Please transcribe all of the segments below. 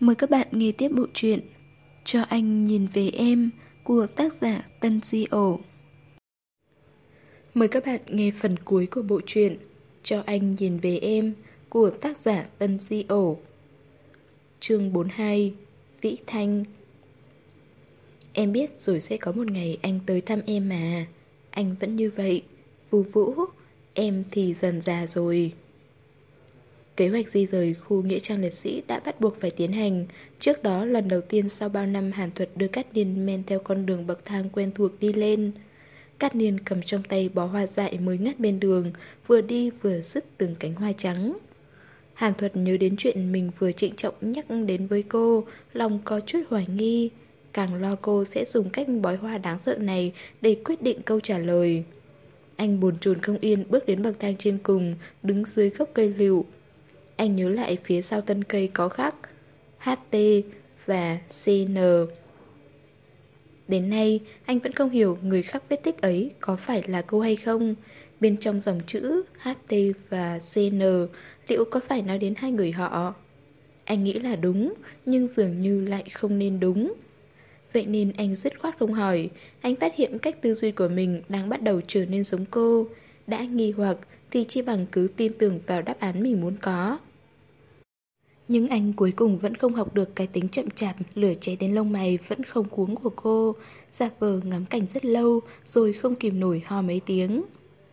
Mời các bạn nghe tiếp bộ truyện Cho anh nhìn về em của tác giả Tân Di Ổ. Mời các bạn nghe phần cuối của bộ truyện Cho anh nhìn về em của tác giả Tân Di Ổ. Chương 42 Vĩ Thanh. Em biết rồi sẽ có một ngày anh tới thăm em mà. Anh vẫn như vậy. Vũ Vũ, em thì dần già rồi. Kế hoạch di rời khu nghĩa trang liệt sĩ đã bắt buộc phải tiến hành. Trước đó lần đầu tiên sau bao năm Hàn Thuật đưa Cát Niên men theo con đường bậc thang quen thuộc đi lên. Cát Niên cầm trong tay bó hoa dại mới ngắt bên đường, vừa đi vừa dứt từng cánh hoa trắng. Hàn Thuật nhớ đến chuyện mình vừa trịnh trọng nhắc đến với cô, lòng có chút hoài nghi. Càng lo cô sẽ dùng cách bói hoa đáng sợ này để quyết định câu trả lời. Anh bồn chồn không yên bước đến bậc thang trên cùng, đứng dưới gốc cây lựu. Anh nhớ lại phía sau thân cây có khắc HT và CN. Đến nay, anh vẫn không hiểu người khắc vết tích ấy có phải là cô hay không. Bên trong dòng chữ HT và CN, liệu có phải nói đến hai người họ? Anh nghĩ là đúng, nhưng dường như lại không nên đúng. Vậy nên anh dứt khoát không hỏi. Anh phát hiện cách tư duy của mình đang bắt đầu trở nên giống cô. Đã nghi hoặc thì chi bằng cứ tin tưởng vào đáp án mình muốn có. Nhưng anh cuối cùng vẫn không học được cái tính chậm chạp, lửa cháy đến lông mày vẫn không cuống của cô. Giả vờ ngắm cảnh rất lâu rồi không kìm nổi ho mấy tiếng.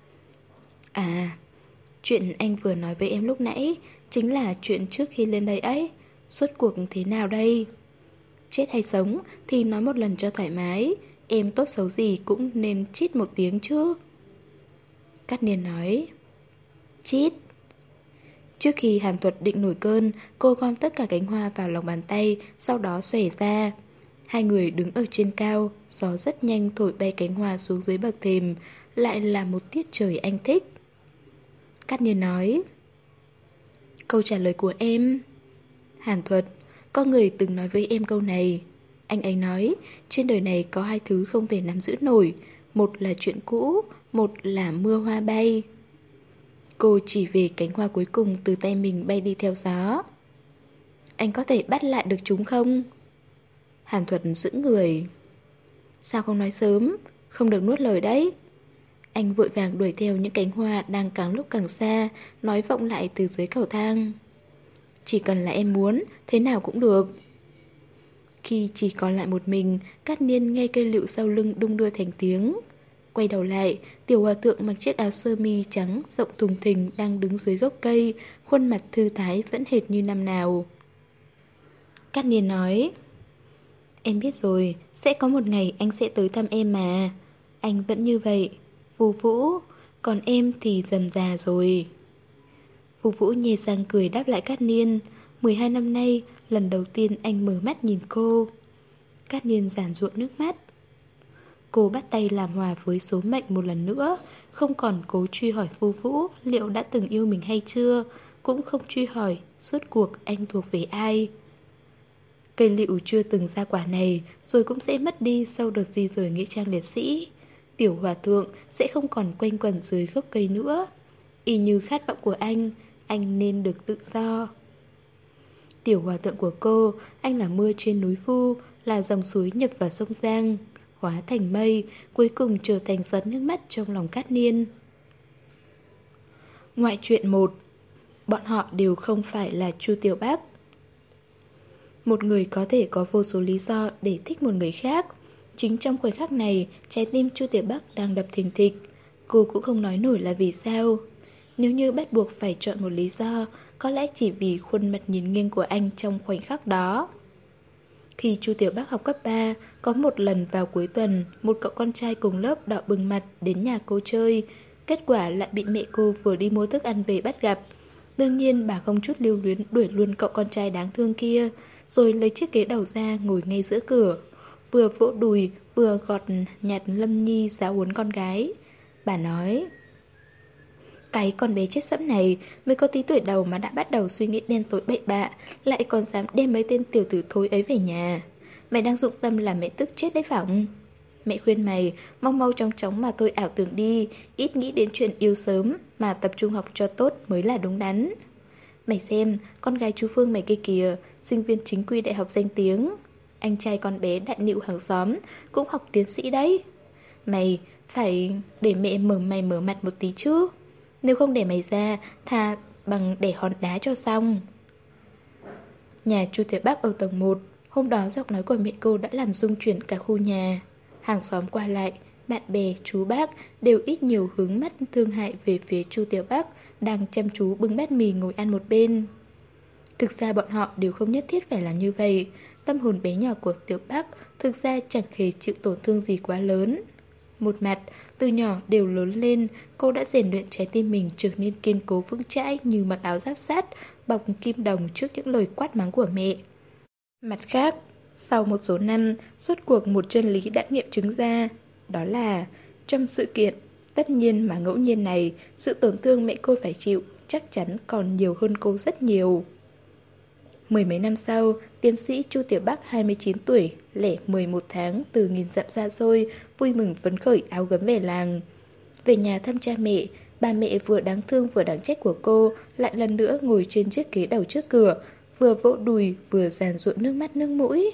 À, chuyện anh vừa nói với em lúc nãy chính là chuyện trước khi lên đây ấy. Suốt cuộc thế nào đây? Chết hay sống thì nói một lần cho thoải mái. Em tốt xấu gì cũng nên chít một tiếng chứ. Cát Niên nói. Chít. Trước khi Hàn Thuật định nổi cơn, cô gom tất cả cánh hoa vào lòng bàn tay, sau đó xòe ra. Hai người đứng ở trên cao, gió rất nhanh thổi bay cánh hoa xuống dưới bậc thềm, lại là một tiết trời anh thích. Cát Niên nói. Câu trả lời của em. Hàn Thuật, có người từng nói với em câu này. Anh ấy nói, trên đời này có hai thứ không thể nắm giữ nổi. Một là chuyện cũ, một là mưa hoa bay. Cô chỉ về cánh hoa cuối cùng từ tay mình bay đi theo gió. Anh có thể bắt lại được chúng không? Hàn Thuật giữ người. Sao không nói sớm? Không được nuốt lời đấy. Anh vội vàng đuổi theo những cánh hoa đang càng lúc càng xa, nói vọng lại từ dưới cầu thang. Chỉ cần là em muốn, thế nào cũng được. Khi chỉ còn lại một mình, Cát Niên nghe cây lựu sau lưng đung đưa thành tiếng. Quay đầu lại, tiểu hòa thượng mặc chiếc áo sơ mi trắng rộng thùng thình đang đứng dưới gốc cây, khuôn mặt thư thái vẫn hệt như năm nào. Cát Niên nói. Em biết rồi, sẽ có một ngày anh sẽ tới thăm em mà. Anh vẫn như vậy. Vũ Vũ, còn em thì dần già rồi. Vũ Vũ nhè răng cười đáp lại Cát Niên. 12 năm nay, lần đầu tiên anh mở mắt nhìn cô. Cát Niên giàn giụa nước mắt. Cô bắt tay làm hòa với số mệnh một lần nữa, không còn cố truy hỏi Vũ Vũ liệu đã từng yêu mình hay chưa, cũng không truy hỏi suốt cuộc anh thuộc về ai. Cây lựu chưa từng ra quả này rồi cũng sẽ mất đi sau đợt di rời nghĩa trang liệt sĩ. Tiểu hòa thượng sẽ không còn quanh quẩn dưới gốc cây nữa. Y như khát vọng của anh nên được tự do. Tiểu hòa thượng của cô, anh là mưa trên núi Phu, là dòng suối nhập vào sông Giang, hóa thành mây, cuối cùng trở thành giọt nước mắt trong lòng Cát Niên. Ngoại truyện 1. Bọn họ đều không phải là Chu Tiểu Bắc. Một người có thể có vô số lý do để thích một người khác. Chính trong khoảnh khắc này, trái tim Chu Tiểu Bắc đang đập thình thịch. Cô cũng không nói nổi là vì sao. Nếu như bắt buộc phải chọn một lý do, có lẽ chỉ vì khuôn mặt nhìn nghiêng của anh trong khoảnh khắc đó. Khi Chu Tiểu Bắc học cấp 3, có một lần vào cuối tuần, một cậu con trai cùng lớp đỏ bừng mặt đến nhà cô chơi. Kết quả lại bị mẹ cô vừa đi mua thức ăn về bắt gặp. Đương nhiên bà không chút lưu luyến đuổi luôn cậu con trai đáng thương kia, rồi lấy chiếc ghế đầu ra ngồi ngay giữa cửa. Vừa vỗ đùi, vừa gọt nhặt Lâm Nhi giáo huấn con gái. Bà nói, cái con bé chết sẫm này mới có tí tuổi đầu mà đã bắt đầu suy nghĩ đen tối bậy bạ, lại còn dám đem mấy tên tiểu tử thối ấy về nhà. Mày đang dụng tâm làm mẹ tức chết đấy phỏng. Mẹ khuyên mày mau mau chóng chóng mà thôi ảo tưởng đi, ít nghĩ đến chuyện yêu sớm mà tập trung học cho tốt mới là đúng đắn. Mày xem, con gái chú Phương mày kia kìa, sinh viên chính quy đại học danh tiếng. Anh trai con bé đại nịu hàng xóm, cũng học tiến sĩ đấy. Mày phải để mẹ mở mày mở mặt một tí chứ. Nếu không để mày ra, thà bằng để hòn đá cho xong. Nhà Chu Tiểu Bắc ở tầng 1. Hôm đó giọng nói của mẹ cô đã làm rung chuyển cả khu nhà. Hàng xóm qua lại, bạn bè, chú bác đều ít nhiều hướng mắt thương hại về phía Chu Tiểu Bắc đang chăm chú bưng bát mì ngồi ăn một bên. Thực ra bọn họ đều không nhất thiết phải làm như vậy. Tâm hồn bé nhỏ của Tiểu Bắc thực ra chẳng hề chịu tổn thương gì quá lớn. Một mặt, từ nhỏ đều lớn lên, cô đã rèn luyện trái tim mình trở nên kiên cố vững chãi như mặc áo giáp sắt, bọc kim đồng trước những lời quát mắng của mẹ. Mặt khác, sau một số năm, rốt cuộc một chân lý đã nghiệm chứng ra. Đó là, trong sự kiện, tất nhiên mà ngẫu nhiên này, sự tổn thương mẹ cô phải chịu chắc chắn còn nhiều hơn cô rất nhiều. Mười mấy năm sau, tiến sĩ Chu Tiểu Bắc 29 tuổi, lẻ 11 tháng từ nghìn dặm xa xôi, vui mừng phấn khởi áo gấm về làng. Về nhà thăm cha mẹ, bà mẹ vừa đáng thương vừa đáng trách của cô lại lần nữa ngồi trên chiếc ghế đầu trước cửa, vừa vỗ đùi vừa giàn giụa nước mắt nước mũi.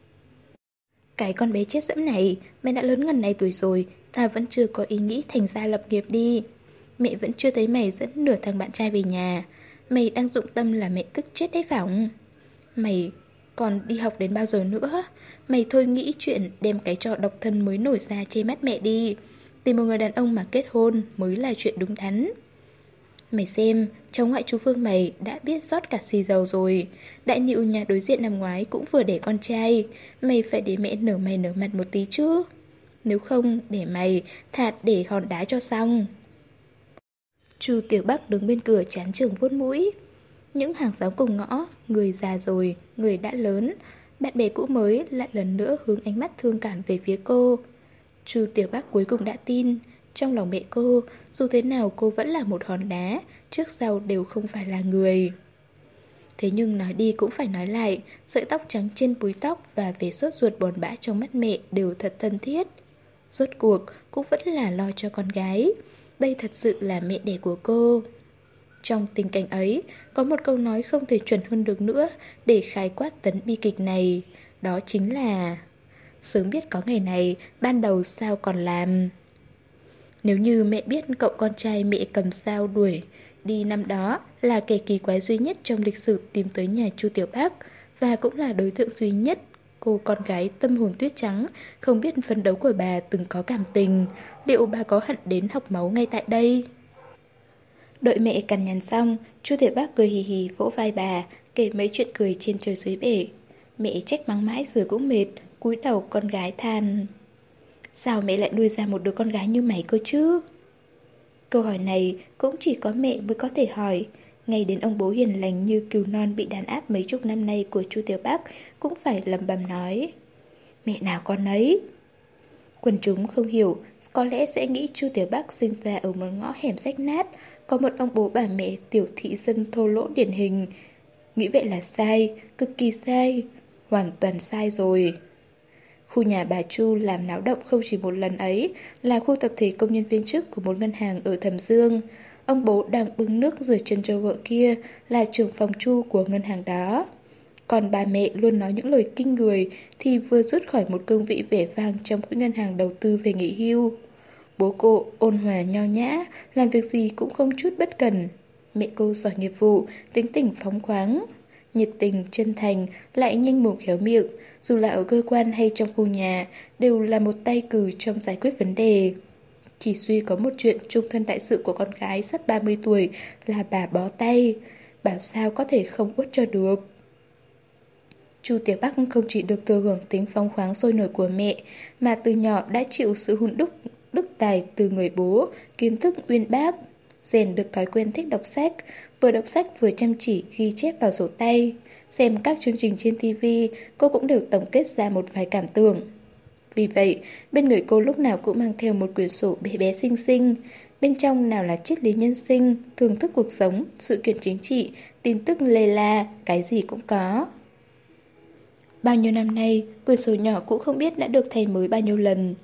Cái con bé chết dẫm này, mẹ đã lớn ngần này tuổi rồi, sao vẫn chưa có ý nghĩ thành gia lập nghiệp đi? Mẹ vẫn chưa thấy mày dẫn nửa thằng bạn trai về nhà. Mày đang dụng tâm là mẹ tức chết đấy phải không? Mày còn đi học đến bao giờ nữa? Mày thôi nghĩ chuyện đem cái trò độc thân mới nổi ra chê mắt mẹ đi. Tìm một người đàn ông mà kết hôn mới là chuyện đúng đắn. Mày xem, cháu ngoại chú Phương mày đã biết rót cả xì dầu rồi. Đại nịu nhà đối diện năm ngoái cũng vừa đẻ con trai. Mày phải để mẹ nở mày nở mặt một tí chứ. Nếu không, để mày thạt để hòn đá cho xong. Chu Tiểu Bắc đứng bên cửa chán chường vuốt mũi. Những hàng xóm cùng ngõ, người già rồi, người đã lớn, bạn bè cũ mới lại lần nữa hướng ánh mắt thương cảm về phía cô. Chu Tiểu Bắc cuối cùng đã tin, trong lòng mẹ cô, dù thế nào cô vẫn là một hòn đá, trước sau đều không phải là người. Thế nhưng nói đi cũng phải nói lại, sợi tóc trắng trên búi tóc và vẻ sốt ruột bòn bã trong mắt mẹ đều thật thân thiết. Rốt cuộc cũng vẫn là lo cho con gái. Đây thật sự là mẹ đẻ của cô. Trong tình cảnh ấy, có một câu nói không thể chuẩn hơn được nữa để khái quát tấn bi kịch này. Đó chính là: sớm biết có ngày này, ban đầu sao còn làm. Nếu như mẹ biết cậu con trai mẹ cầm dao đuổi đi năm đó là kẻ kỳ quái duy nhất trong lịch sử tìm tới nhà Chu Tiểu Bắc, và cũng là đối tượng duy nhất cô con gái tâm hồn tuyết trắng không biết phấn đấu của bà từng có cảm tình, liệu bà có hận đến học máu ngay tại đây? Đợi mẹ cằn nhằn xong, Chu Tiểu Bắc cười hì hì vỗ vai bà, kể mấy chuyện cười trên trời dưới bể. Mẹ trách mắng mãi rồi cũng mệt, cúi đầu con gái than: sao mẹ lại nuôi ra một đứa con gái như mày cơ chứ? Câu hỏi này cũng chỉ có mẹ mới có thể hỏi. Ngay đến ông bố hiền lành như cừu non bị đàn áp mấy chục năm nay của Chu Tiểu Bắc cũng phải lẩm bẩm nói: mẹ nào con ấy. Quần chúng không hiểu, có lẽ sẽ nghĩ Chu Tiểu Bắc sinh ra ở một ngõ hẻm rách nát, có một ông bố bà mẹ tiểu thị dân thô lỗ điển hình. Nghĩ vậy là sai, cực kỳ sai, hoàn toàn sai rồi. Khu nhà bà Chu làm náo động không chỉ một lần ấy, là khu tập thể công nhân viên chức của một ngân hàng ở Thẩm Dương. Ông bố đang bưng nước rửa chân cho vợ kia là trưởng phòng Chu của ngân hàng đó. Còn bà mẹ luôn nói những lời kinh người thì vừa rút khỏi một cương vị vẻ vang trong quỹ ngân hàng đầu tư về nghỉ hưu. Bố cô ôn hòa nho nhã, làm việc gì cũng không chút bất cần. Mẹ cô giỏi nghiệp vụ, tính tình phóng khoáng, nhiệt tình, chân thành, lại nhanh mồm khéo miệng. Dù là ở cơ quan hay trong khu nhà, đều là một tay cừ trong giải quyết vấn đề. Chỉ duy có một chuyện chung thân đại sự của con gái sắp 30 tuổi là bà bó tay. Bảo sao có thể không uất cho được. Chu Tiểu Bắc không chỉ được thừa hưởng tính phóng khoáng sôi nổi của mẹ, mà từ nhỏ đã chịu sự hun đúc, đức tài từ người bố, kiến thức uyên bác, rèn được thói quen thích đọc sách, vừa đọc sách vừa chăm chỉ ghi chép vào sổ tay. Xem các chương trình trên TV, cô cũng đều tổng kết ra một vài cảm tưởng. Vì vậy, bên người cô lúc nào cũng mang theo một quyển sổ bé bé xinh xinh. Bên trong nào là triết lý nhân sinh, thưởng thức cuộc sống, sự kiện chính trị, tin tức lê la, cái gì cũng có. Bao nhiêu năm nay, quyển sổ nhỏ cũng không biết đã được thay mới bao nhiêu lần.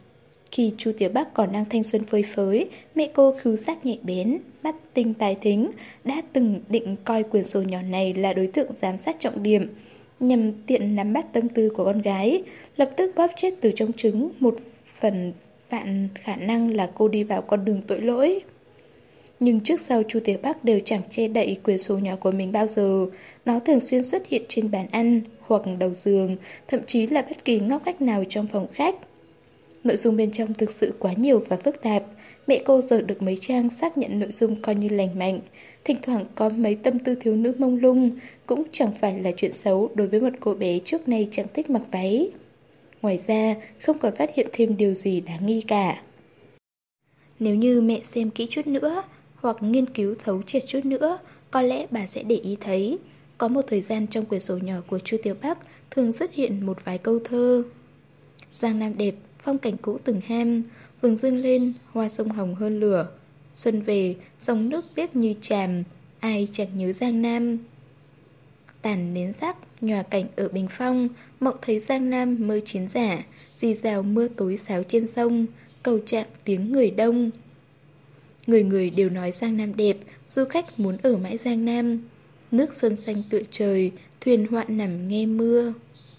Khi Chu Tiểu Bắc còn đang thanh xuân phơi phới, mẹ cô khứu giác nhạy bén, mắt tinh tài thính, đã từng định coi quyển sổ nhỏ này là đối tượng giám sát trọng điểm, nhằm tiện nắm bắt tâm tư của con gái, lập tức bóp chết từ trong trứng một phần vạn khả năng là cô đi vào con đường tội lỗi. Nhưng trước sau Chu Tiểu Bắc đều chẳng che đậy quyển sổ nhỏ của mình bao giờ. Nó thường xuyên xuất hiện trên bàn ăn hoặc đầu giường, thậm chí là bất kỳ ngóc ngách nào trong phòng khách. Nội dung bên trong thực sự quá nhiều và phức tạp. Mẹ cô dở được mấy trang xác nhận nội dung coi như lành mạnh. Thỉnh thoảng có mấy tâm tư thiếu nữ mông lung, cũng chẳng phải là chuyện xấu đối với một cô bé trước nay chẳng thích mặc váy. Ngoài ra, không còn phát hiện thêm điều gì đáng nghi cả. Nếu như mẹ xem kỹ chút nữa, hoặc nghiên cứu thấu triệt chút nữa, có lẽ bà sẽ để ý thấy. Có một thời gian trong quyển sổ nhỏ của Chu Tiểu Bắc thường xuất hiện một vài câu thơ. Giang Nam đẹp, phong cảnh cũ từng ham, vừng dưng lên, hoa sông hồng hơn lửa. Xuân về, dòng nước biếc như tràm, ai chẳng nhớ Giang Nam. Tàn nến sắc, nhòa cảnh ở Bình Phong, mộng thấy Giang Nam mơ chiến giả, rì rào mưa tối sáo trên sông, cầu chạm tiếng người đông. Người người đều nói Giang Nam đẹp, du khách muốn ở mãi Giang Nam. Nước xuân xanh tựa trời, thuyền họa nằm nghe mưa.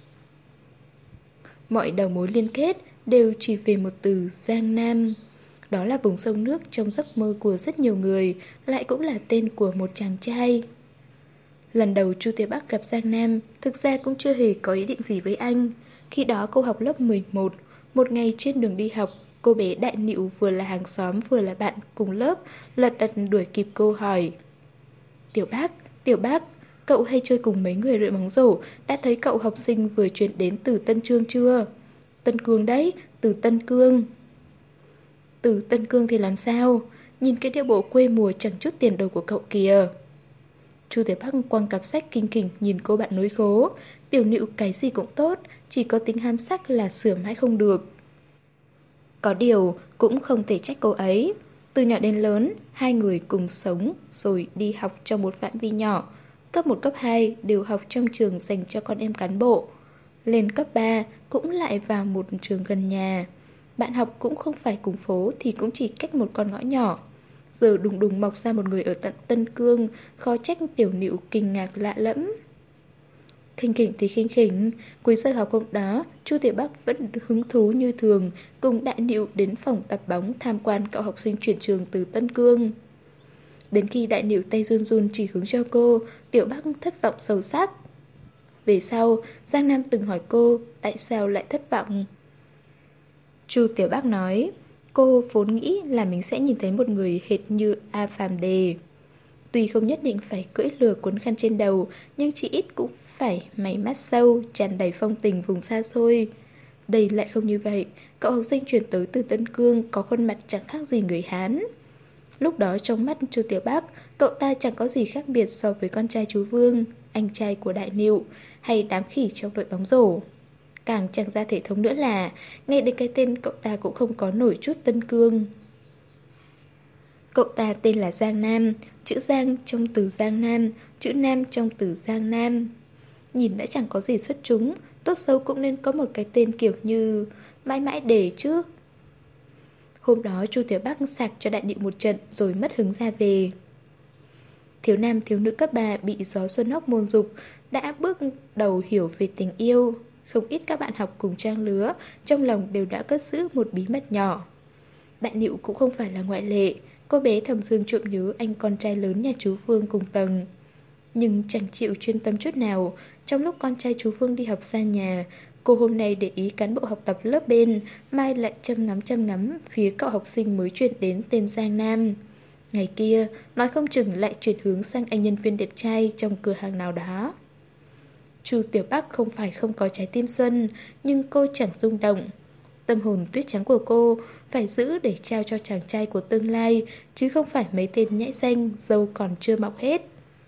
Mọi đầu mối liên kết đều chỉ về một từ Giang Nam. Đó là vùng sông nước trong giấc mơ của rất nhiều người, lại cũng là tên của một chàng trai. Lần đầu Chu Tiểu Bắc gặp Giang Nam, thực ra cũng chưa hề có ý định gì với anh. Khi đó cô học lớp 11, một ngày trên đường đi học, cô bé Đại Nịu vừa là hàng xóm vừa là bạn cùng lớp, lật đật đuổi kịp cô hỏi. Tiểu Bắc, cậu hay chơi cùng mấy người đội bóng rổ, đã thấy cậu học sinh vừa chuyển đến từ Tân Chương chưa? Tân Cương đấy, từ Tân Cương. Từ Tân Cương thì làm sao? Nhìn cái điệu bộ quê mùa chẳng chút tiền đồ của cậu kìa. Chu Tiểu Bắc quăng cặp sách kinh khỉnh nhìn cô bạn nối khố. Tiểu Nịu cái gì cũng tốt, chỉ có tính ham sắc là sửa mãi không được. Có điều cũng không thể trách cô ấy. Từ nhỏ đến lớn, hai người cùng sống rồi đi học trong một phạm vi nhỏ. Cấp 1, cấp 2 đều học trong trường dành cho con em cán bộ. Lên cấp 3 cũng lại vào một trường gần nhà. Bạn học cũng không phải cùng phố thì cũng chỉ cách một con ngõ nhỏ. Giờ đùng đùng mọc ra một người ở tận Tân Cương, khó trách Tiểu Nịu kinh ngạc lạ lẫm. Khinh khỉnh thì khinh khỉnh, cuối giờ học hôm đó, Chu Tiểu Bắc vẫn hứng thú như thường, cùng Đại Nịu đến phòng tập bóng tham quan cậu học sinh chuyển trường từ Tân Cương. Đến khi Đại Nịu tay run run chỉ hướng cho cô, Tiểu Bắc thất vọng sâu sắc. Về sau, Giang Nam từng hỏi cô tại sao lại thất vọng. Chu Tiểu Bắc nói, cô vốn nghĩ là mình sẽ nhìn thấy một người hệt như A Phàm Đề. Tuy không nhất định phải cưỡi lừa cuốn khăn trên đầu, nhưng chỉ ít cũng phải mày mắt sâu, tràn đầy phong tình vùng xa xôi. Đây lại không như vậy, cậu học sinh chuyển tới từ Tân Cương có khuôn mặt chẳng khác gì người Hán. Lúc đó trong mắt Chu Tiểu Bắc, cậu ta chẳng có gì khác biệt so với con trai chú Vương, anh trai của Đại Nịu, hay đám khỉ trong đội bóng rổ. Càng chẳng ra thể thống nữa là, ngay đến cái tên cậu ta cũng không có nổi chút Tân Cương. Cậu ta tên là Giang Nam, chữ Giang trong từ Giang Nam, chữ Nam trong từ Giang Nam. Nhìn đã chẳng có gì xuất chúng, tốt xấu cũng nên có một cái tên kiểu như mãi mãi để chứ. Hôm đó Chu Tiểu Bắc sạc cho Đại Nịu một trận rồi mất hứng ra về. Thiếu nam thiếu nữ cấp 3 bị gió xuân hóc môn dục đã bước đầu hiểu về tình yêu. Không ít các bạn học cùng trang lứa trong lòng đều đã cất giữ một bí mật nhỏ. Đại Nịu cũng không phải là ngoại lệ. Cô bé thầm thương trộm nhớ anh con trai lớn nhà chú Vương cùng tầng. Nhưng chẳng chịu chuyên tâm chút nào. Trong lúc con trai chú Vương đi học xa nhà, cô hôm nay để ý cán bộ học tập lớp bên, mai lại chăm ngắm phía cậu học sinh mới chuyển đến tên Giang Nam. Ngày kia, nói không chừng lại chuyển hướng sang anh nhân viên đẹp trai trong cửa hàng nào đó. Chu Tiểu Bắc không phải không có trái tim xuân, nhưng cô chẳng rung động. Tâm hồn tuyết trắng của cô phải giữ để trao cho chàng trai của tương lai, chứ không phải mấy tên nhãi danh, dâu còn chưa mọc hết.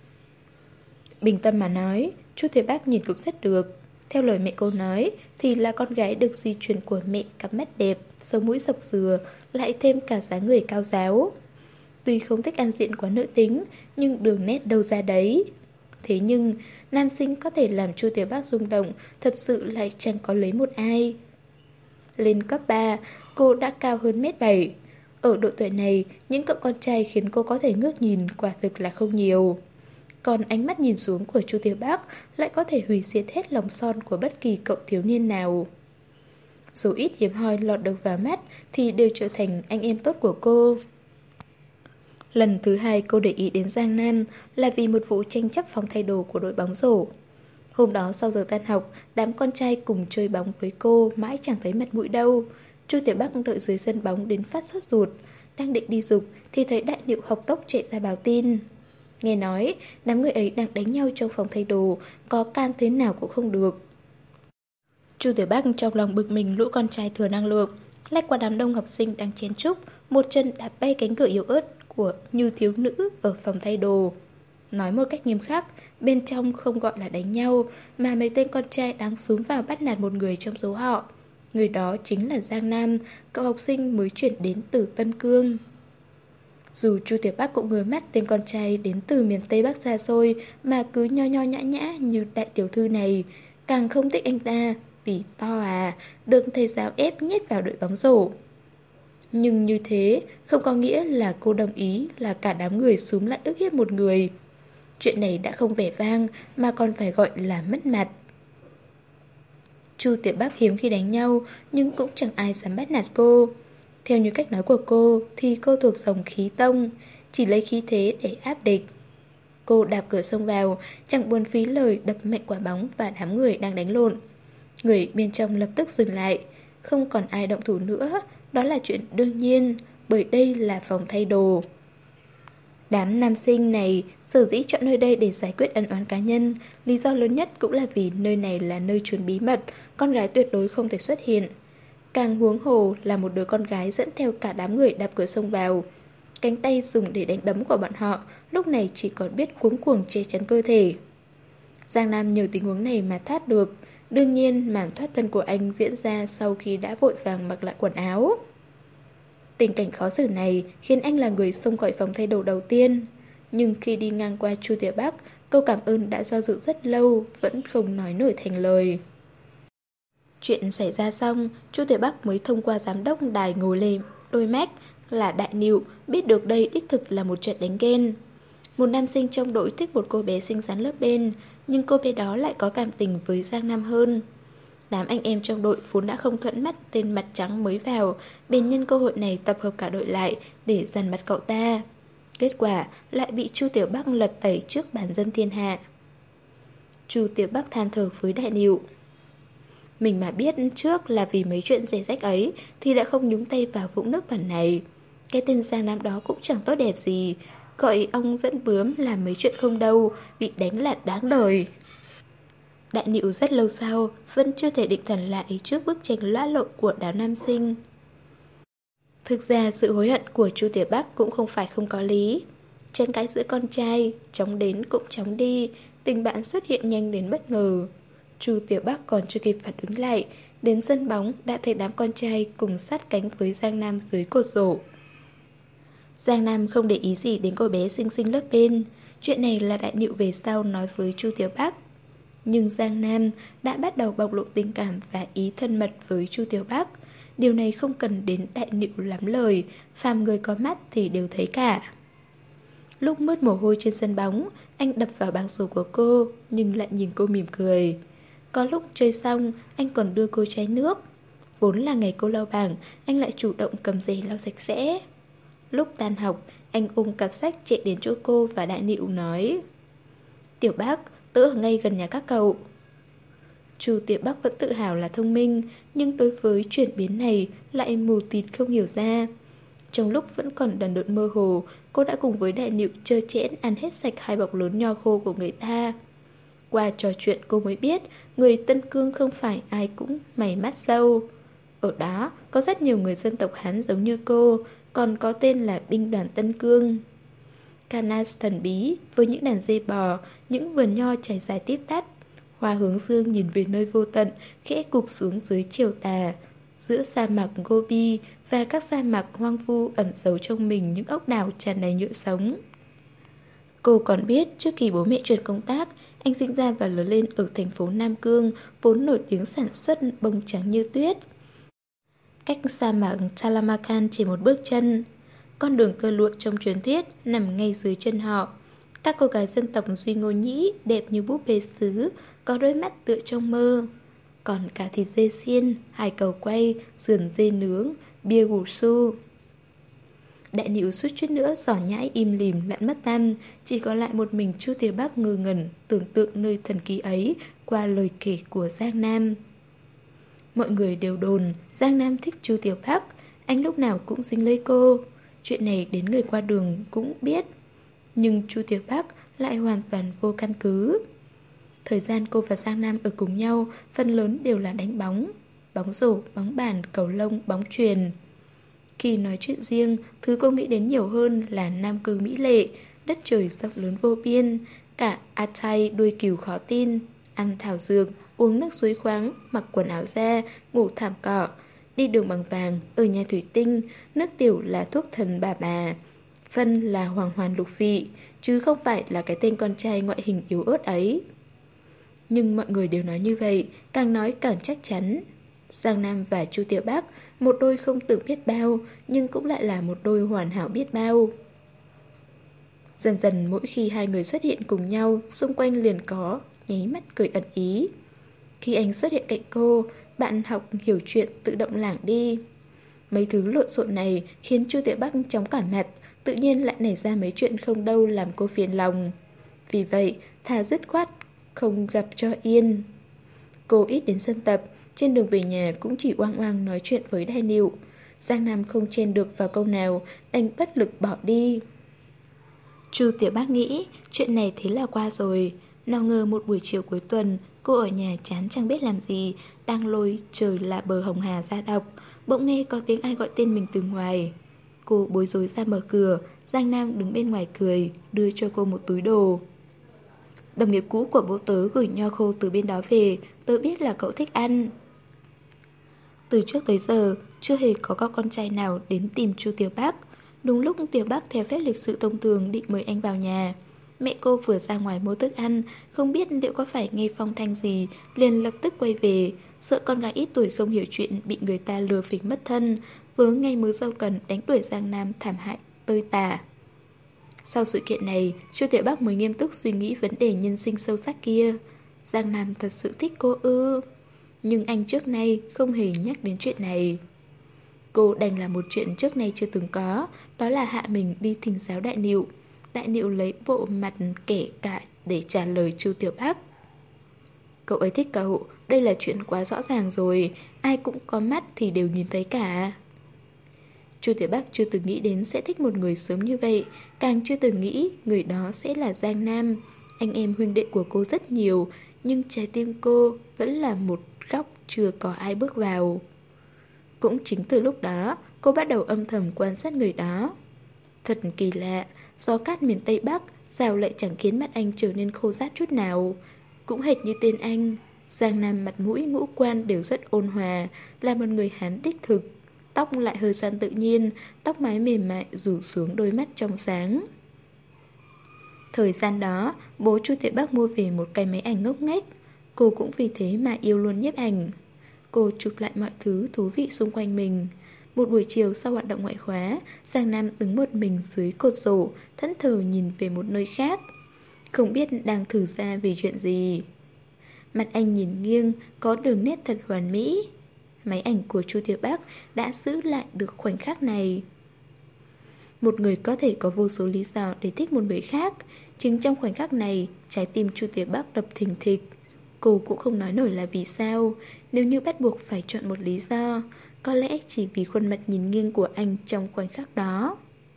Bình tâm mà nói, Chu Tiểu Bắc nhìn cũng rất được. Theo lời mẹ cô nói, thì là con gái được di truyền của mẹ cặp mắt đẹp, sống mũi sọc dừa, lại thêm cả dáng người cao ráo. Tuy không thích ăn diện quá nữ tính, nhưng đường nét đâu ra đấy. Thế nhưng, nam sinh có thể làm Chu Tiểu Bắc rung động, thật sự lại chẳng có lấy một ai. Lên cấp 3, Cô đã cao hơn mét 7. Ở độ tuổi này, những cậu con trai khiến cô có thể ngước nhìn quả thực là không nhiều. Còn ánh mắt nhìn xuống của Chu Tiểu Bắc lại có thể hủy diệt hết lòng son của bất kỳ cậu thiếu niên nào. Dù ít hiếm hoi lọt được vào mắt thì đều trở thành anh em tốt của cô. Lần thứ hai cô để ý đến Giang Nam là vì một vụ tranh chấp phòng thay đồ của đội bóng rổ. Hôm đó sau giờ tan học, đám con trai cùng chơi bóng với cô mãi chẳng thấy mặt mũi đâu. Chu Tiểu Bắc đợi dưới sân bóng đến phát sốt ruột, đang định đi giục thì thấy Đại Nịu học tốc chạy ra báo tin. Nghe nói, đám người ấy đang đánh nhau trong phòng thay đồ, có can thế nào cũng không được. Chu Tiểu Bắc trong lòng bực mình lũ con trai thừa năng lượng, lách qua đám đông học sinh đang chen chúc, một chân đạp bay cánh cửa yếu ớt của Như thiếu nữ ở phòng thay đồ. Nói một cách nghiêm khắc, bên trong không gọi là đánh nhau, mà mấy tên con trai đang xúm vào bắt nạt một người trong số họ. Người đó chính là Giang Nam, cậu học sinh mới chuyển đến từ Tân Cương. Dù Chu Tiểu Bắc cũng ngứa mắt tên con trai đến từ miền Tây Bắc xa xôi mà cứ nho nho nhã nhã như đại tiểu thư này, càng không thích anh ta vì to được thầy giáo ép nhét vào đội bóng rổ. Nhưng như thế không có nghĩa là cô đồng ý là cả đám người xúm lại ức hiếp một người. Chuyện này đã không vẻ vang mà còn phải gọi là mất mặt. Chu Tiểu Bắc hiếm khi đánh nhau nhưng cũng chẳng ai dám bắt nạt cô. Theo như cách nói của cô thì cô thuộc dòng khí tông, chỉ lấy khí thế để áp địch. Cô đạp cửa xông vào, chẳng buồn phí lời đập mạnh quả bóng và đám người đang đánh lộn. Người bên trong lập tức dừng lại, không còn ai động thủ nữa, đó là chuyện đương nhiên, bởi đây là phòng thay đồ. Đám nam sinh này sở dĩ chọn nơi đây để giải quyết ân oán cá nhân, lý do lớn nhất cũng là vì nơi này là nơi trốn bí mật, con gái tuyệt đối không thể xuất hiện. Càng huống hồ là một đứa con gái dẫn theo cả đám người đạp cửa xông vào. Cánh tay dùng để đánh đấm của bọn họ lúc này chỉ còn biết cuống cuồng che chắn cơ thể. Giang Nam nhờ tình huống này mà thoát được. Đương nhiên màn thoát thân của anh diễn ra sau khi đã vội vàng mặc lại quần áo. Tình cảnh khó xử này khiến anh là người xông khỏi phòng thay đồ đầu tiên. Nhưng khi đi ngang qua Chu Tiểu Bắc, câu cảm ơn đã do dự rất lâu, vẫn không nói nổi thành lời. Chuyện xảy ra xong, Chu Tiểu Bắc mới thông qua giám đốc đài ngồi lên đôi mắt là Đại Nịu biết được đây đích thực là một trận đánh ghen. Một nam sinh trong đội thích một cô bé xinh xắn lớp bên, nhưng cô bé đó lại có cảm tình với Giang Nam hơn. Đám anh em trong đội vốn đã không thuận mắt tên mặt trắng mới vào, bèn nhân cơ hội này tập hợp cả đội lại để dằn mặt cậu ta. Kết quả lại bị Chu Tiểu Bắc lật tẩy trước bản dân thiên hạ. Chu Tiểu Bắc than thở với Đại Nịu. Mình mà biết trước là vì mấy chuyện rẻ rách ấy thì đã không nhúng tay vào vũng nước bẩn này. Cái tên Giang Nam đó cũng chẳng tốt đẹp gì, gọi ông dẫn bướm làm mấy chuyện không đâu, bị đánh là đáng đời. Đại Nịu rất lâu sau vẫn chưa thể định thần lại trước bức tranh lóa lộ của đám nam sinh. Thực ra sự hối hận của Chu Tiểu Bắc cũng không phải không có lý. Tranh cãi giữa con trai, chóng đến cũng chóng đi, tình bạn xuất hiện nhanh đến bất ngờ. Chu Tiểu Bắc còn chưa kịp phản ứng lại, đến sân bóng đã thấy đám con trai cùng sát cánh với Giang Nam dưới cột rổ. Giang Nam không để ý gì đến cô bé xinh xinh lớp bên. Chuyện này là Đại Nịu về sau nói với Chu Tiểu Bắc. Nhưng Giang Nam đã bắt đầu bộc lộ tình cảm và ý thân mật với Chu Tiểu Bắc. Điều này không cần đến Đại Nịu lắm lời, phàm người có mắt thì đều thấy cả. Lúc mướt mồ hôi trên sân bóng, anh đập vào bảng số của cô, nhưng lại nhìn cô mỉm cười. Có lúc chơi xong, anh còn đưa cô chai nước. Vốn là ngày cô lau bảng, anh lại chủ động cầm giày lau sạch sẽ. Lúc tan học, anh ôm cặp sách chạy đến chỗ cô và Đại Nịu nói: Tiểu Bắc, tớ ở ngay gần nhà các cậu. Chu Tiểu Bắc vẫn tự hào là thông minh, nhưng đối với chuyển biến này lại mù tịt không hiểu ra. Trong lúc vẫn còn đần độn mơ hồ, cô đã cùng với Đại Nịu trơ trẽn ăn hết sạch 2 bọc lớn nho khô của người ta. Qua trò chuyện cô mới biết, người Tân Cương không phải ai cũng mày mắt sâu. Ở đó có rất nhiều người dân tộc Hán giống như cô, còn có tên là binh đoàn Tân Cương. Canas thần bí với những đàn dê bò, những vườn nho trải dài tiếp tắt. Hoa hướng dương nhìn về nơi vô tận, khẽ cụp xuống dưới chiều tà. Giữa sa mạc Gobi và các sa mạc hoang vu ẩn giấu trong mình những ốc đảo tràn đầy nhựa sống. Cô còn biết trước khi bố mẹ chuyển công tác, anh sinh ra và lớn lên ở thành phố Nam Cương, vốn nổi tiếng sản xuất bông trắng như tuyết. cách sa mạc Taklamakan chỉ một bước chân. Con đường tơ lụa trong truyền thuyết nằm ngay dưới chân họ. Các cô gái dân tộc Duy Ngô Nhĩ đẹp như búp bê sứ, có đôi mắt tựa trong mơ. Còn cả thịt dê xiên, hải cầu quay, sườn dê nướng, bia gù su. Đại Nịu suýt chút nữa giỏ nhãi im lìm lặn mất tăm. Chỉ còn lại một mình Chu Tiểu Bắc ngơ ngẩn tưởng tượng nơi thần kỳ ấy qua lời kể của Giang Nam. Mọi người đều đồn Giang Nam thích Chu Tiểu Bắc, anh lúc nào cũng dính lấy cô. Chuyện này đến người qua đường cũng biết. Nhưng Chu Tiểu Bắc lại hoàn toàn vô căn cứ. Thời gian cô và Giang Nam ở cùng nhau phần lớn đều là đánh bóng. Bóng rổ, bóng bàn, cầu lông, bóng chuyền. Khi nói chuyện riêng, thứ cô nghĩ đến nhiều hơn là Nam Cương mỹ lệ, đất trời rộng lớn vô biên, cả Atay đuôi cừu khó tin, ăn thảo dược, uống nước suối khoáng, mặc quần áo da, ngủ thảm cỏ, đi đường bằng vàng, ở nhà thủy tinh, nước tiểu là thuốc thần bà, phân là hoàng hoàn lục vị, chứ không phải là cái tên con trai ngoại hình yếu ớt ấy. Nhưng mọi người đều nói như vậy, càng nói càng chắc chắn. Giang Nam và Chu Tiểu Bắc, một đôi không tưởng biết bao, nhưng cũng lại là một đôi hoàn hảo biết bao. Dần dần mỗi khi hai người xuất hiện cùng nhau, xung quanh liền có nháy mắt cười ẩn ý. Khi anh xuất hiện cạnh cô, bạn học hiểu chuyện tự động lảng đi. Mấy thứ lộn xộn này khiến Chu Tiểu Bắc chóng cả mặt, tự nhiên lại nảy ra mấy chuyện không đâu làm cô phiền lòng. Vì vậy, thà dứt khoát không gặp cho yên. Cô ít đến sân tập, trên đường về nhà cũng chỉ oang oang nói chuyện với Đại Nịu. Giang Nam không chen được vào câu nào, đành bất lực bỏ đi. Chu Tiểu Bác nghĩ chuyện này thế là qua rồi. Nào ngờ một buổi chiều cuối tuần, cô ở nhà chán chẳng biết làm gì, đang lôi Trời Là Bờ Hồng Hà ra đọc. Bỗng nghe có tiếng ai gọi tên mình từ ngoài. Cô bối rối ra mở cửa. Giang Nam đứng bên ngoài cười, đưa cho cô một túi đồ. Đồng nghiệp cũ của bố tớ gửi nho khô từ bên đó về, tớ biết là cậu thích ăn. Từ trước tới giờ, chưa hề có các con trai nào đến tìm Chu Tiểu Bác. Đúng lúc Tiểu Bác theo phép lịch sự thông thường định mời anh vào nhà. Mẹ cô vừa ra ngoài mua thức ăn, không biết liệu có phải nghe phong thanh gì, liền lập tức quay về, sợ con gái ít tuổi không hiểu chuyện bị người ta lừa phỉnh mất thân, vớ ngay mớ rau cần đánh đuổi Giang Nam thảm hại, tơi tả. Sau sự kiện này, Chu Tiểu Bắc mới nghiêm túc suy nghĩ vấn đề nhân sinh sâu sắc kia. Giang Nam thật sự thích cô ư? Nhưng anh trước nay không hề nhắc đến chuyện này. Cô đành làm một chuyện trước nay chưa từng có, đó là hạ mình đi thỉnh giáo Đại Nịu. Đại Nịu lấy bộ mặt kể cả để trả lời Chu Tiểu Bắc. Cậu ấy thích cậu, đây là chuyện quá rõ ràng rồi, ai cũng có mắt thì đều nhìn thấy cả. Chu Tiểu Bắc chưa từng nghĩ đến sẽ thích một người sớm như vậy, càng chưa từng nghĩ người đó sẽ là Giang Nam. Anh em huynh đệ của cô rất nhiều, nhưng trái tim cô vẫn là một góc chưa có ai bước vào. Cũng chính từ lúc đó, cô bắt đầu âm thầm quan sát người đó. Thật kỳ lạ, gió cát miền Tây Bắc sao lại chẳng khiến mắt anh trở nên khô rát chút nào. Cũng hệt như tên anh, Giang Nam mặt mũi ngũ quan đều rất ôn hòa, là một người Hán đích thực. Tóc lại hơi xoăn tự nhiên, tóc mái mềm mại rủ xuống đôi mắt trong sáng. Thời gian đó, bố Chu Tiểu Bắc mua về một cái máy ảnh ngốc nghếch. Cô cũng vì thế mà yêu luôn nhiếp ảnh. Cô chụp lại mọi thứ thú vị xung quanh mình. Một buổi chiều sau hoạt động ngoại khóa, Giang Nam đứng một mình dưới cột rổ, thẫn thờ nhìn về một nơi khác. Không biết đang thử ra vì chuyện gì. Mặt anh nhìn nghiêng, có đường nét thật hoàn mỹ. Máy ảnh của Chu Tiểu Bắc đã giữ lại được khoảnh khắc này. Một người có thể có vô số lý do để thích một người khác. Chính trong khoảnh khắc này, trái tim Chu Tiểu Bắc đập thình thịch. Cô cũng không nói nổi là vì sao. Nếu như bắt buộc phải chọn một lý do, có lẽ chỉ vì khuôn mặt nhìn nghiêng của anh trong khoảnh khắc đó.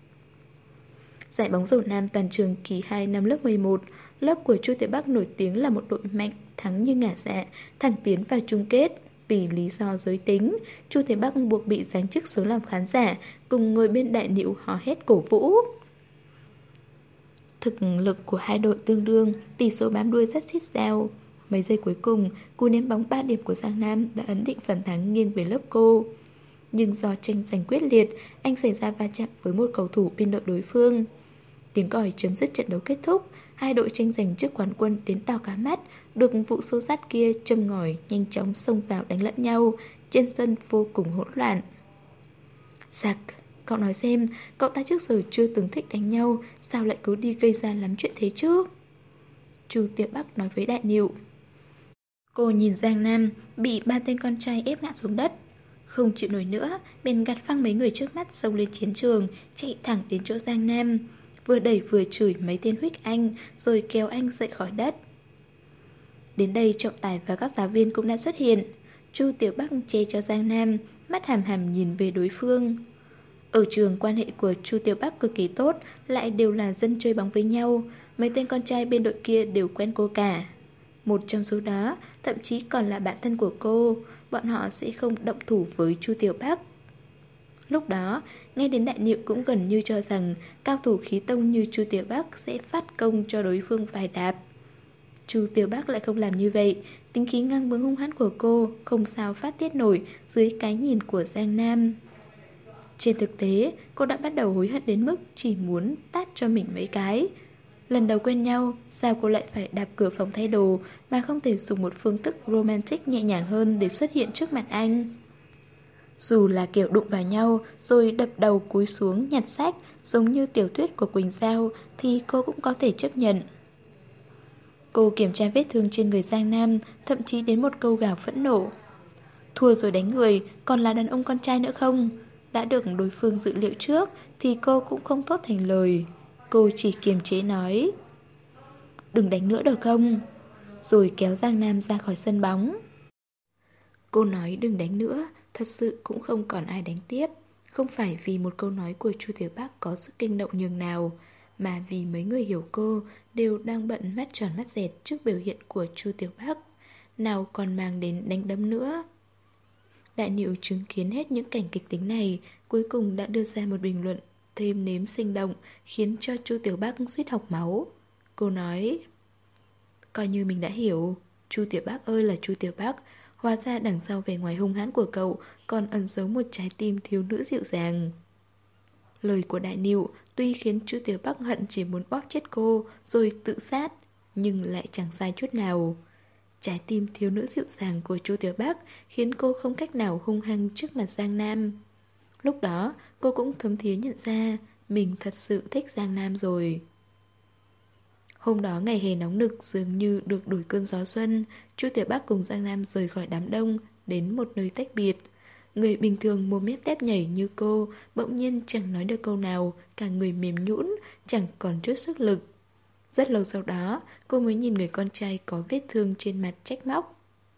Giải bóng rổ nam toàn trường kỳ 2 năm lớp 11, lớp của Chu Tiểu Bắc nổi tiếng là một đội mạnh, thắng như ngả dạ, thẳng tiến vào chung kết. Vì lý do giới tính, Chu Tiểu Bắc buộc bị giáng chức xuống làm khán giả, cùng người bên Đại Nịu hò hét cổ vũ. Thực lực của hai đội tương đương, tỷ số bám đuôi rất xít sao. Mấy giây cuối cùng, cú ném bóng 3 điểm của Giang Nam đã ấn định phần thắng nghiêng về lớp cô. Nhưng do tranh giành quyết liệt, anh xảy ra va chạm với một cầu thủ bên đội đối phương. Tiếng còi chấm dứt trận đấu kết thúc, hai đội tranh giành chức quán quân đến đỏ cả mắt, được vụ xô xát kia châm ngòi nhanh chóng xông vào đánh lẫn nhau, trên sân vô cùng hỗn loạn. Giặc, cậu nói xem, cậu ta trước giờ chưa từng thích đánh nhau, sao lại cứ đi gây ra lắm chuyện thế chứ? Chu Tiểu Bắc nói với Đại Nịu. Cô nhìn Giang Nam bị ba tên con trai ép ngã xuống đất. Không chịu nổi nữa, bèn gạt phăng mấy người trước mắt xông lên chiến trường, chạy thẳng đến chỗ Giang Nam. Vừa đẩy vừa chửi mấy tên huých anh, rồi kéo anh dậy khỏi đất. Đến đây trọng tài và các giáo viên cũng đã xuất hiện. Chu Tiểu Bắc che cho Giang Nam, mắt hàm hàm nhìn về đối phương. Ở trường quan hệ của Chu Tiểu Bắc cực kỳ tốt, lại đều là dân chơi bóng với nhau. Mấy tên con trai bên đội kia đều quen cô cả. Một trong số đó thậm chí còn là bạn thân của cô. Bọn họ sẽ không động thủ với Chu Tiểu Bắc. Lúc đó, nghe đến Đại Nịu cũng gần như cho rằng cao thủ khí tông như Chu Tiểu Bắc sẽ phát công cho đối phương vài đạp. Chu Tiểu Bắc lại không làm như vậy. Tính khí ngang bướng hung hãn của cô không sao phát tiết nổi dưới cái nhìn của Giang Nam. Trên thực tế, cô đã bắt đầu hối hận đến mức chỉ muốn tát cho mình mấy cái. Lần đầu quen nhau, sao cô lại phải đạp cửa phòng thay đồ mà không thể dùng một phương thức romantic nhẹ nhàng hơn để xuất hiện trước mặt anh? Dù là kiểu đụng vào nhau rồi đập đầu cúi xuống nhặt sách giống như tiểu thuyết của Quỳnh Giao thì cô cũng có thể chấp nhận. Cô kiểm tra vết thương trên người Giang Nam, thậm chí đến một câu gào phẫn nộ. Thua rồi đánh người, còn là đàn ông con trai nữa không? Đã được đối phương dự liệu trước thì cô cũng không thốt thành lời. Cô chỉ kiềm chế nói, đừng đánh nữa được không? Rồi kéo Giang Nam ra khỏi sân bóng. Cô nói đừng đánh nữa, thật sự cũng không còn ai đánh tiếp. Không phải vì một câu nói của Chu Tiểu Bắc có sức kinh động nhường nào, mà vì mấy người hiểu cô đều đang bận mắt tròn mắt dẹt trước biểu hiện của Chu Tiểu Bắc, nào còn mang đến đánh đấm nữa. Đại Nịu chứng kiến hết những cảnh kịch tính này, cuối cùng đã đưa ra một bình luận thêm nếm sinh động, khiến cho Chu Tiểu Bắc suýt học máu. Cô nói, coi như mình đã hiểu. Chu Tiểu Bắc ơi là Chu Tiểu Bắc, hóa ra đằng sau vẻ ngoài hung hãn của cậu còn ẩn giấu một trái tim thiếu nữ dịu dàng. Lời của Đại Nịu tuy khiến Chu Tiểu Bắc hận chỉ muốn bóp chết cô rồi tự sát, nhưng lại chẳng sai chút nào. Trái tim thiếu nữ dịu dàng của Chu Tiểu Bắc khiến cô không cách nào hung hăng trước mặt Giang Nam. Lúc đó cô cũng thấm thía nhận ra mình thật sự thích Giang Nam rồi. Hôm đó ngày hè nóng nực dường như được đổi cơn gió xuân. Chu Tiểu Bắc cùng Giang Nam rời khỏi đám đông đến một nơi tách biệt. Người bình thường mồm mép tép nhảy như cô bỗng nhiên chẳng nói được câu nào, cả người mềm nhũn, chẳng còn chút sức lực. Rất lâu sau đó, cô mới nhìn người con trai có vết thương trên mặt trách móc.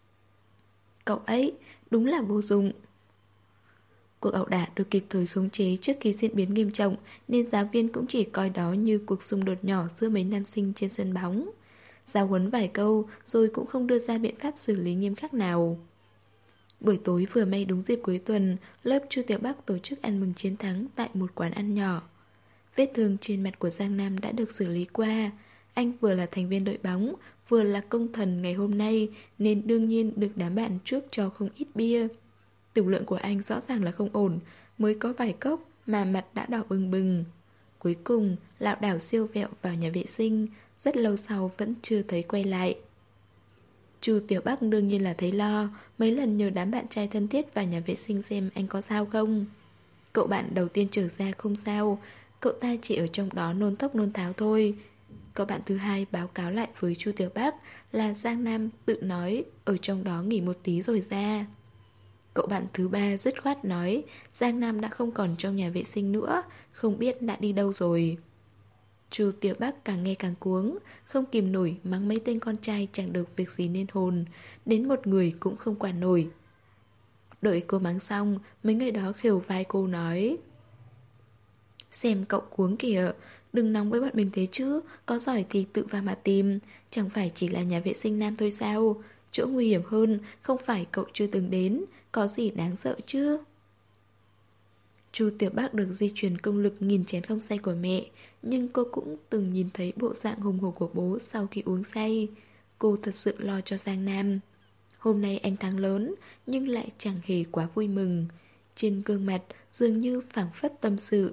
Cậu ấy, đúng là vô dụng. Cuộc ẩu đả được kịp thời khống chế trước khi diễn biến nghiêm trọng, nên giáo viên cũng chỉ coi đó như cuộc xung đột nhỏ giữa mấy nam sinh trên sân bóng. Giáo huấn vài câu rồi cũng không đưa ra biện pháp xử lý nghiêm khắc nào. Buổi tối vừa may đúng dịp cuối tuần, lớp Chu Tiểu Bắc tổ chức ăn mừng chiến thắng tại một quán ăn nhỏ. Vết thương trên mặt của Giang Nam đã được xử lý qua. Anh vừa là thành viên đội bóng, vừa là công thần ngày hôm nay, nên đương nhiên được đám bạn chuốc cho không ít bia. Tiểu lượng của anh rõ ràng là không ổn, mới có vài cốc mà mặt đã đỏ bừng bừng. Cuối cùng, lảo đảo siêu vẹo vào nhà vệ sinh, rất lâu sau vẫn chưa thấy quay lại. Chu Tiểu Bắc đương nhiên là thấy lo, mấy lần nhờ đám bạn trai thân thiết vào nhà vệ sinh xem anh có sao không. Cậu bạn đầu tiên trở ra không sao, cậu ta chỉ ở trong đó nôn tóc nôn tháo thôi. Cậu bạn thứ hai báo cáo lại với Chu Tiểu Bắc là Giang Nam tự nói ở trong đó nghỉ một tí rồi ra. Cậu bạn thứ ba dứt khoát nói Giang Nam đã không còn trong nhà vệ sinh nữa, không biết đã đi đâu rồi. Chu Tiểu Bắc càng nghe càng cuống, không kìm nổi mắng mấy tên con trai chẳng được việc gì nên hồn, đến một người cũng không quản nổi. Đợi cô mắng xong, mấy người đó khều vai cô nói, xem cậu cuống kìa, đừng nóng với bọn mình thế chứ, có giỏi thì tự vào mà tìm, chẳng phải chỉ là nhà vệ sinh nam thôi sao, chỗ nguy hiểm hơn, không phải cậu chưa từng đến, có gì đáng sợ chứ. Chu Tiểu Bắc được di truyền công lực nghìn chén không say của mẹ, nhưng cô cũng từng nhìn thấy bộ dạng hùng hổ của bố sau khi uống say. Cô thật sự lo cho Giang Nam. Hôm nay anh thắng lớn, nhưng lại chẳng hề quá vui mừng. Trên gương mặt dường như phảng phất tâm sự.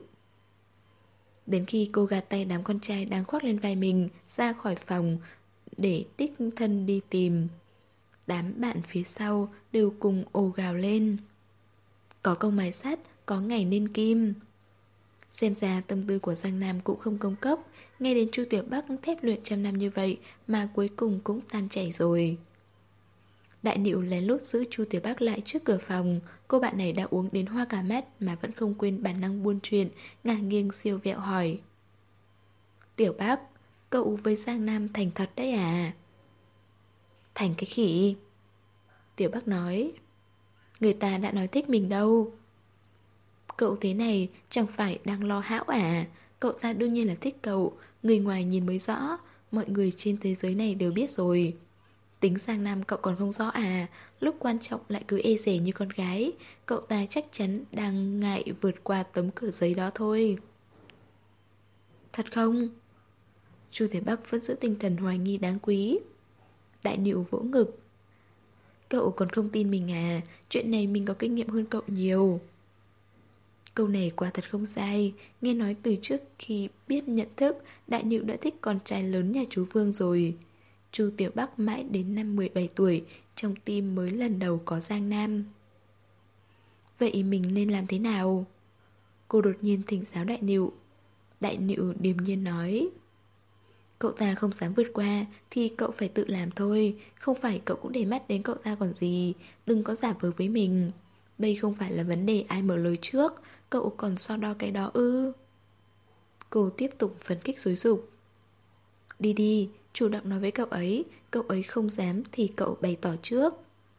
Đến khi cô gạt tay đám con trai đang khoác lên vai mình ra khỏi phòng để đích thân đi tìm. Đám bạn phía sau đều cùng ồ gào lên. Có câu mài sắt, có ngày nên kim. Xem ra tâm tư của Giang Nam cũng không công cốc. Nghe đến Chu Tiểu Bắc thép luyện trăm năm như vậy mà cuối cùng cũng tan chảy rồi. Đại Nịu lén lút giữ Chu Tiểu Bắc lại trước cửa phòng. Cô bạn này đã uống đến hoa cả mắt mà vẫn không quên bản năng buôn chuyện, ngả nghiêng siêu vẹo hỏi. Tiểu Bắc, cậu với Giang Nam thành thật đấy à? Thành cái khỉ. Tiểu Bắc nói. Người ta đã nói thích mình đâu. Cậu thế này chẳng phải đang lo hão à? Cậu ta đương nhiên là thích cậu. Người ngoài nhìn mới rõ. Mọi người trên thế giới này đều biết rồi. Tính Giang Nam cậu còn không rõ à? Lúc quan trọng lại cứ e dè như con gái. Cậu ta chắc chắn đang ngại vượt qua tấm cửa giấy đó thôi. Thật không? Chu Thế Bắc vẫn giữ tinh thần hoài nghi đáng quý. Đại Nịu vỗ ngực. Cậu còn không tin mình à? Chuyện này mình có kinh nghiệm hơn cậu nhiều. Câu này quả thật không sai. Nghe nói từ trước khi biết nhận thức, Đại Nịu đã thích con trai lớn nhà chú Vương rồi. Chu Tiểu Bắc mãi đến năm 17 tuổi, trong tim mới lần đầu có Giang Nam. Vậy mình nên làm thế nào? Cô đột nhiên thỉnh giáo Đại Nịu. Đại Nịu điềm nhiên nói. Cậu ta không dám vượt qua thì cậu phải tự làm thôi. Không phải cậu cũng để mắt đến cậu ta còn gì. Đừng có giả vờ với mình. Đây không phải là vấn đề ai mở lời trước. Cậu còn so đo cái đó ư? Cô tiếp tục phấn khích xúi giục. Đi đi, chủ động nói với cậu ấy. Cậu ấy không dám thì cậu bày tỏ trước.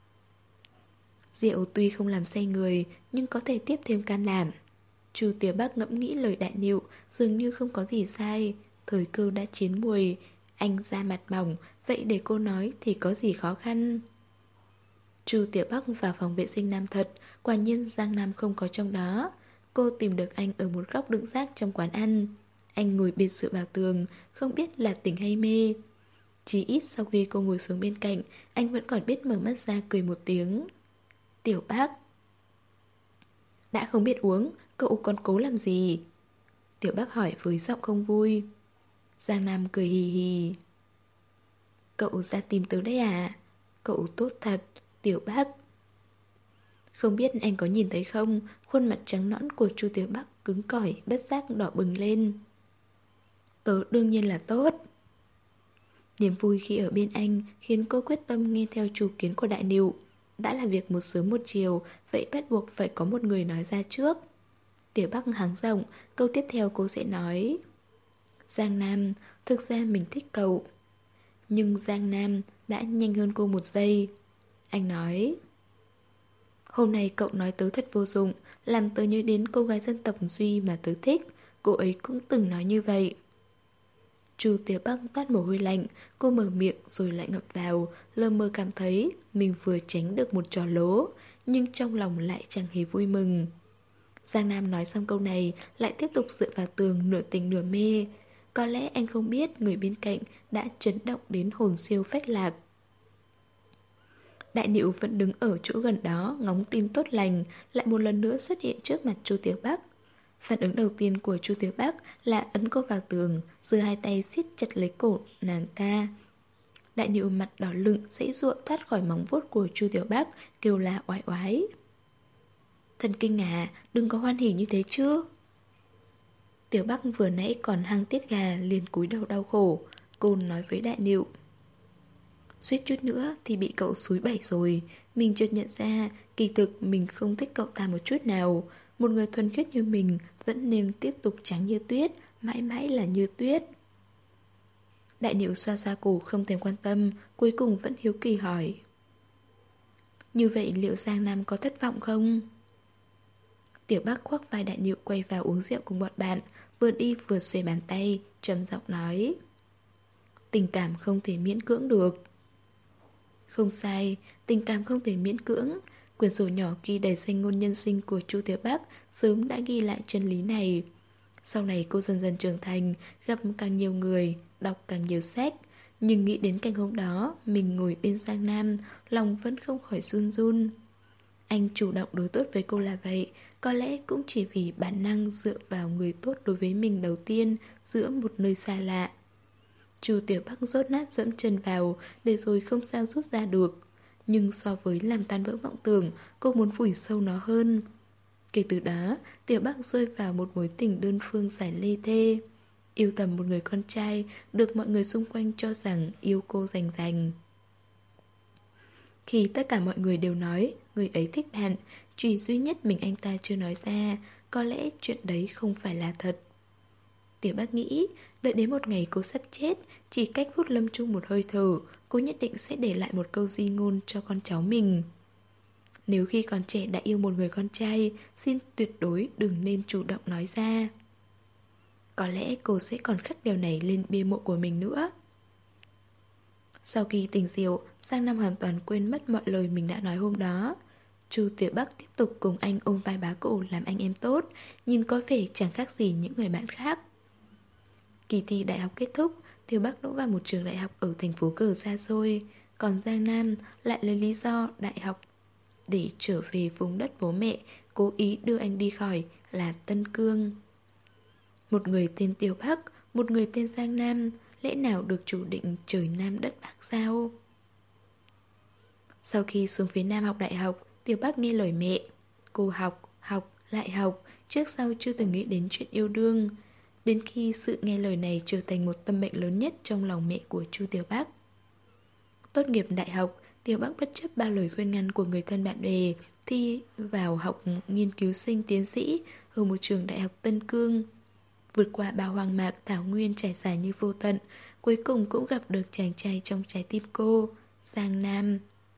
Rượu tuy không làm say người, nhưng có thể tiếp thêm can đảm. Chu Tiểu Bắc ngẫm nghĩ lời Đại Nịu, dường như không có gì sai. Thời cơ đã chín mùi. Anh ra mặt mỏng, vậy để cô nói thì có gì khó khăn. Chu Tiểu Bắc vào phòng vệ sinh nam thật. Quả nhiên Giang Nam không có trong đó. Cô tìm được anh ở một góc đựng rác trong quán ăn. Anh ngồi biệt dựa vào tường, không biết là tỉnh hay mê. Chỉ ít sau khi cô ngồi xuống bên cạnh, anh vẫn còn biết mở mắt ra cười một tiếng. Tiểu Bác. Đã không biết uống, cậu còn cố làm gì? Tiểu Bác hỏi với giọng không vui. Giang Nam cười hì hì. Cậu ra tìm tớ đấy à? Cậu tốt thật, Tiểu Bác. Không biết anh có nhìn thấy không, khuôn mặt trắng nõn của Chu Tiểu Bắc cứng cỏi, bất giác đỏ bừng lên. Tớ đương nhiên là tốt. Niềm vui khi ở bên anh khiến cô quyết tâm nghe theo chủ kiến của Đại Nịu. Đã là việc một sớm một chiều, vậy bắt buộc phải có một người nói ra trước. Tiểu Bắc hắng giọng, câu tiếp theo cô sẽ nói. Giang Nam, thực ra mình thích cậu. Nhưng Giang Nam đã nhanh hơn cô một giây. Anh nói. Hôm nay cậu nói tớ thật vô dụng, làm tớ nhớ đến cô gái dân tộc Duy mà tớ thích. Cô ấy cũng từng nói như vậy. Chu Tiểu Bắc toát mồ hôi lạnh. Cô mở miệng rồi lại ngậm vào. Lờ mờ cảm thấy mình vừa tránh được một trò lố, nhưng trong lòng lại chẳng hề vui mừng. Giang Nam nói xong câu này, lại tiếp tục dựa vào tường nửa tình nửa mê. Có lẽ anh không biết người bên cạnh đã chấn động đến hồn siêu phách lạc. Đại Nịu vẫn đứng ở chỗ gần đó, ngóng tin tốt lành, lại một lần nữa xuất hiện trước mặt Chu Tiểu Bắc. Phản ứng đầu tiên của Chu Tiểu Bắc là ấn cô vào tường, giơ hai tay siết chặt lấy cổ nàng ta. Đại Nịu mặt đỏ lựng, giãy giụa thoát khỏi móng vuốt của Chu Tiểu Bắc, kêu la oái oái. Thần kinh à, đừng có hoan hỉ như thế chứ. Tiểu Bắc vừa nãy còn hăng tiết gà liền cúi đầu đau khổ. Cô nói với Đại Nịu. Suýt chút nữa thì bị cậu xúi bẩy rồi. Mình chợt nhận ra kỳ thực mình không thích cậu ta một chút nào. Một người thuần khiết như mình vẫn nên tiếp tục trắng như tuyết, mãi mãi là như tuyết. Đại Nịu xoa xoa cổ không thèm quan tâm, cuối cùng vẫn hiếu kỳ hỏi. Như vậy liệu Giang Nam có thất vọng không? Tiểu Bắc khoác vai Đại Nịu quay vào uống rượu cùng bọn bạn, vừa đi vừa xuề bàn tay, trầm giọng nói. Tình cảm không thể miễn cưỡng được. Không sai, tình cảm không thể miễn cưỡng. Quyển sổ nhỏ ghi đầy danh ngôn nhân sinh của Chu Tiểu Bắc sớm đã ghi lại chân lý này. Sau này cô dần dần trưởng thành, gặp càng nhiều người, đọc càng nhiều sách. Nhưng nghĩ đến cảnh hôm đó, mình ngồi bên Giang Nam, lòng vẫn không khỏi run run. Anh chủ động đối tốt với cô là vậy, có lẽ cũng chỉ vì bản năng dựa vào người tốt đối với mình đầu tiên giữa một nơi xa lạ. Chu Tiểu Bắc rốt nát dẫm chân vào, để rồi không sao rút ra được. Nhưng so với làm tan vỡ vọng tưởng, cô muốn vùi sâu nó hơn. Kể từ đó, Tiểu Bắc rơi vào một mối tình đơn phương giải lê thê. Yêu tầm một người con trai, được mọi người xung quanh cho rằng yêu cô rành rành. Khi tất cả mọi người đều nói người ấy thích bạn, chỉ duy nhất mình anh ta chưa nói ra, có lẽ chuyện đấy không phải là thật. Tiểu Bác nghĩ, đợi đến một ngày cô sắp chết, chỉ cách phút lâm chung một hơi thở, cô nhất định sẽ để lại một câu di ngôn cho con cháu mình. Nếu khi còn trẻ đã yêu một người con trai, xin tuyệt đối đừng nên chủ động nói ra. Có lẽ cô sẽ còn khắc điều này lên bia mộ của mình nữa. Sau khi tỉnh rượu, Giang Nam hoàn toàn quên mất mọi lời mình đã nói hôm đó. Chu Tiểu Bắc tiếp tục cùng anh ôm vai bá cổ làm anh em tốt, nhìn có vẻ chẳng khác gì những người bạn khác. Kỳ thi đại học kết thúc, Tiểu Bắc đỗ vào một trường đại học ở thành phố cờ xa xôi, còn Giang Nam lại lấy lý do đại học để trở về vùng đất bố mẹ, cố ý đưa anh đi khỏi là Tân Cương. Một người tên Tiểu Bắc, một người tên Giang Nam, lẽ nào được chủ định trời Nam đất Bắc sao? Sau khi xuống phía Nam học đại học, Tiểu Bắc nghe lời mẹ. Cô học, lại học, trước sau chưa từng nghĩ đến chuyện yêu đương. Đến khi sự nghe lời này trở thành một tâm bệnh lớn nhất trong lòng mẹ của Chu Tiểu Bắc. Tốt nghiệp đại học, Tiểu Bắc bất chấp ba lời khuyên ngăn của người thân bạn bè, thi vào học nghiên cứu sinh tiến sĩ ở một trường đại học Tân Cương. Vượt qua bao hoang mạc thảo nguyên trải dài như vô tận, cuối cùng cũng gặp được chàng trai trong trái tim cô, Giang Nam.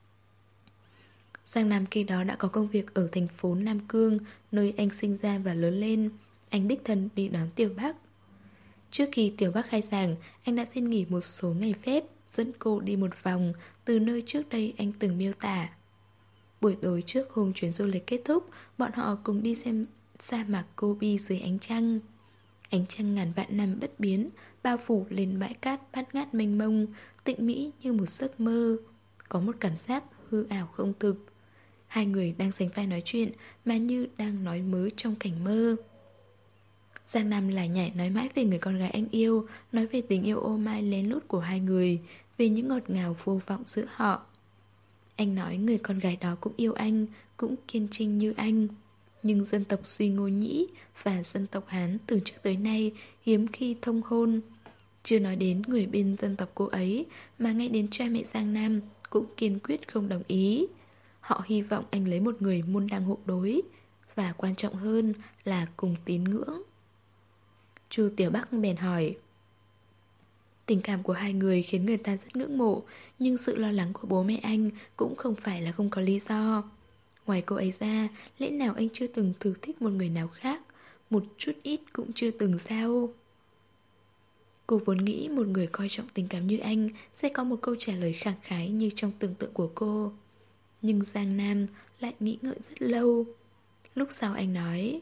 Giang Nam khi đó đã có công việc ở thành phố Nam Cương, nơi anh sinh ra và lớn lên. Anh đích thân đi đón Tiểu Bắc. Trước khi Tiểu Bắc khai giảng, anh đã xin nghỉ một số ngày phép, dẫn cô đi một vòng từ nơi trước đây anh từng miêu tả. Buổi tối trước hôm chuyến du lịch kết thúc, bọn họ cùng đi xem sa mạc Gobi dưới ánh trăng. Ánh trăng ngàn vạn năm bất biến, bao phủ lên bãi cát bát ngát mênh mông, tịnh mỹ như một giấc mơ. Có một cảm giác hư ảo không thực. Hai người đang sánh vai nói chuyện mà như đang nói mớ trong cảnh mơ. Giang Nam lải nhải nói mãi về người con gái anh yêu, nói về tình yêu ô mai lén lút của hai người, về những ngọt ngào vô vọng giữa họ. Anh nói người con gái đó cũng yêu anh, cũng kiên trinh như anh. Nhưng dân tộc Duy Ngô Nhĩ và dân tộc Hán từ trước tới nay hiếm khi thông hôn. Chưa nói đến người bên dân tộc cô ấy, mà ngay đến cha mẹ Giang Nam cũng kiên quyết không đồng ý. Họ hy vọng anh lấy một người môn đăng hộ đối, và quan trọng hơn là cùng tín ngưỡng. Chu Tiểu Bắc bèn hỏi. Tình cảm của hai người khiến người ta rất ngưỡng mộ, nhưng sự lo lắng của bố mẹ anh cũng không phải là không có lý do. Ngoài cô ấy ra, lẽ nào anh chưa từng thử thích một người nào khác, một chút ít cũng chưa từng sao? Cô vốn nghĩ một người coi trọng tình cảm như anh sẽ có một câu trả lời khẳng khái như trong tưởng tượng của cô. Nhưng Giang Nam lại nghĩ ngợi rất lâu. Lúc sau anh nói,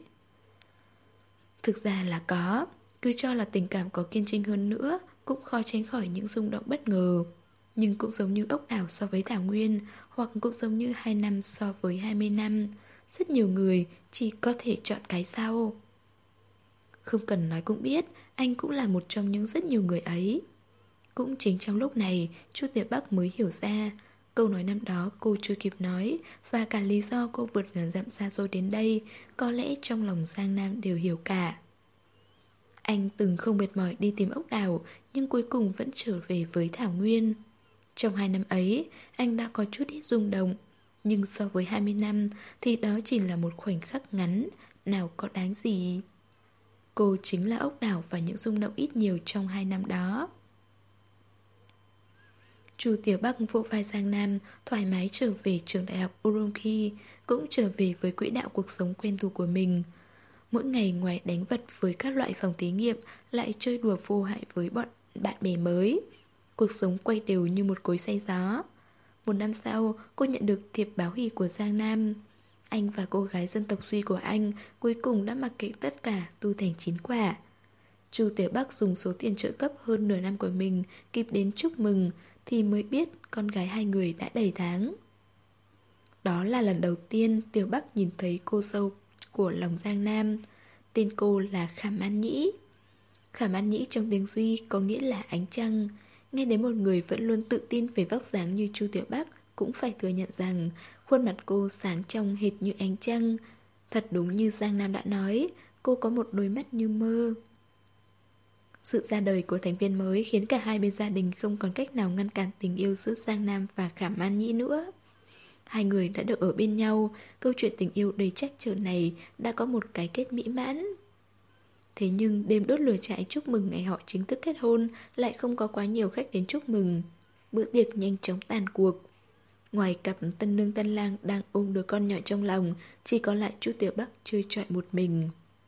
thực ra là có, cứ cho là tình cảm có kiên trinh hơn nữa cũng khó tránh khỏi những rung động bất ngờ. Nhưng cũng giống như ốc đảo so với thảo nguyên, hoặc cũng giống như 2 năm so với 20 năm. Rất nhiều người chỉ có thể chọn cái sau. Không cần nói cũng biết, anh cũng là một trong những rất nhiều người ấy. Cũng chính trong lúc này, Chu Tiểu Bắc mới hiểu ra câu nói năm đó cô chưa kịp nói, và cả lý do cô vượt ngàn dặm xa xôi đến đây, có lẽ trong lòng Giang Nam đều hiểu cả. Anh từng không mệt mỏi đi tìm ốc đảo, nhưng cuối cùng vẫn trở về với thảo nguyên. Trong 2 năm ấy, anh đã có chút ít rung động, nhưng so với 20 năm thì đó chỉ là một khoảnh khắc ngắn, nào có đáng gì. Cô chính là ốc đảo và những rung động ít nhiều trong 2 năm đó. Chu Tiểu Bắc vỗ vai Giang Nam, thoải mái trở về trường đại học Urumqi, cũng trở về với quỹ đạo cuộc sống quen thuộc của mình. Mỗi ngày ngoài đánh vật với các loại phòng thí nghiệm, lại chơi đùa vô hại với bọn bạn bè mới. Cuộc sống quay đều như một cối xay gió. Một năm sau, cô nhận được thiệp báo hỉ của Giang Nam. Anh và cô gái dân tộc Duy của anh cuối cùng đã mặc kệ tất cả tu thành chín quả. Chu Tiểu Bắc dùng số tiền trợ cấp hơn nửa năm của mình kịp đến chúc mừng, thì mới biết con gái hai người đã đầy tháng. Đó là lần đầu tiên Tiểu Bắc nhìn thấy cô dâu của lòng Giang Nam. Tên cô là Khảm An Nhĩ. Khảm An Nhĩ trong tiếng Duy có nghĩa là ánh trăng. Nghe đến một người vẫn luôn tự tin về vóc dáng như Chu Tiểu Bắc, cũng phải thừa nhận rằng khuôn mặt cô sáng trong hệt như ánh trăng. Thật đúng như Giang Nam đã nói, cô có một đôi mắt như mơ. Sự ra đời của thành viên mới khiến cả hai bên gia đình không còn cách nào ngăn cản tình yêu giữa Giang Nam và Khảm An Nhĩ nữa. Hai người đã được ở bên nhau, câu chuyện tình yêu đầy trắc trở này đã có một cái kết mỹ mãn. Thế nhưng đêm đốt lửa trại chúc mừng ngày họ chính thức kết hôn lại không có quá nhiều khách đến chúc mừng. Bữa tiệc nhanh chóng tàn cuộc. Ngoài cặp tân nương tân lang đang ôm đứa con nhỏ trong lòng, chỉ còn lại Chu Tiểu Bắc chơi trọi một mình.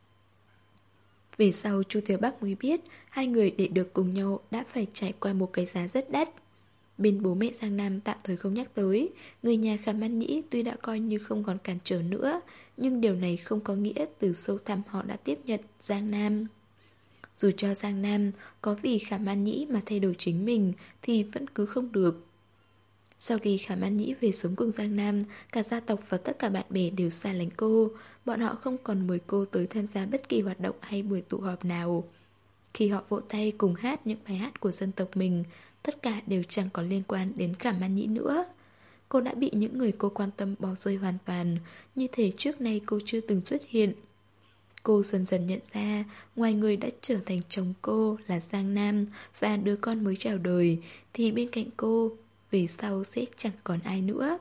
Về sau Chu Tiểu Bắc mới biết hai người để được cùng nhau đã phải trải qua một cái giá rất đắt. Bên bố mẹ Giang Nam tạm thời không nhắc tới, người nhà Khảm An Nhĩ tuy đã coi như không còn cản trở nữa, nhưng điều này không có nghĩa từ sâu thẳm họ đã tiếp nhận Giang Nam. Dù cho Giang Nam có vì Khảm An Nhĩ mà thay đổi chính mình thì vẫn cứ không được. Sau khi Khảm An Nhĩ về sống cùng Giang Nam, cả gia tộc và tất cả bạn bè đều xa lánh cô. Bọn họ không còn mời cô tới tham gia bất kỳ hoạt động hay buổi tụ họp nào. Khi họ vỗ tay cùng hát những bài hát của dân tộc mình, tất cả đều chẳng có liên quan đến Khảm An Nhĩ nữa. Cô đã bị những người cô quan tâm bỏ rơi hoàn toàn, như thể trước nay cô chưa từng xuất hiện. Cô dần dần nhận ra, ngoài người đã trở thành chồng cô là Giang Nam và đứa con mới chào đời, thì bên cạnh cô, về sau sẽ chẳng còn ai nữa.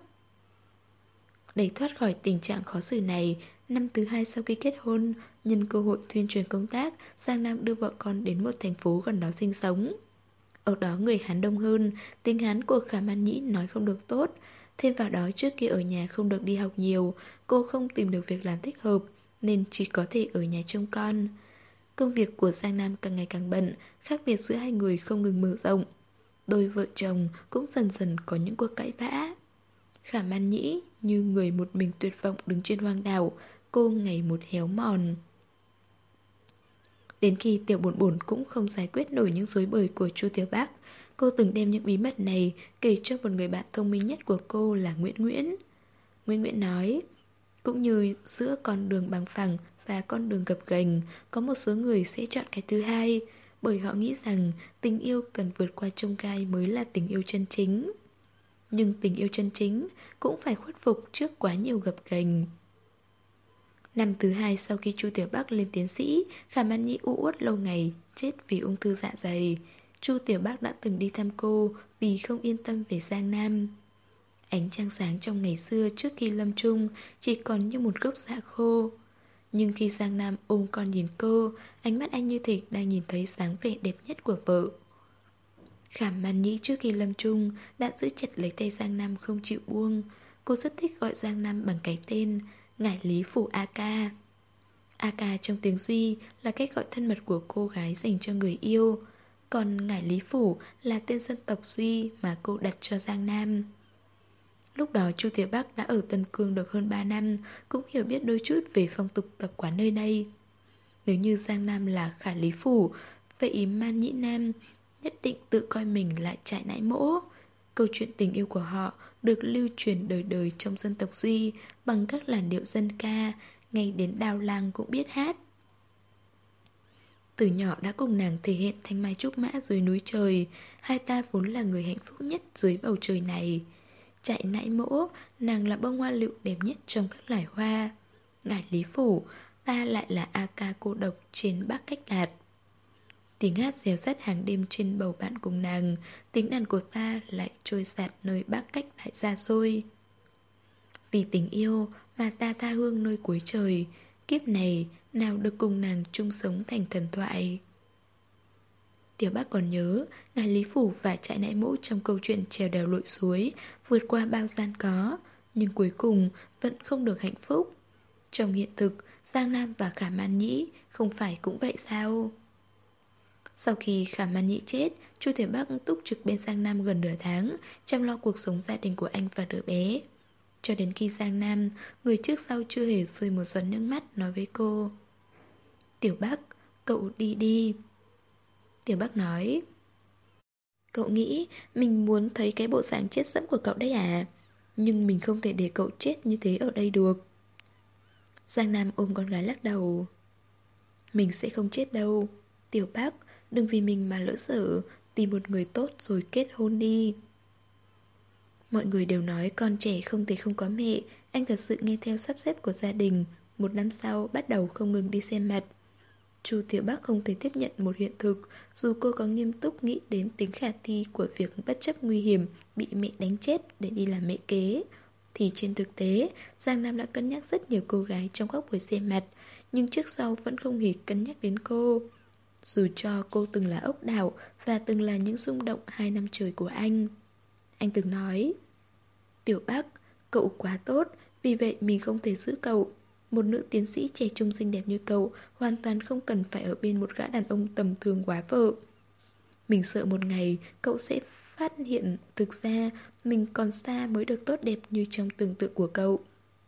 Để thoát khỏi tình trạng khó xử này, năm thứ hai sau khi kết hôn, nhân cơ hội tuyên truyền công tác, Giang Nam đưa vợ con đến một thành phố gần đó sinh sống. Ở đó người Hán đông hơn, tiếng Hán của Khảm An Nhĩ nói không được tốt. Thêm vào đó trước kia ở nhà không được đi học nhiều, cô không tìm được việc làm thích hợp, nên chỉ có thể ở nhà trông con. Công việc của Giang Nam càng ngày càng bận, khác biệt giữa hai người không ngừng mở rộng. Đôi vợ chồng cũng dần dần có những cuộc cãi vã. Khảm An Nhĩ như người một mình tuyệt vọng đứng trên hoang đảo, cô ngày một héo mòn. Đến khi Tiểu Bổn Bổn cũng không giải quyết nổi những rối bời của Chu Tiểu Bắc, cô từng đem những bí mật này kể cho một người bạn thông minh nhất của cô là Nguyễn Nguyễn. Nguyễn Nguyễn nói, cũng như giữa con đường bằng phẳng và con đường gập ghềnh, có một số người sẽ chọn cái thứ hai, bởi họ nghĩ rằng tình yêu cần vượt qua chông gai mới là tình yêu chân chính. Nhưng tình yêu chân chính cũng phải khuất phục trước quá nhiều gập ghềnh. Năm thứ hai sau khi Chu Tiểu Bắc lên tiến sĩ, Khảm An Nhĩ u uất lâu ngày, chết vì ung thư dạ dày. Chu Tiểu Bắc đã từng đi thăm cô vì không yên tâm về Giang Nam. Ánh trăng sáng trong ngày xưa trước khi lâm chung chỉ còn như một gốc dạ khô. Nhưng khi Giang Nam ôm con nhìn cô, ánh mắt anh như thể đang nhìn thấy dáng vẻ đẹp nhất của vợ. Khảm An Nhĩ trước khi lâm chung đã giữ chặt lấy tay Giang Nam không chịu buông. Cô rất thích gọi Giang Nam bằng cái tên Ngải Lý Phủ A Ca. A Ca trong tiếng Duy là cách gọi thân mật của cô gái dành cho người yêu. Còn Ngải Lý Phủ là tên dân tộc Duy mà cô đặt cho Giang Nam. Lúc đó Chu Tiểu Bắc đã ở Tân Cương được hơn 3 năm, cũng hiểu biết đôi chút về phong tục tập quán nơi đây. Nếu như Giang Nam là Khải Lý Phủ, vậy Man Nhĩ Nam nhất định tự coi mình là trại nãi mỗ. Câu chuyện tình yêu của họ được lưu truyền đời đời trong dân tộc Duy bằng các làn điệu dân ca, ngay đến đào lang cũng biết hát. Từ nhỏ đã cùng nàng thể hiện thanh mai trúc mã dưới núi trời, hai ta vốn là người hạnh phúc nhất dưới bầu trời này. Chạy nãi mỗ, nàng là bông hoa lựu đẹp nhất trong các loài hoa. Ngải Lý Phủ, ta lại là A Ca cô độc trên Bắc Cách Lạt. Tiếng hát réo rắt hàng đêm trên bầu bạn cùng nàng, tiếng đàn của ta lại trôi dạt nơi Bắc Cách lại xa xôi. Vì tình yêu mà ta tha hương nơi cuối trời, kiếp này nào được cùng nàng chung sống thành thần thoại. Tiểu Bác còn nhớ, ngài Lý Phủ và trại nãi mỗ trong câu chuyện trèo đèo lội suối, vượt qua bao gian có, nhưng cuối cùng vẫn không được hạnh phúc. Trong hiện thực, Giang Nam và Khảm An Nhĩ không phải cũng vậy sao? Sau khi Khảm An Nhĩ chết, Chu Tiểu Bắc túc trực bên Giang Nam gần nửa tháng, chăm lo cuộc sống gia đình của anh và đứa bé. Cho đến khi Giang Nam, người trước sau chưa hề rơi một giọt nước mắt, nói với cô: Tiểu Bắc, cậu đi đi. Tiểu Bắc nói: Cậu nghĩ mình muốn thấy cái bộ dạng chết dẫm của cậu đấy à? Nhưng mình không thể để cậu chết như thế ở đây được. Giang Nam ôm con gái lắc đầu: Mình sẽ không chết đâu. Tiểu Bắc, đừng vì mình mà lỡ dở, tìm một người tốt rồi kết hôn đi. Mọi người đều nói con trẻ không thể không có mẹ. Anh thật sự nghe theo sắp xếp của gia đình. 1 năm sau bắt đầu không ngừng đi xem mặt. Chu Tiểu Bắc không thể tiếp nhận một hiện thực. Dù cô có nghiêm túc nghĩ đến tính khả thi của việc bất chấp nguy hiểm bị mẹ đánh chết để đi làm mẹ kế, thì trên thực tế Giang Nam đã cân nhắc rất nhiều cô gái trong các buổi xem mặt, nhưng trước sau vẫn không hề cân nhắc đến cô. Dù cho cô từng là ốc đảo và từng là những rung động 2 năm trời của anh. Anh từng nói: Tiểu Bắc, cậu quá tốt, vì vậy mình không thể giữ cậu. Một nữ tiến sĩ trẻ trung xinh đẹp như cậu hoàn toàn không cần phải ở bên một gã đàn ông tầm thường quá vợ. Mình sợ một ngày cậu sẽ phát hiện thực ra mình còn xa mới được tốt đẹp như trong tưởng tượng của cậu.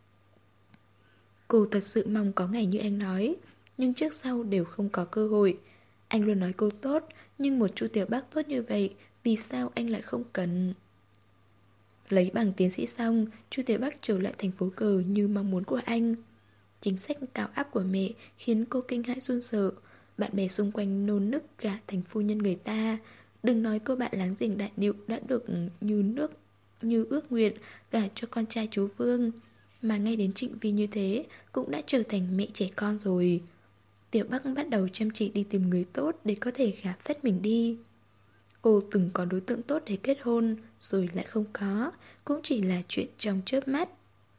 Cô thật sự mong có ngày như anh nói, nhưng trước sau đều không có cơ hội. Anh luôn nói cô tốt, nhưng một Chu Tiểu Bắc tốt như vậy, vì sao anh lại không cần? Lấy bằng tiến sĩ xong, Chu Tiểu Bắc trở lại thành phố cờ như mong muốn của anh. Chính sách cao áp của mẹ khiến cô kinh hãi run sợ. Bạn bè xung quanh nôn nức gả thành phu nhân người ta. Đừng nói cô bạn láng giềng Đại Nịu đã được như ước nguyện gả cho con trai chú Vương, mà ngay đến Trịnh Vi như thế cũng đã trở thành mẹ trẻ con rồi. Tiểu Bắc bắt đầu chăm chỉ đi tìm người tốt để có thể gả phép mình đi. Cô từng có đối tượng tốt để kết hôn, rồi lại không có, cũng chỉ là chuyện trong chớp mắt.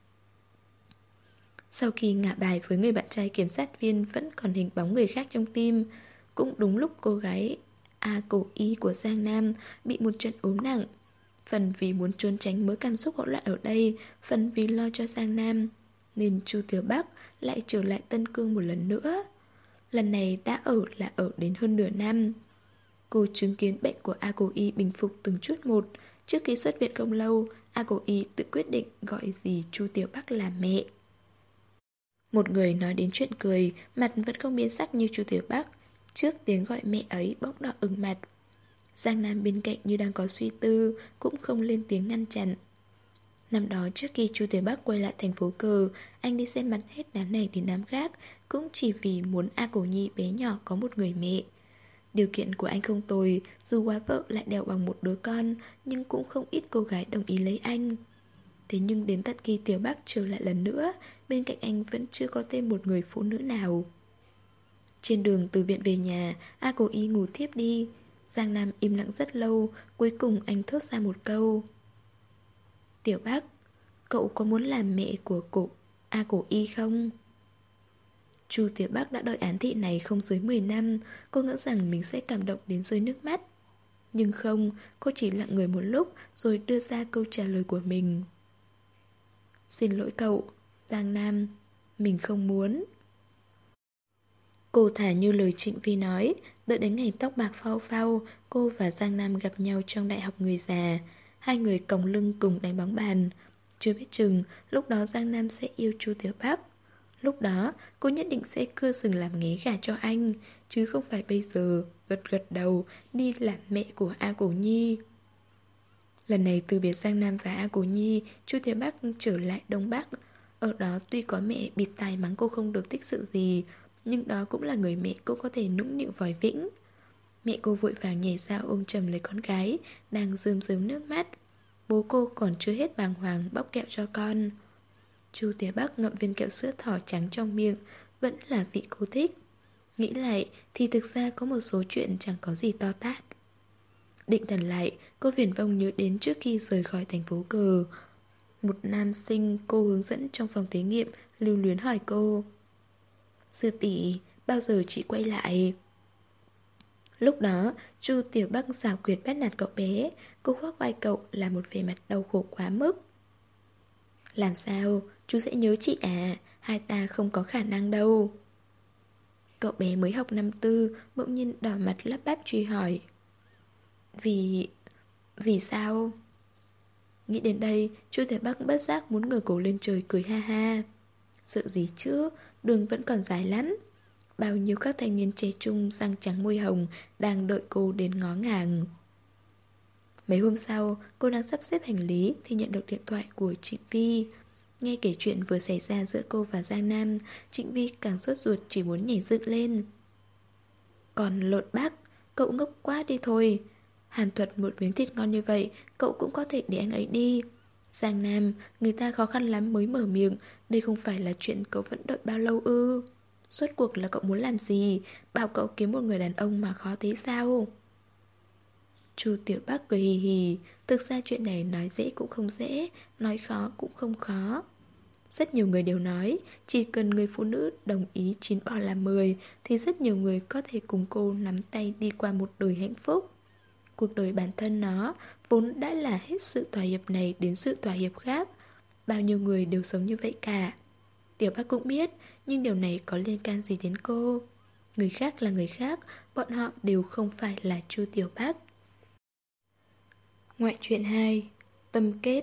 Sau khi ngả bài với người bạn trai kiểm sát viên vẫn còn hình bóng người khác trong tim, cũng đúng lúc cô gái A Cổ Y của Giang Nam bị một trận ốm nặng. Phần vì muốn trốn tránh mớ cảm xúc hỗn loạn ở đây, phần vì lo cho Giang Nam, nên Chu Tiểu Bắc lại trở lại Tân Cương một lần nữa. Lần này đã ở đến hơn nửa năm. Cô chứng kiến bệnh của A Cổ Y bình phục từng chút một. Trước khi xuất viện không lâu, A Cổ Y tự quyết định gọi dì Chu Tiểu Bắc là mẹ. Một người nói đến chuyện cười, mặt vẫn không biến sắc như Chu Tiểu Bắc. Trước tiếng gọi mẹ ấy bỗng đỏ ửng mặt. Giang Nam bên cạnh như đang có suy tư, cũng không lên tiếng ngăn chặn. Năm đó trước khi Chu Tiểu Bắc quay lại thành phố cờ, anh đi xem mặt hết đám này đến đám khác, cũng chỉ vì muốn A Cổ Nhi bé nhỏ có một người mẹ. Điều kiện của anh không tồi, dù quá vợ lại đèo bằng một đứa con, nhưng cũng không ít cô gái đồng ý lấy anh. Thế nhưng đến tận khi Tiểu Bắc trở lại lần nữa, bên cạnh anh vẫn chưa có thêm một người phụ nữ nào. Trên đường từ viện về nhà, A Cổ Y ngủ thiếp đi. Giang Nam im lặng rất lâu, cuối cùng anh thốt ra một câu: Tiểu Bắc, cậu có muốn làm mẹ của A Cổ Y không? Chu Tiểu Bắc đã đợi án thị này không dưới 10 năm, cô nghĩ rằng mình sẽ cảm động đến rơi nước mắt. Nhưng không, cô chỉ lặng người một lúc rồi đưa ra câu trả lời của mình. Xin lỗi cậu, Giang Nam, mình không muốn. Cô thả như lời Trịnh Vi nói, đợi đến ngày tóc bạc phau phau, cô và Giang Nam gặp nhau trong đại học người già. Hai người còng lưng cùng đánh bóng bàn. Chưa biết chừng, lúc đó Giang Nam sẽ yêu Chu Tiểu Bắc. Lúc đó, cô nhất định sẽ cưa sừng làm nghé gả cho anh, chứ không phải bây giờ, gật gật đầu, đi làm mẹ của A Cổ Nhi. Lần này từ biệt Giang Nam và A Cổ Nhi, Chu Tiểu Bắc trở lại Đông Bắc. Ở đó tuy có mẹ bịt tai mắng cô không được tích sự gì, nhưng đó cũng là người mẹ cô có thể nũng nịu vòi vĩnh. Mẹ cô vội vàng nhảy ra ôm chầm lấy con gái, đang rơm rớm nước mắt. Bố cô còn chưa hết bàng hoàng bóc kẹo cho con. Chu Tiểu Bắc ngậm viên kẹo sữa thỏ trắng trong miệng, vẫn là vị cô thích. Nghĩ lại thì thực ra có một số chuyện chẳng có gì to tát. Định thần lại, cô viển vông nhớ đến trước khi rời khỏi thành phố cờ. Một nam sinh cô hướng dẫn trong phòng thí nghiệm lưu luyến hỏi cô: Sư tỷ, bao giờ chị quay lại? Lúc đó, Chu Tiểu Bắc xảo quyệt bắt nạt cậu bé. Cô khoác vai cậu là một vẻ mặt đau khổ quá mức. Làm sao, chú sẽ nhớ chị à? Hai ta không có khả năng đâu. Cậu bé mới học năm tư, bỗng nhiên đỏ mặt lắp bắp truy hỏi. Vì sao? Nghĩ đến đây, Chu Tiểu Bắc bất giác muốn ngửa cổ lên trời cười ha ha. Sợ gì chứ, đường vẫn còn dài lắm. Bao nhiêu các thanh niên trẻ trung răng trắng môi hồng đang đợi cô đến ngó ngàng. Mấy hôm sau, cô đang sắp xếp hành lý thì nhận được điện thoại của Trịnh Vi. Nghe kể chuyện vừa xảy ra giữa cô và Giang Nam, Trịnh Vi càng sốt ruột chỉ muốn nhảy dựng lên. Còn lợn bác, cậu ngốc quá đi thôi. Hàn Thuật một miếng thịt ngon như vậy, cậu cũng có thể để anh ấy đi. Giang Nam, người ta khó khăn lắm mới mở miệng, đây không phải là chuyện cậu vẫn đợi bao lâu ư? Rốt cuộc là cậu muốn làm gì? Bảo cậu kiếm một người đàn ông mà khó thế sao? Chu Tiểu Bắc cười hì hì. Thực ra chuyện này nói dễ cũng không dễ, nói khó cũng không khó. Rất nhiều người đều nói, chỉ cần người phụ nữ đồng ý 9 bỏ làm 10 thì rất nhiều người có thể cùng cô nắm tay đi qua một đời hạnh phúc. Cuộc đời bản thân nó vốn đã là hết sự thỏa hiệp này đến sự thỏa hiệp khác. Bao nhiêu người đều sống như vậy cả. Tiểu Bắc cũng biết, nhưng điều này có liên can gì đến cô? Người khác là người khác, bọn họ đều không phải là Chu Tiểu Bắc. Ngoại truyện 2. Tâm kết.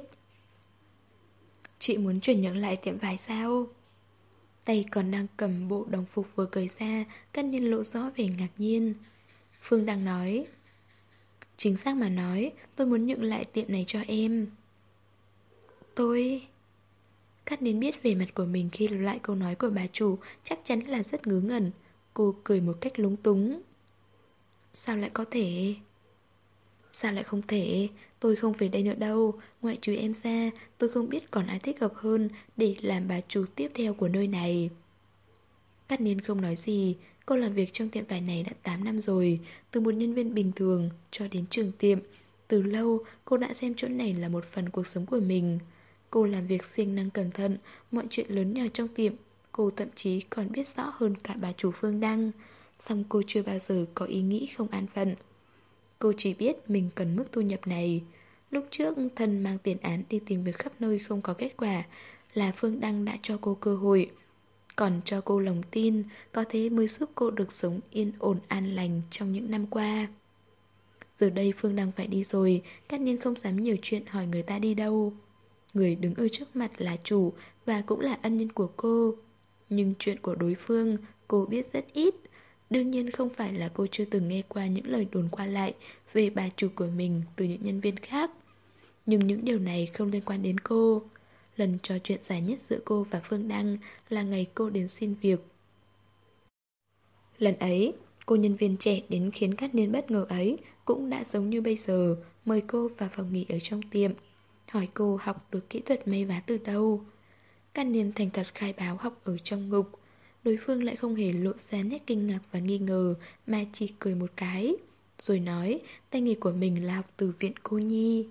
Chị muốn chuyển nhượng lại tiệm vải sao? Tay còn đang cầm bộ đồng phục vừa cởi ra, Cát Nhiên lộ rõ vẻ ngạc nhiên. Phương đang nói, chính xác mà nói, tôi muốn nhượng lại tiệm này cho em. Tôi... Cát Nhiên biết về mặt của mình khi lặp lại câu nói của bà chủ chắc chắn là rất ngớ ngẩn. Cô cười một cách lúng túng. Sao lại có thể? Sao lại không thể? Tôi không về đây nữa đâu. Ngoại trừ em ra, tôi không biết còn ai thích hợp hơn để làm bà chủ tiếp theo của nơi này. Cát Niên không nói gì. Cô làm việc trong tiệm vải này đã 8 năm rồi. Từ một nhân viên bình thường cho đến trưởng tiệm. Từ lâu, cô đã xem chỗ này là một phần cuộc sống của mình. Cô làm việc siêng năng cẩn thận, mọi chuyện lớn nhỏ trong tiệm. Cô thậm chí còn biết rõ hơn cả bà chủ Phương Đăng. Song cô chưa bao giờ có ý nghĩ không an phận. Cô chỉ biết mình cần mức thu nhập này. Lúc trước thân mang tiền án đi tìm việc khắp nơi không có kết quả, là Phương Đăng đã cho cô cơ hội, còn cho cô lòng tin, có thế mới giúp cô được sống yên ổn an lành trong những năm qua. Giờ đây Phương Đăng phải đi rồi, Cát Nhiên không dám nhiều chuyện hỏi người ta đi đâu. Người đứng ở trước mặt là chủ và cũng là ân nhân của cô. Nhưng chuyện của đối phương cô biết rất ít. Đương nhiên không phải là cô chưa từng nghe qua những lời đồn qua lại về bà chủ của mình từ những nhân viên khác. Nhưng những điều này không liên quan đến cô. Lần trò chuyện dài nhất giữa cô và Phương Đăng là ngày cô đến xin việc. Lần ấy, cô nhân viên trẻ đến khiến Cát Niên bất ngờ ấy cũng đã giống như bây giờ, mời cô vào phòng nghỉ ở trong tiệm, hỏi cô học được kỹ thuật may vá từ đâu. Cát Niên thành thật khai báo học ở trong ngục. Đối phương lại không hề lộ ra nét kinh ngạc và nghi ngờ, mà chỉ cười một cái, rồi nói tay nghề của mình là học từ viện cô nhi.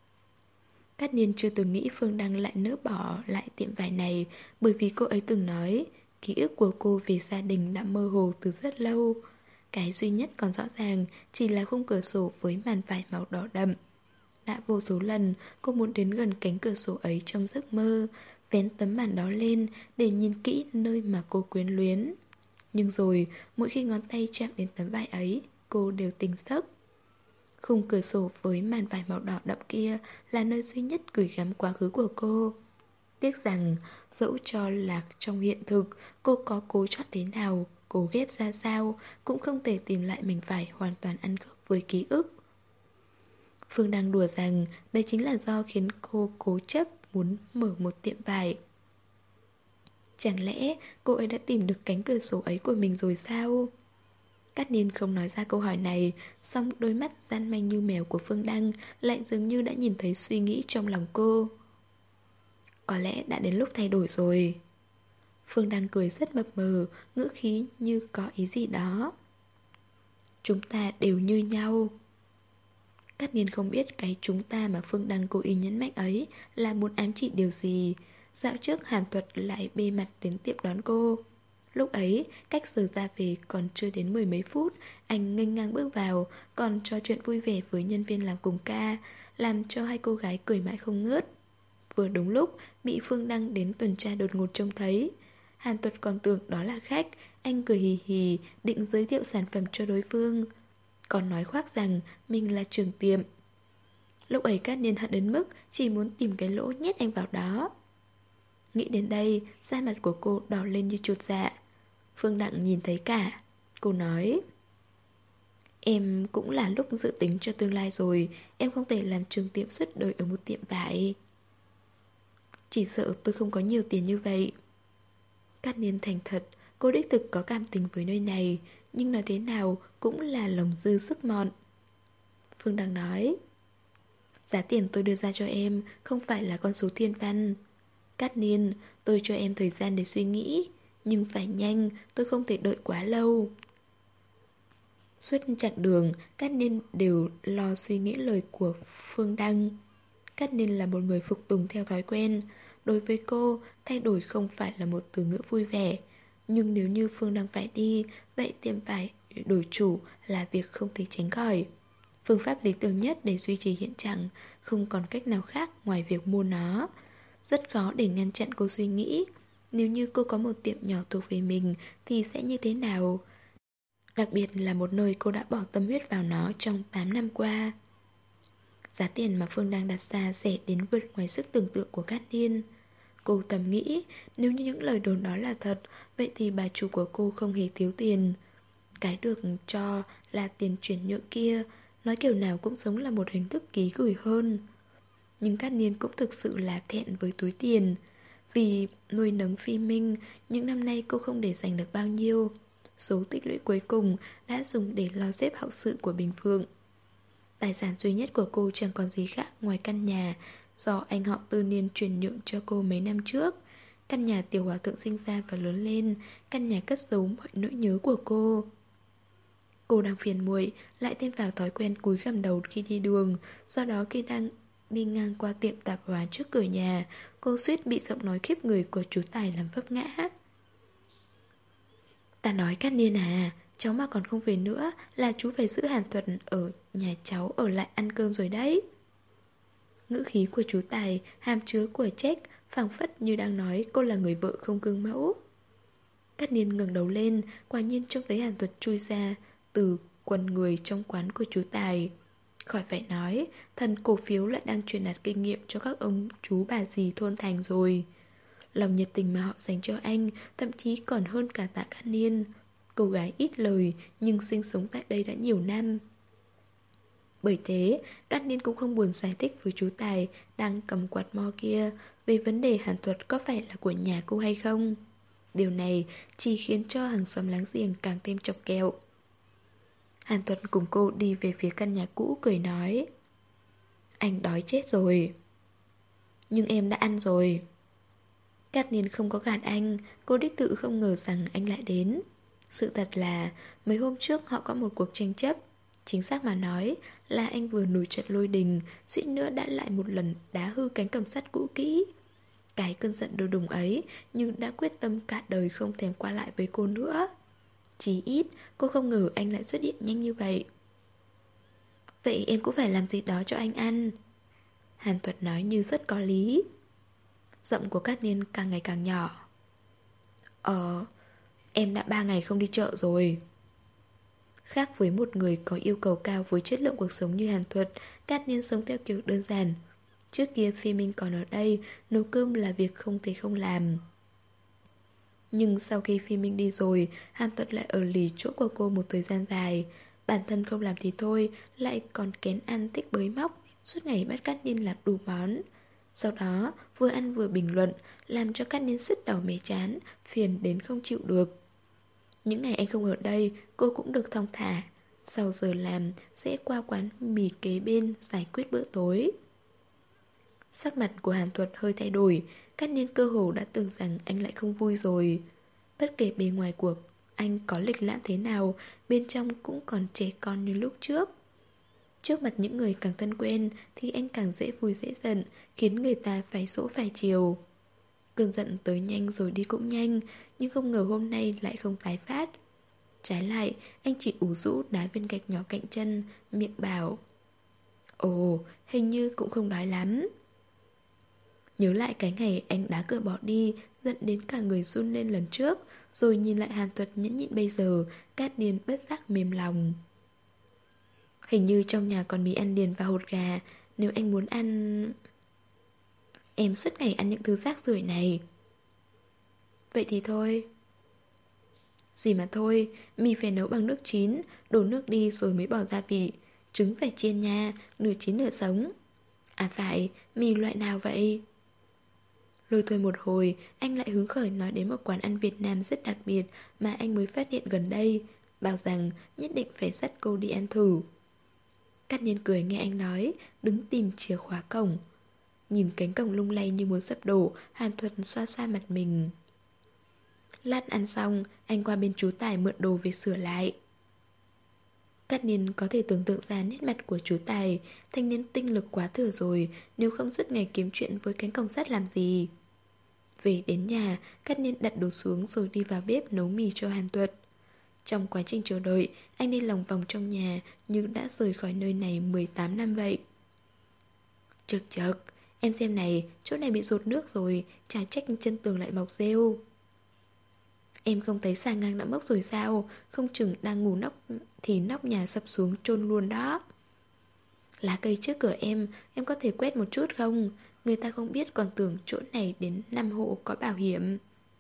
Cát Niên chưa từng nghĩ Phương Đăng lại nỡ bỏ lại tiệm vải này, bởi vì cô ấy từng nói ký ức của cô về gia đình đã mơ hồ từ rất lâu. Cái duy nhất còn rõ ràng chỉ là khung cửa sổ với màn vải màu đỏ đậm. Đã vô số lần cô muốn đến gần cánh cửa sổ ấy trong giấc mơ, vén tấm màn đó lên để nhìn kỹ nơi mà cô quyến luyến. Nhưng rồi, mỗi khi ngón tay chạm đến tấm vải ấy, cô đều tỉnh giấc. Khung cửa sổ với màn vải màu đỏ đậm kia là nơi duy nhất gửi gắm quá khứ của cô. Tiếc rằng, dẫu cho là trong hiện thực, cô có cố chọn thế nào, cố ghép ra sao, cũng không thể tìm lại mình phải hoàn toàn ăn khớp với ký ức. Phương đang đùa rằng đây chính là do khiến cô cố chấp muốn mở một tiệm vải. Chẳng lẽ cô ấy đã tìm được cánh cửa sổ ấy của mình rồi sao? Cát Niên không nói ra câu hỏi này, song đôi mắt gian manh như mèo của Phương Đăng lại dường như đã nhìn thấy suy nghĩ trong lòng cô. Có lẽ đã đến lúc thay đổi rồi. Phương Đăng cười rất mập mờ, ngữ khí như có ý gì đó. Chúng ta đều như nhau. Cát Niên không biết cái chúng ta mà Phương Đăng cố ý nhấn mạnh ấy là muốn ám chỉ điều gì. Dạo trước Hàn Thuật lại bê mặt đến tiệm đón cô. Lúc ấy, cách giờ ra về còn chưa đến 10 mấy phút, anh nghênh ngang bước vào, còn trò chuyện vui vẻ với nhân viên làm cùng ca, làm cho hai cô gái cười mãi không ngớt. Vừa đúng lúc, bị Phương Đăng đến tuần tra đột ngột trông thấy. Hàn Thuật còn tưởng đó là khách, anh cười hì hì, định giới thiệu sản phẩm cho đối phương. Còn nói khoác rằng mình là trưởng tiệm. Lúc ấy Cát Niên hận đến mức chỉ muốn tìm cái lỗ nhét anh vào đó. Nghĩ đến đây, da mặt của cô đỏ lên như chuột dạ. Phương Đặng nhìn thấy cả. Cô nói, em cũng là lúc dự tính cho tương lai rồi. Em không thể làm trưởng tiệm suốt đời ở một tiệm vải. Chỉ sợ tôi không có nhiều tiền như vậy. Cát Niên thành thật, cô đích thực có cảm tình với nơi này, nhưng nói thế nào cũng là lòng dư sức mọn. Phương Đằng nói. Giá tiền tôi đưa ra cho em không phải là con số thiên văn. Cát Niên, tôi cho em thời gian để suy nghĩ, nhưng phải nhanh, tôi không thể đợi quá lâu. Suốt chặng đường, Cát Niên đều lo suy nghĩ lời của Phương Đăng. Cát Niên là một người phục tùng theo thói quen. Đối với cô, thay đổi không phải là một từ ngữ vui vẻ. Nhưng nếu như Phương Đăng phải đi, vậy tiệm phải đổi chủ là việc không thể tránh khỏi. Phương pháp lý tưởng nhất để duy trì hiện trạng, không còn cách nào khác ngoài việc mua nó. Rất khó để ngăn chặn cô suy nghĩ. Nếu như cô có một tiệm nhỏ thuộc về mình thì sẽ như thế nào? Đặc biệt là một nơi cô đã bỏ tâm huyết vào nó trong 8 năm qua. Giá tiền mà Phương đang đặt ra rẻ đến vượt ngoài sức tưởng tượng của Cát Niên. Cô thầm nghĩ, nếu như những lời đồn đó là thật, vậy thì bà chủ của cô không hề thiếu tiền. Cái được cho là tiền chuyển nhượng kia, nói kiểu nào cũng giống là một hình thức ký gửi hơn. Nhưng Cát Niên cũng thực sự là thẹn với túi tiền. Vì nuôi nấng Phi Minh, những năm nay cô không để dành được bao nhiêu. Số tích lũy cuối cùng đã dùng để lo xếp hậu sự của Bình Phượng. Tài sản duy nhất của cô chẳng còn gì khác ngoài căn nhà do anh họ Tư Niên chuyển nhượng cho cô mấy năm trước. Căn nhà tiểu hòa thượng sinh ra và lớn lên, căn nhà cất giấu mọi nỗi nhớ của cô. Cô đang phiền muội, lại thêm vào thói quen cúi gằm đầu khi đi đường. Do đó khi đang đi ngang qua tiệm tạp hóa trước cửa nhà, cô suýt bị giọng nói khiếp người của chú Tài làm vấp ngã. Ta nói Cát Niên à, cháu mà còn không về nữa là chú phải giữ Hàn Thuật ở nhà cháu ở lại ăn cơm rồi đấy. Ngữ khí của chú Tài hàm chứa của trách, phảng phất như đang nói cô là người vợ không gương mẫu. Cát Niên ngẩng đầu lên, quả nhiên trông thấy Hàn Thuật chui ra từ quần người trong quán của chú Tài. Khỏi phải nói, thần cổ phiếu lại đang truyền đạt kinh nghiệm cho các ông chú bà dì thôn thành rồi. Lòng nhiệt tình mà họ dành cho anh thậm chí còn hơn cả Tạ Cát Niên. Cô gái ít lời nhưng sinh sống tại đây đã nhiều năm. Bởi thế, Cát Niên cũng không buồn giải thích với chú Tài đang cầm quạt mo kia về vấn đề Hàn Thuật có phải là của nhà cô hay không. Điều này chỉ khiến cho hàng xóm láng giềng càng thêm chọc kẹo. Hàn Thuật cùng cô đi về phía căn nhà cũ cười nói: Anh đói chết rồi. Nhưng em đã ăn rồi. Cát Niên không có gạt anh, cô đích tự không ngờ rằng anh lại đến. Sự thật là mấy hôm trước họ có một cuộc tranh chấp. Chính xác mà nói là anh vừa nổi trận lôi đình, suýt nữa đã lại một lần đá hư cánh cầm sắt cũ kỹ. Cái cơn giận đồ đùng ấy nhưng đã quyết tâm cả đời không thèm qua lại với cô nữa. Chí ít cô không ngờ anh lại xuất hiện nhanh như vậy. Vậy em cũng phải làm gì đó cho anh ăn. Hàn Thuật nói như rất có lý. Giọng của Cát Niên càng ngày càng nhỏ. Em đã 3 ngày không đi chợ rồi. Khác với một người có yêu cầu cao với chất lượng cuộc sống như Hàn Thuật, Cát Niên sống theo kiểu đơn giản. Trước kia Phi Minh còn ở đây, nấu cơm là việc không thể không làm. Nhưng sau khi Phi Minh đi rồi, Hàn Thuật lại ở lì chỗ của cô một thời gian dài. Bản thân không làm thì thôi, lại còn kén ăn thích bới móc, suốt ngày bắt Cát Niên làm đủ món. Sau đó vừa ăn vừa bình luận, làm cho Cát Niên sứt đầu mẻ chán, phiền đến không chịu được. Những ngày anh không ở đây, cô cũng được thong thả. Sau giờ làm, sẽ qua quán mì kế bên giải quyết bữa tối. Sắc mặt của Hàn Thuật hơi thay đổi, Cát Niên cơ hồ đã tưởng rằng anh lại không vui rồi. Bất kể bề ngoài của anh có lịch lãm thế nào, bên trong cũng còn trẻ con như lúc trước. Trước mặt những người càng thân quen thì anh càng dễ vui dễ giận, khiến người ta phải dỗ phải chiều. Cơn giận tới nhanh rồi đi cũng nhanh, nhưng không ngờ hôm nay lại không tái phát. Trái lại, anh chỉ ủ rũ đá viên gạch nhỏ cạnh chân, miệng bảo: Ồ, hình như cũng không đói lắm. Nhớ lại cái ngày anh đá cửa bỏ đi, giận đến cả người run lên lần trước, rồi nhìn lại Hàn Thuật nhẫn nhịn bây giờ, Cát Niên bất giác mềm lòng. Hình như trong nhà còn mì ăn liền và hột gà, nếu anh muốn ăn... Em suốt ngày ăn những thứ rác rưởi này. Vậy thì thôi. Gì mà thôi, mì phải nấu bằng nước chín, đổ nước đi rồi mới bỏ gia vị. Trứng phải chiên nha, nửa chín nửa sống. À phải, mì loại nào vậy? Lôi thôi một hồi, anh lại hứng khởi nói đến một quán ăn Việt Nam rất đặc biệt mà anh mới phát hiện gần đây, bảo rằng nhất định phải dắt cô đi ăn thử. Cát Nhiên cười nghe anh nói, đứng tìm chìa khóa cổng. Nhìn cánh cổng lung lay như muốn sập đổ, Hàn Thuật xoa xoa mặt mình. Lát ăn xong, anh qua bên chú Tài mượn đồ về sửa lại. Cát Nhiên có thể tưởng tượng ra nét mặt của chú Tài. Thanh niên tinh lực quá thừa rồi, nếu không suốt ngày kiếm chuyện với cánh cổng sắt làm gì. Về đến nhà, Cát Nhiên đặt đồ xuống rồi đi vào bếp nấu mì cho Hàn Thuật. Trong quá trình chờ đợi, anh đi lòng vòng trong nhà như đã rời khỏi nơi này 18 năm vậy. Chực chực, em xem này, chỗ này bị dột nước rồi, chả trách chân tường lại mọc rêu. Em không thấy xà ngang đã mốc rồi sao? Không chừng đang ngủ nóc thì nóc nhà sập xuống chôn luôn đó. Lá cây trước cửa em có thể quét một chút không? Người ta không biết còn tưởng chỗ này đến 5 hộ có bảo hiểm.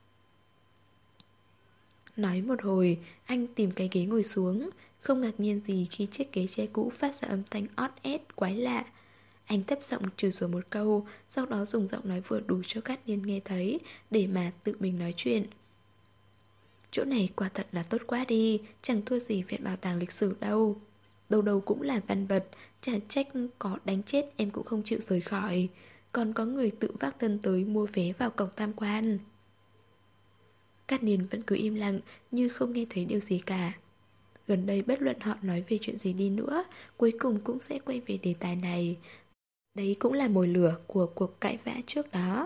Nói một hồi, anh tìm cái ghế ngồi xuống. Không ngạc nhiên gì khi chiếc ghế tre cũ phát ra âm thanh ót ét quái lạ. Anh thấp giọng chửi rồi một câu, sau đó dùng giọng nói vừa đủ cho Cát Nhiên nghe thấy để mà tự mình nói chuyện. Chỗ này quả thật là tốt quá đi, chẳng thua gì viện bảo tàng lịch sử đâu. Đâu đâu cũng là văn vật, chả trách có đánh chết em cũng không chịu rời khỏi. Còn có người tự vác thân tới mua vé vào cổng tham quan. Cát Niên vẫn cứ im lặng như không nghe thấy điều gì cả. Gần đây bất luận họ nói về chuyện gì đi nữa, cuối cùng cũng sẽ quay về đề tài này. Đấy cũng là mồi lửa của cuộc cãi vã trước đó.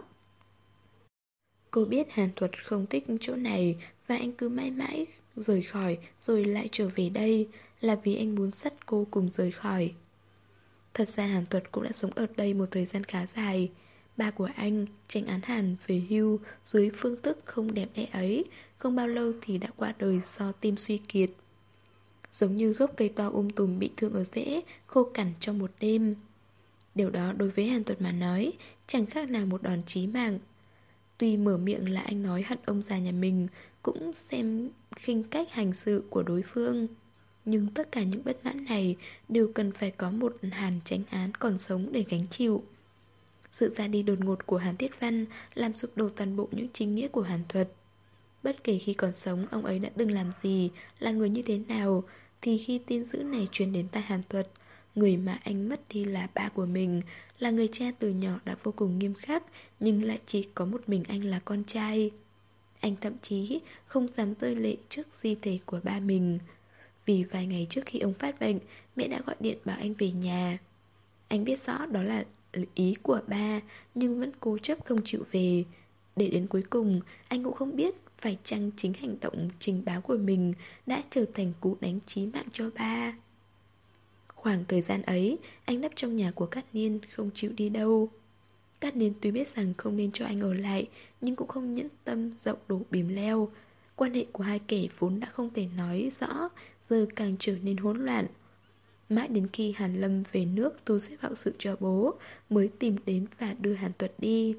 Cô biết Hàn Thuật không thích chỗ này và anh cứ mãi mãi rời khỏi rồi lại trở về đây là vì anh muốn dắt cô cùng rời khỏi. Thật ra Hàn Thuật cũng đã sống ở đây một thời gian khá dài. Ba của anh, Chánh Án Hàn về hưu dưới phương thức không đẹp đẽ ấy, không bao lâu thì đã qua đời do tim suy kiệt. Giống như gốc cây to tùm bị thương ở rễ, khô cằn trong một đêm. Điều đó đối với Hàn Thuật mà nói, chẳng khác nào một đòn chí mạng. Tuy mở miệng là anh nói hận ông già nhà mình, cũng xem khinh cách hành sự của đối phương. Nhưng tất cả những bất mãn này đều cần phải có một Hàn Chánh Án còn sống để gánh chịu. Sự ra đi đột ngột của Hàn Thiết Văn làm sụp đổ toàn bộ những chính nghĩa của Hàn Thuật. Bất kể khi còn sống ông ấy đã từng làm gì, là người như thế nào, thì khi tin dữ này truyền đến tai Hàn Thuật, người mà anh mất đi là ba của mình, là người cha từ nhỏ đã vô cùng nghiêm khắc, nhưng lại chỉ có một mình anh là con trai. Anh thậm chí không dám rơi lệ trước di thể của ba mình. Vì vài ngày trước khi ông phát bệnh, mẹ đã gọi điện bảo anh về nhà. Anh biết rõ đó là ý của ba, nhưng vẫn cố chấp không chịu về. Để đến cuối cùng, anh cũng không biết phải chăng chính hành động trình báo của mình đã trở thành cú đánh chí mạng cho ba. Khoảng thời gian ấy, anh nấp trong nhà của Cát Niên, không chịu đi đâu. Cát Niên tuy biết rằng không nên cho anh ở lại, nhưng cũng không nhẫn tâm dậu đổ bìm leo. Quan hệ của hai kẻ vốn đã không thể nói rõ, giờ càng trở nên hỗn loạn. Mãi đến khi Hàn Lâm về nước thu xếp hậu sự cho bố, mới tìm đến và đưa Hàn Tuật đi.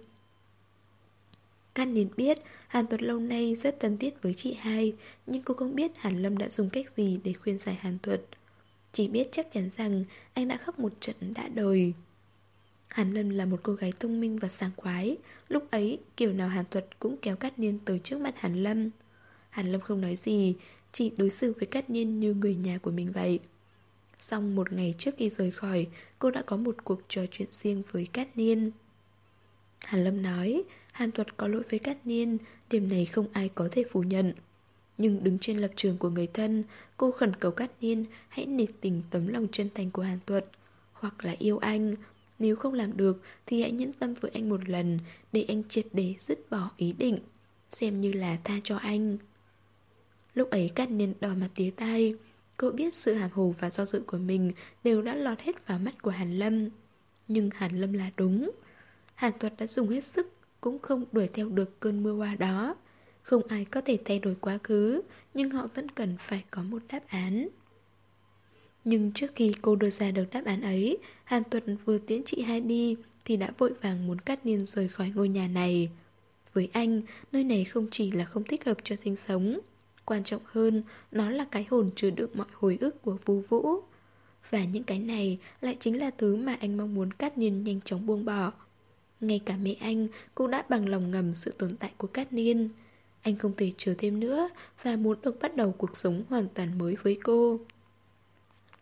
Cát Niên biết Hàn Tuật lâu nay rất thân thiết với chị hai, nhưng cô không biết Hàn Lâm đã dùng cách gì để khuyên giải Hàn Tuật. Chỉ biết chắc chắn rằng anh đã khóc một trận đã đời. Hàn Lâm là một cô gái thông minh và sảng khoái. Lúc ấy, kiểu nào Hàn Tuật cũng kéo Cát Niên tới trước mặt Hàn Lâm. Hàn Lâm không nói gì, chỉ đối xử với Cát Niên như người nhà của mình vậy. Xong một ngày trước khi rời khỏi, cô đã có một cuộc trò chuyện riêng với Cát Niên. Hàn Lâm nói, Hàn Tuật có lỗi với Cát Niên, điểm này không ai có thể phủ nhận. Nhưng đứng trên lập trường của người thân, cô khẩn cầu Cát Niên hãy nể tình tấm lòng chân thành của Hàn Tuật, hoặc là yêu anh. Nếu không làm được thì hãy nhẫn tâm với anh một lần, để anh triệt để dứt bỏ ý định, xem như là tha cho anh. Lúc ấy Cát Niên đỏ mặt tía tai. Cô biết sự hàm hồ và do dự của mình đều đã lọt hết vào mắt của Hàn Lâm. Nhưng Hàn Lâm là đúng. Hàn Tuật đã dùng hết sức, cũng không đuổi theo được cơn mưa hoa đó. Không ai có thể thay đổi quá khứ, nhưng họ vẫn cần phải có một đáp án. Nhưng trước khi cô đưa ra được đáp án ấy, Hàn Tuật vừa tiễn chị hai đi thì đã vội vàng muốn Cát Niên rời khỏi ngôi nhà này. Với anh, nơi này không chỉ là không thích hợp cho sinh sống, quan trọng hơn, nó là cái hồn chứa đựng mọi hồi ức của Vu Vũ. Và những cái này lại chính là thứ mà anh mong muốn Cát Niên nhanh chóng buông bỏ. Ngay cả mẹ anh cũng đã bằng lòng ngầm sự tồn tại của Cát Niên. Anh không thể chờ thêm nữa và muốn được bắt đầu cuộc sống hoàn toàn mới với cô.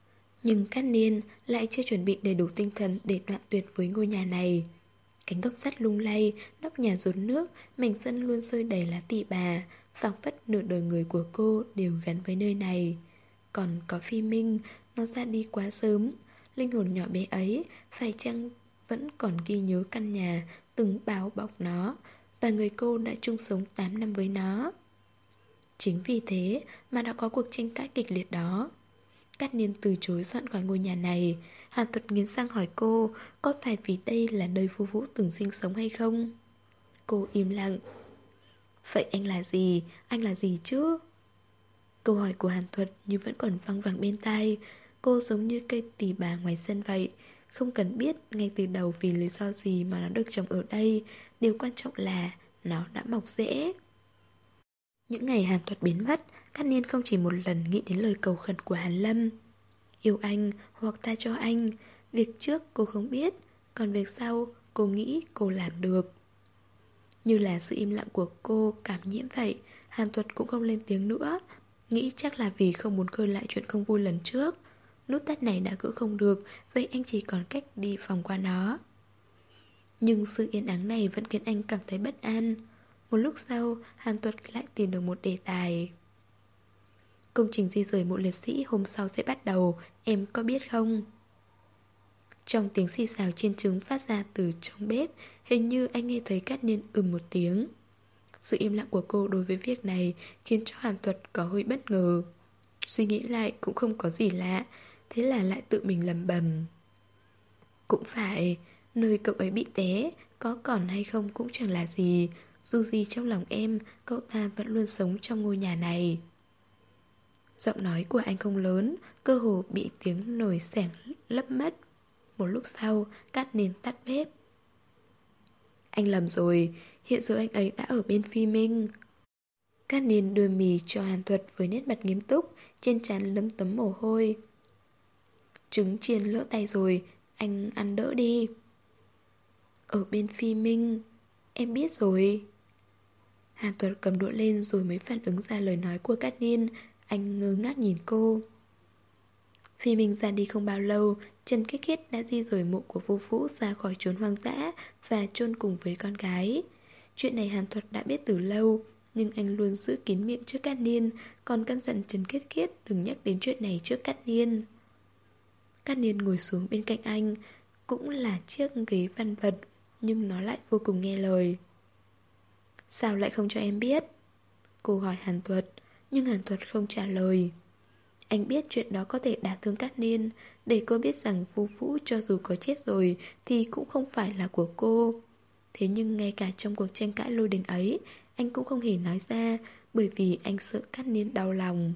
Nhưng Cát Niên lại chưa chuẩn bị đầy đủ tinh thần để đoạn tuyệt với ngôi nhà này. Cánh góc sắt lung lay, nóc nhà dột nước, mảnh sân luôn rơi đầy lá tỵ bà, phảng phất nửa đời người của cô đều gắn với nơi này. Còn có Phi Minh, nó ra đi quá sớm. Linh hồn nhỏ bé ấy, phải chăng vẫn còn ghi nhớ căn nhà từng bao bọc nó, và người cô đã chung sống 8 năm với nó. Chính vì thế mà đã có cuộc tranh cãi kịch liệt đó. Cát Niên từ chối dọn khỏi ngôi nhà này. Hàn Thuật nghiến răng hỏi cô có phải vì đây là nơi Vu Vũ từng sinh sống hay không. Cô im lặng. Vậy anh là gì? Anh là gì chứ? Câu hỏi của Hàn Thuật như vẫn còn văng vẳng bên tai. Cô giống như cây tỳ bà ngoài sân vậy. Không cần biết ngay từ đầu vì lý do gì mà nó được trồng ở đây. Điều quan trọng là nó đã mọc rễ. Những ngày Hàn Thuật biến mất, Cát Niên không chỉ một lần nghĩ đến lời cầu khẩn của Hàn Lâm. Yêu anh hoặc tha cho anh. Việc trước cô không biết, còn việc sau cô nghĩ cô làm được. Như là sự im lặng của cô cảm nhiễm vậy, Hàn Thuật cũng không lên tiếng nữa. Nghĩ chắc là vì không muốn khơi lại chuyện không vui lần trước. Nút thắt này đã gỡ không được, vậy anh chỉ còn cách đi vòng qua nó. Nhưng sự yên ắng này vẫn khiến anh cảm thấy bất an. Một lúc sau, Hàn Thuật lại tìm được một đề tài. Công trình di rời mộ liệt sĩ hôm sau sẽ bắt đầu, em có biết không? Trong tiếng xì xào chiên trứng phát ra từ trong bếp, hình như anh nghe thấy Cát Niên một tiếng. Sự im lặng của cô đối với việc này khiến cho Hàn Thuật có hơi bất ngờ. Suy nghĩ lại cũng không có gì lạ, thế là lại tự mình lẩm bẩm. Cũng phải, nơi cậu ấy bị té, có còn hay không cũng chẳng là gì. Dù gì trong lòng em, cậu ta vẫn luôn sống trong ngôi nhà này. Giọng nói của anh không lớn, cơ hồ bị tiếng nồi xẻng lấp mất. Một lúc sau, Cát Niên tắt bếp. Anh lầm rồi, hiện giờ anh ấy đã ở bên Phi Minh. Cát Niên đưa mì cho Hàn Thuật với nét mặt nghiêm túc, trên trán lấm tấm mồ hôi. Trứng chiên lỡ tay rồi, anh ăn đỡ đi. Ở bên Phi Minh, em biết rồi. Hàn Thuật cầm đũa lên rồi mới phản ứng ra lời nói của Cát Niên. Anh ngơ ngác nhìn cô. Phi Minh ra đi không bao lâu, Trần Kích Khiết đã di rời mộ của Vô Vũ ra khỏi chốn hoang dã và chôn cùng với con gái. Chuyện này Hàn Thuật đã biết từ lâu, nhưng anh luôn giữ kín miệng trước Cát Niên, còn căn dặn Trần Kích Khiết đừng nhắc đến chuyện này trước Cát Niên. Cát Niên ngồi xuống bên cạnh anh, cũng là chiếc ghế văn vật, nhưng nó lại vô cùng nghe lời. Sao lại không cho em biết? Cô hỏi Hàn Thuật, nhưng Hàn Thuật không trả lời. Anh biết chuyện đó có thể đả thương Cát Niên, để cô biết rằng Vu Vũ cho dù có chết rồi thì cũng không phải là của cô. Thế nhưng ngay cả trong cuộc tranh cãi lôi đình ấy, anh cũng không hề nói ra, bởi vì anh sợ Cát Niên đau lòng.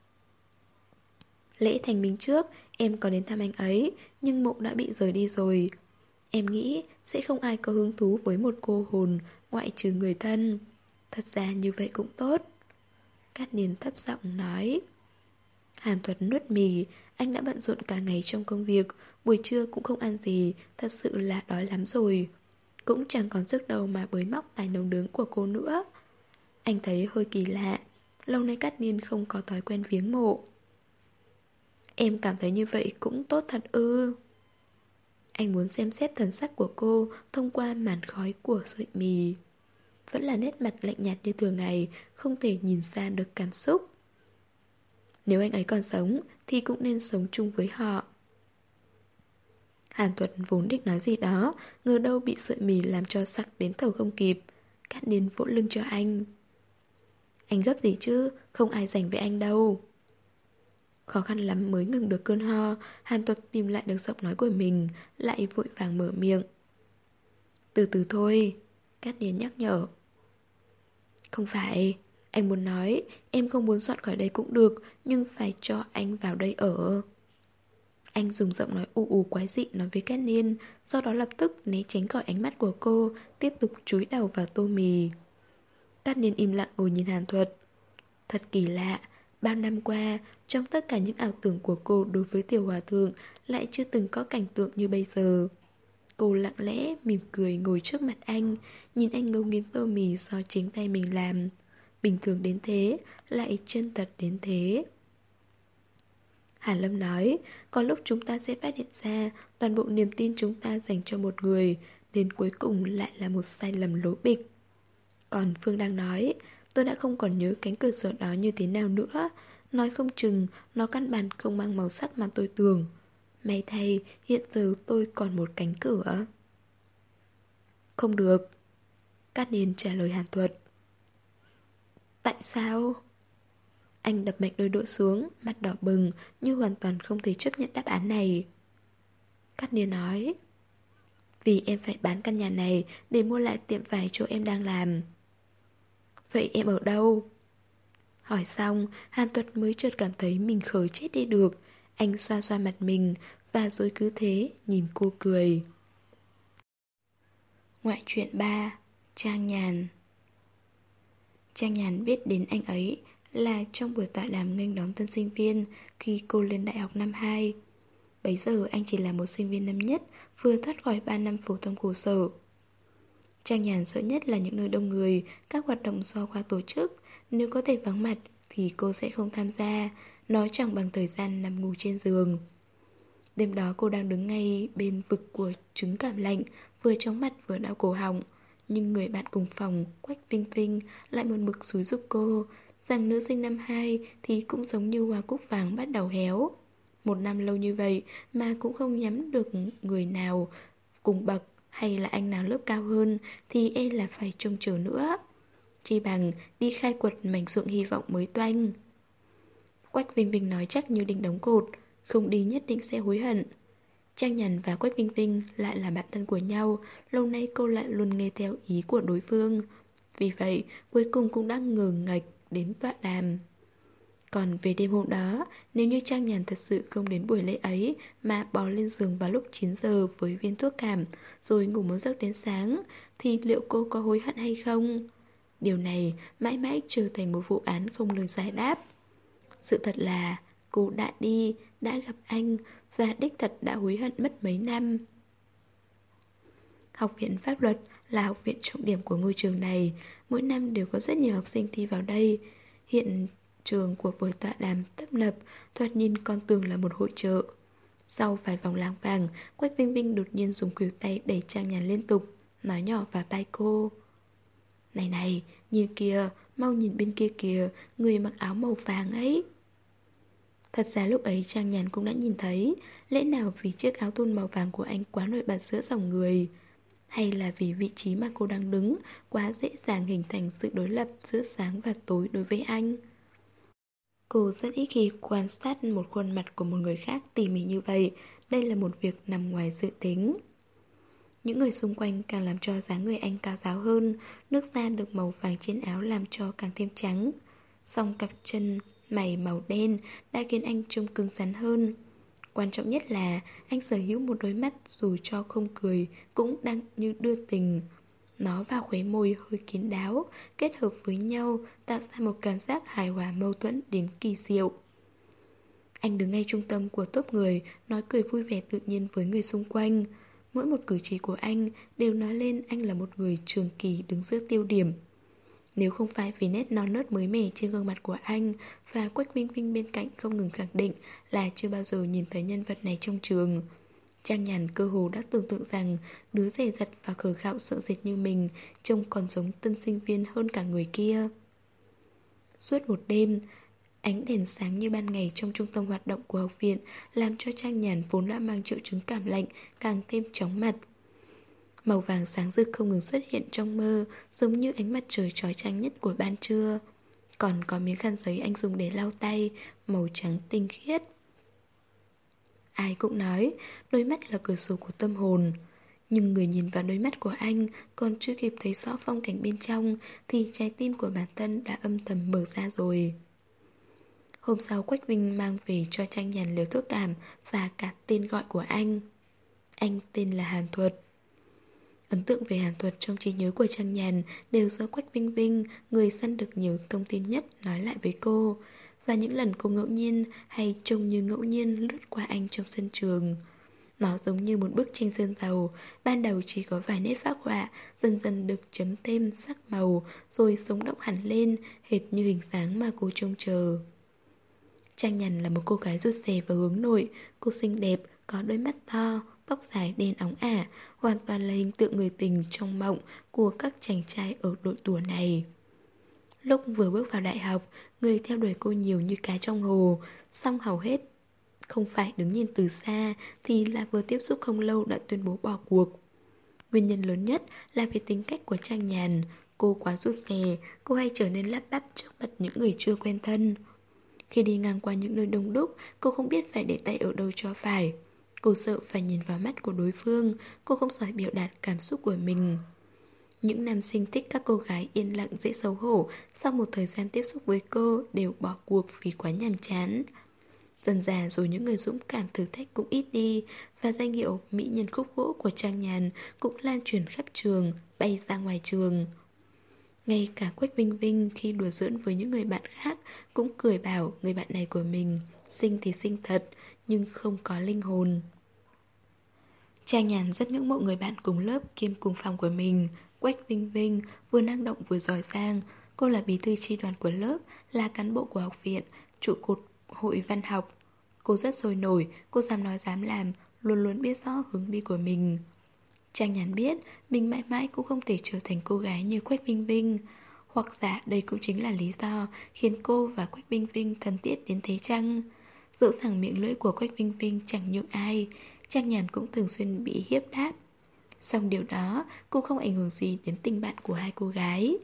Lễ thành minh trước, em có đến thăm anh ấy, nhưng mộ đã bị rời đi rồi. Em nghĩ sẽ không ai có hứng thú với một cô hồn, ngoại trừ người thân. Thật ra như vậy cũng tốt. Cát Niên thấp giọng nói. Hàn Thuật nuốt mì, anh đã bận rộn cả ngày trong công việc, buổi trưa cũng không ăn gì, thật sự là đói lắm rồi. Cũng chẳng còn sức đâu mà bới móc tài nấu nướng của cô nữa. Anh thấy hơi kỳ lạ, lâu nay Cát Niên không có thói quen viếng mộ. Em cảm thấy như vậy cũng tốt thật ư. Anh muốn xem xét thần sắc của cô thông qua màn khói của sợi mì. Vẫn là nét mặt lạnh nhạt như thường ngày, không thể nhìn ra được cảm xúc. Nếu anh ấy còn sống thì cũng nên sống chung với họ. Hàn Thuật vốn định nói gì đó, ngờ đâu bị sợi mì làm cho sặc đến thở không kịp. Cát Niên vỗ lưng cho anh. Anh gấp gì chứ, không ai rảnh với anh đâu. Khó khăn lắm mới ngừng được cơn ho, Hàn Thuật tìm lại được giọng nói của mình, lại vội vàng mở miệng. Từ từ thôi, Cát Niên nhắc nhở. Không phải, anh muốn nói, em không muốn dọn khỏi đây cũng được, nhưng phải cho anh vào đây ở. Anh dùng giọng nói u quái dị nói với Cát Niên, sau đó lập tức né tránh khỏi ánh mắt của cô, tiếp tục chúi đầu vào tô mì. Cát Niên im lặng ngồi nhìn Hàn Thuật. Thật kỳ lạ, bao năm qua, trong tất cả những ảo tưởng của cô đối với Tiểu Hòa Thượng lại chưa từng có cảnh tượng như bây giờ. Cô lặng lẽ, mỉm cười ngồi trước mặt anh, nhìn anh ngấu nghiến tô mì do chính tay mình làm. Bình thường đến thế, lại chân thật đến thế. Hàn Lâm nói, có lúc chúng ta sẽ phát hiện ra toàn bộ niềm tin chúng ta dành cho một người, đến cuối cùng lại là một sai lầm lố bịch. Còn Phương đang nói, tôi đã không còn nhớ cánh cửa sổ đó như thế nào nữa. Nói không chừng, nó căn bản không mang màu sắc mà tôi tưởng. May thay, hiện giờ tôi còn một cánh cửa. Không được. Cát Niên trả lời Hàn Thuật. Tại sao? Anh đập mạnh đôi đũa xuống, mặt đỏ bừng, như hoàn toàn không thể chấp nhận đáp án này. Cát Niên nói, vì em phải bán căn nhà này để mua lại tiệm vải chỗ em đang làm. Vậy em ở đâu? Hỏi xong, Hàn Tuật mới chợt cảm thấy mình khờ chết đi được. Anh xoa xoa mặt mình, và rồi cứ thế nhìn cô cười. Ngoại truyện 3. Trang Nhàn. Trang Nhàn biết đến anh ấy là trong buổi tọa đàm nghênh đón tân sinh viên khi cô lên đại học năm 2. Bấy giờ anh chỉ là một sinh viên năm nhất, vừa thoát khỏi 3 năm phổ thông khổ sở. Trang Nhàn sợ nhất là những nơi đông người, các hoạt động do khoa tổ chức. Nếu có thể vắng mặt thì cô sẽ không tham gia, nó chẳng bằng thời gian nằm ngủ trên giường. Đêm đó cô đang đứng ngay bên vực của trứng cảm lạnh, vừa chóng mặt vừa đau cổ họng. Nhưng người bạn cùng phòng, Quách Vinh Vinh, lại một mực xúi giúp cô, rằng nữ sinh năm 2 thì cũng giống như hoa cúc vàng bắt đầu héo. Một năm lâu như vậy mà cũng không nhắm được người nào cùng bậc hay là anh nào lớp cao hơn thì e là phải trông chờ nữa. Chỉ bằng đi khai quật mảnh ruộng hy vọng mới toanh. Quách Vinh Vinh nói chắc như đinh đóng cột, không đi nhất định sẽ hối hận. Trang Nhàn và Quách Vinh Vinh lại là bạn thân của nhau, lâu nay cô lại luôn nghe theo ý của đối phương. Vì vậy, cuối cùng cũng đã ngờ ngạch đến tọa đàm. Còn về đêm hôm đó, nếu như Trang Nhàn thật sự không đến buổi lễ ấy mà bò lên giường vào lúc 9 giờ với viên thuốc cảm rồi ngủ một giấc đến sáng, thì liệu cô có hối hận hay không? Điều này mãi mãi trở thành một vụ án không lời giải đáp. Sự thật là cô đã đi, đã gặp anh và đích thật đã hối hận mất mấy năm. Học viện Pháp luật là học viện trọng điểm của ngôi trường này. Mỗi năm đều có rất nhiều học sinh thi vào đây. Hiện trường của buổi tọa đàm tấp nập, thoạt nhìn con tường là một hội chợ. Sau vài vòng làng vàng, Quách Vinh Vinh đột nhiên dùng khuỷu tay đẩy Trang Nhàn liên tục, nói nhỏ vào tai cô. Này này, nhìn kìa, mau nhìn bên kia kìa, người mặc áo màu vàng ấy. Thật ra lúc ấy Trang Nhàn cũng đã nhìn thấy. Lẽ nào vì chiếc áo thun màu vàng của anh quá nổi bật giữa dòng người? Hay là vì vị trí mà cô đang đứng quá dễ dàng hình thành sự đối lập giữa sáng và tối đối với anh? Cô rất ít khi quan sát một khuôn mặt của một người khác tỉ mỉ như vậy. Đây là một việc nằm ngoài dự tính. Những người xung quanh càng làm cho dáng người anh cao ráo hơn. Nước da được màu vàng trên áo làm cho càng thêm trắng. Song cặp chân mày màu đen đã khiến anh trông cứng rắn hơn. Quan trọng nhất là anh sở hữu một đôi mắt dù cho không cười cũng đang như đưa tình. Nó và khóe môi hơi kín đáo, kết hợp với nhau tạo ra một cảm giác hài hòa mâu thuẫn đến kỳ diệu. Anh đứng ngay trung tâm của tốp người, nói cười vui vẻ tự nhiên với người xung quanh. Mỗi một cử chỉ của anh đều nói lên anh là một người trường kỳ đứng giữa tiêu điểm. Nếu không phải vì nét non nớt mới mẻ trên gương mặt của anh và Quách Vinh Vinh bên cạnh không ngừng khẳng định là chưa bao giờ nhìn thấy nhân vật này trong trường, Trang Nhàn cơ hồ đã tưởng tượng rằng đứa dè dặt và khờ khạo sợ sệt như mình trông còn giống tân sinh viên hơn cả người kia. Suốt một đêm, ánh đèn sáng như ban ngày trong trung tâm hoạt động của học viện làm cho Trang Nhàn vốn đã mang triệu chứng cảm lạnh càng thêm chóng mặt. Màu vàng sáng rực không ngừng xuất hiện trong mơ, giống như ánh mặt trời chói chang nhất của ban trưa. Còn có miếng khăn giấy anh dùng để lau tay, màu trắng tinh khiết. Ai cũng nói, đôi mắt là cửa sổ của tâm hồn. Nhưng người nhìn vào đôi mắt của anh còn chưa kịp thấy rõ phong cảnh bên trong thì trái tim của bản thân đã âm thầm mở ra rồi. Hôm sau Quách Vinh mang về cho Trang Nhàn liều thuốc cảm và cả tên gọi của anh. Anh tên là Hàn Thuật. Ấn tượng về Hàn Thuật trong trí nhớ của Trang Nhàn đều do Quách Vinh Vinh, người săn được nhiều thông tin nhất, nói lại với cô. Và những lần cô ngẫu nhiên hay trông như ngẫu nhiên lướt qua anh trong sân trường. Nó giống như một bức tranh sơn dầu, ban đầu chỉ có vài nét phác họa, dần dần được chấm thêm sắc màu, rồi sống động hẳn lên, hệt như hình dáng mà cô trông chờ. Trang Nhàn là một cô gái rụt rè và hướng nội. Cô xinh đẹp, có đôi mắt to, tóc dài đen óng ả, hoàn toàn là hình tượng người tình trong mộng của các chàng trai ở độ tuổi này. Lúc vừa bước vào đại học, người theo đuổi cô nhiều như cá trong hồ, song hầu hết không phải đứng nhìn từ xa thì là vừa tiếp xúc không lâu đã tuyên bố bỏ cuộc. Nguyên nhân lớn nhất là về tính cách của Trang Nhàn. Cô quá rụt rè, cô hay trở nên lắp bắp trước mặt những người chưa quen thân. Khi đi ngang qua những nơi đông đúc, cô không biết phải để tay ở đâu cho phải. Cô sợ phải nhìn vào mắt của đối phương, cô không giỏi biểu đạt cảm xúc của mình. Những nam sinh thích các cô gái yên lặng dễ xấu hổ, sau một thời gian tiếp xúc với cô đều bỏ cuộc vì quá nhàm chán. Dần dà rồi những người dũng cảm thử thách cũng ít đi, và danh hiệu mỹ nhân khúc gỗ của Trang Nhàn cũng lan truyền khắp trường, bay ra ngoài trường. Ngay cả Quách Vinh Vinh khi đùa giỡn với những người bạn khác cũng cười bảo người bạn này của mình xinh thì xinh thật, nhưng không có linh hồn. Trang Nhàn rất ngưỡng mộ người bạn cùng lớp kiêm cùng phòng của mình. Quách Vinh Vinh vừa năng động vừa giỏi giang. Cô là bí thư chi đoàn của lớp, là cán bộ của học viện, trụ cột hội văn học. Cô rất sôi nổi, cô dám nói dám làm, luôn luôn biết rõ hướng đi của mình. Trang Nhàn biết mình mãi mãi cũng không thể trở thành cô gái như Quách Vinh Vinh. Hoặc giả đây cũng chính là lý do khiến cô và Quách Vinh Vinh thân thiết đến thế chăng? Dẫu rằng miệng lưỡi của Quách Vinh Vinh chẳng nhượng ai, Trang Nhàn cũng thường xuyên bị hiếp đáp. Song điều đó cũng không ảnh hưởng gì đến tình bạn của hai cô gái.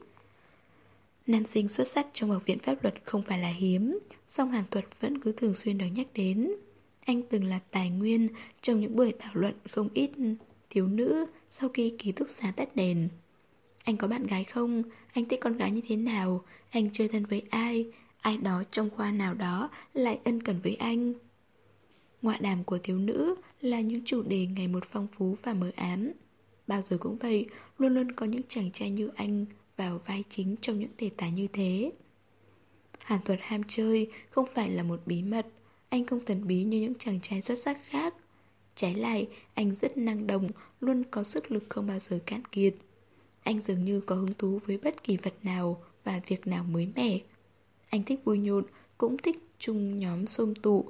Nam sinh xuất sắc trong học viện pháp luật không phải là hiếm, song Hàn Thuật vẫn cứ thường xuyên được nhắc đến. Anh từng là tài nguyên trong những buổi thảo luận không ít thiếu nữ sau khi ký túc xá tắt đèn. Anh có bạn gái không? Anh thích con gái như thế nào? Anh chơi thân với ai? Ai đó trong khoa nào đó lại ân cần với anh? Ngoại đàm của thiếu nữ là những chủ đề ngày một phong phú và mờ ám. Bao giờ cũng vậy, luôn luôn có những chàng trai như anh vào vai chính trong những đề tài như thế. Hàn Thuật ham chơi không phải là một bí mật. Anh không thần bí như những chàng trai xuất sắc khác. Trái lại, anh rất năng động, luôn có sức lực không bao giờ cạn kiệt. Anh dường như có hứng thú với bất kỳ vật nào và việc nào mới mẻ. Anh thích vui nhộn, cũng thích chung nhóm xôm tụ.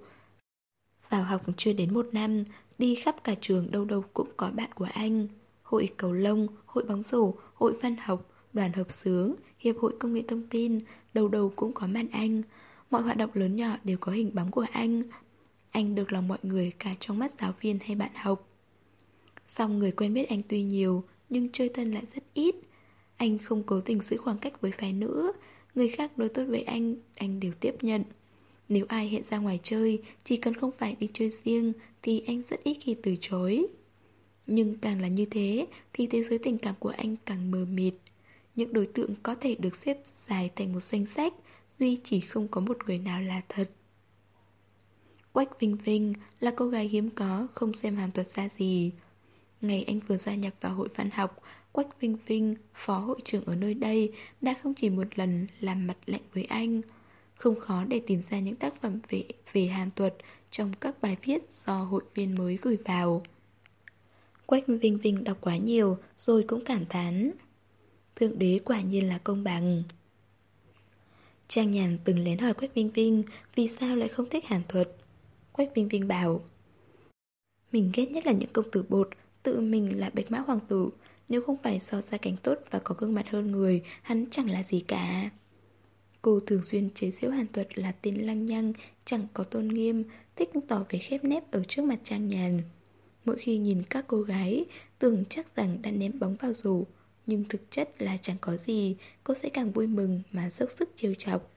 Vào học chưa đến 1 năm, đi khắp cả trường đâu đâu cũng có bạn của anh. Hội cầu lông, hội bóng rổ, hội văn học, đoàn hợp xướng, hiệp hội công nghệ thông tin, đâu đâu cũng có mặt anh. Mọi hoạt động lớn nhỏ đều có hình bóng của anh. Anh được lòng mọi người cả trong mắt giáo viên hay bạn học. Song người quen biết anh tuy nhiều, nhưng chơi thân lại rất ít. Anh không cố tình giữ khoảng cách với phái nữ. Người khác đối tốt với anh đều tiếp nhận. Nếu ai hiện ra ngoài chơi, chỉ cần không phải đi chơi riêng thì anh rất ít khi từ chối. Nhưng càng là như thế thì thế giới tình cảm của anh càng mờ mịt. Những đối tượng có thể được xếp dài thành một danh sách, duy chỉ không có một người nào là thật. Quách Vinh Vinh là cô gái hiếm có, không xem Hàn Thuật ra gì. Ngày anh vừa gia nhập vào hội văn học, Quách Vinh Vinh, phó hội trưởng ở nơi đây, đã không chỉ một lần làm mặt lạnh với anh. Không khó để tìm ra những tác phẩm về Hàn Thuật trong các bài viết do hội viên mới gửi vào. Quách Vinh Vinh đọc quá nhiều rồi cũng cảm thán. Thượng đế quả nhiên là công bằng. Trang Nhàn từng lén hỏi Quách Vinh Vinh vì sao lại không thích Hàn Thuật. Quách Vinh Vinh bảo: mình ghét nhất là những công tử bột, tự mình là bạch mã hoàng tử. Nếu không phải so ra cảnh tốt và có gương mặt hơn người, hắn chẳng là gì cả. Cô thường xuyên chế giễu Hàn Thuật là tên lăng nhăng, chẳng có tôn nghiêm, thích tỏ vẻ khép nép ở trước mặt Trang Nhàn. Mỗi khi nhìn các cô gái, tưởng chắc rằng đã ném bóng vào rổ, nhưng thực chất là chẳng có gì, cô sẽ càng vui mừng mà dốc sức trêu chọc.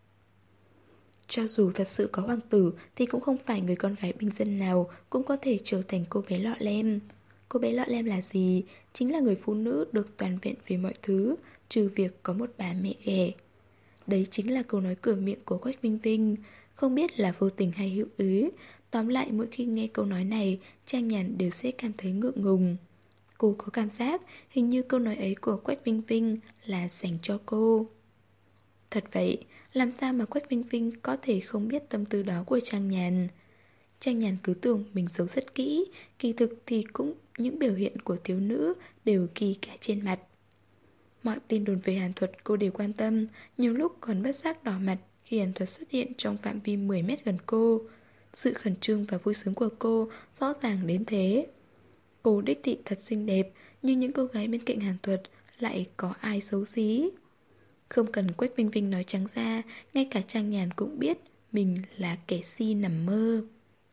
Cho dù thật sự có hoàng tử thì cũng không phải người con gái bình dân nào cũng có thể trở thành cô bé lọ lem. Cô bé lọ lem là gì? Chính là người phụ nữ được toàn vẹn về mọi thứ, trừ việc có một bà mẹ ghẻ. Đấy chính là câu nói cửa miệng của Quách Vinh Vinh, không biết là vô tình hay hữu ý. Tóm lại mỗi khi nghe câu nói này, Trang Nhàn đều sẽ cảm thấy ngượng ngùng. Cô có cảm giác hình như câu nói ấy của Quách Vinh Vinh là dành cho cô. Thật vậy, làm sao mà Quách Vinh Vinh có thể không biết tâm tư đó của Trang Nhàn? Trang Nhàn cứ tưởng mình giấu rất kỹ, kỳ thực thì cũng những biểu hiện của thiếu nữ đều ghi cả trên mặt. Mọi tin đồn về Hàn Thuật cô đều quan tâm, nhiều lúc còn bất giác đỏ mặt khi Hàn Thuật xuất hiện trong phạm vi 10 mét gần cô. Sự khẩn trương và vui sướng của cô rõ ràng đến thế. Cô đích thị thật xinh đẹp, nhưng những cô gái bên cạnh Hàn Thuật lại có ai xấu xí. Không cần Quách Vinh Vinh nói trắng ra, ngay cả Trang Nhàn cũng biết mình là kẻ si nằm mơ.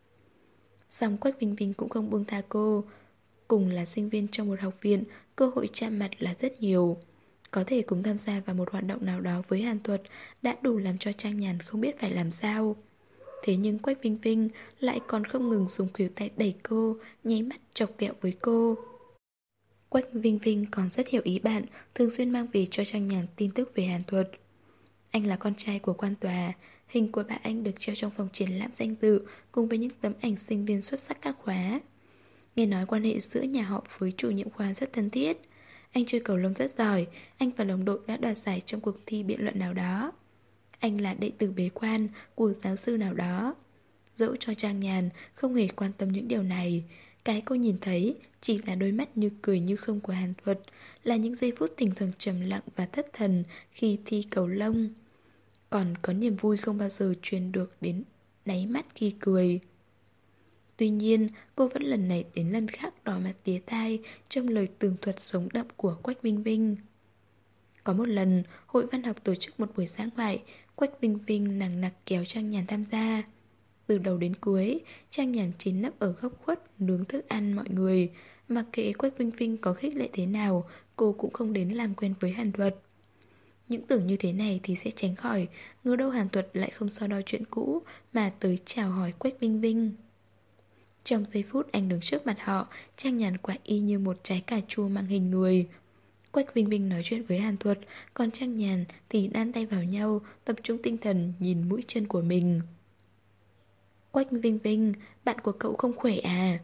Song Quách Vinh Vinh cũng không buông tha cô. Cùng là sinh viên trong một học viện, cơ hội chạm mặt là rất nhiều. Có thể cùng tham gia vào một hoạt động nào đó với Hàn Thuật đã đủ làm cho Trang Nhàn không biết phải làm sao. Thế nhưng Quách Vinh Vinh lại còn không ngừng dùng khuỷu tay đẩy cô, nháy mắt chọc ghẹo với cô. Quách Vinh Vinh còn rất hiểu ý bạn, thường xuyên mang về cho Trang Nhàn tin tức về Hàn Thuật. Anh là con trai của quan tòa, hình của bà anh được treo trong phòng triển lãm danh dự cùng với những tấm ảnh sinh viên xuất sắc các khóa. Nghe nói quan hệ giữa nhà họ với chủ nhiệm khoa rất thân thiết. Anh chơi cầu lông rất giỏi, anh và đồng đội đã đoạt giải trong cuộc thi biện luận nào đó. Anh là đệ tử bế quan của giáo sư nào đó. Dẫu cho Trang Nhàn không hề quan tâm những điều này, cái cô nhìn thấy chỉ là đôi mắt như cười như không của Hàn Thuật, là những giây phút thỉnh thoảng trầm lặng và thất thần khi thi cầu lông. Còn có niềm vui không bao giờ truyền được đến đáy mắt khi cười. Tuy nhiên, cô vẫn lần này đến lần khác đỏ mặt tía tai trong lời tường thuật sống động của Quách Vinh Vinh. Có một lần, hội văn học tổ chức một buổi dã ngoại, Quách Vinh Vinh nằng nặc kéo Trang Nhàn tham gia. Từ đầu đến cuối, Trang Nhàn chỉ nấp ở góc khuất nướng thức ăn mọi người. Mặc kệ Quách Vinh Vinh có khích lệ thế nào, cô cũng không đến làm quen với Hàn Thuật. Những tưởng như thế này thì sẽ tránh khỏi, ngờ đâu Hàn Thuật lại không so đo chuyện cũ mà tới chào hỏi Quách Vinh Vinh. Trong giây phút anh đứng trước mặt họ, Trang Nhàn quả y như một trái cà chua mang hình người. Quách Vinh Vinh nói chuyện với Hàn Thuật, còn Trang Nhàn thì đan tay vào nhau, tập trung tinh thần nhìn mũi chân của mình. Quách Vinh Vinh, bạn của cậu không khỏe à?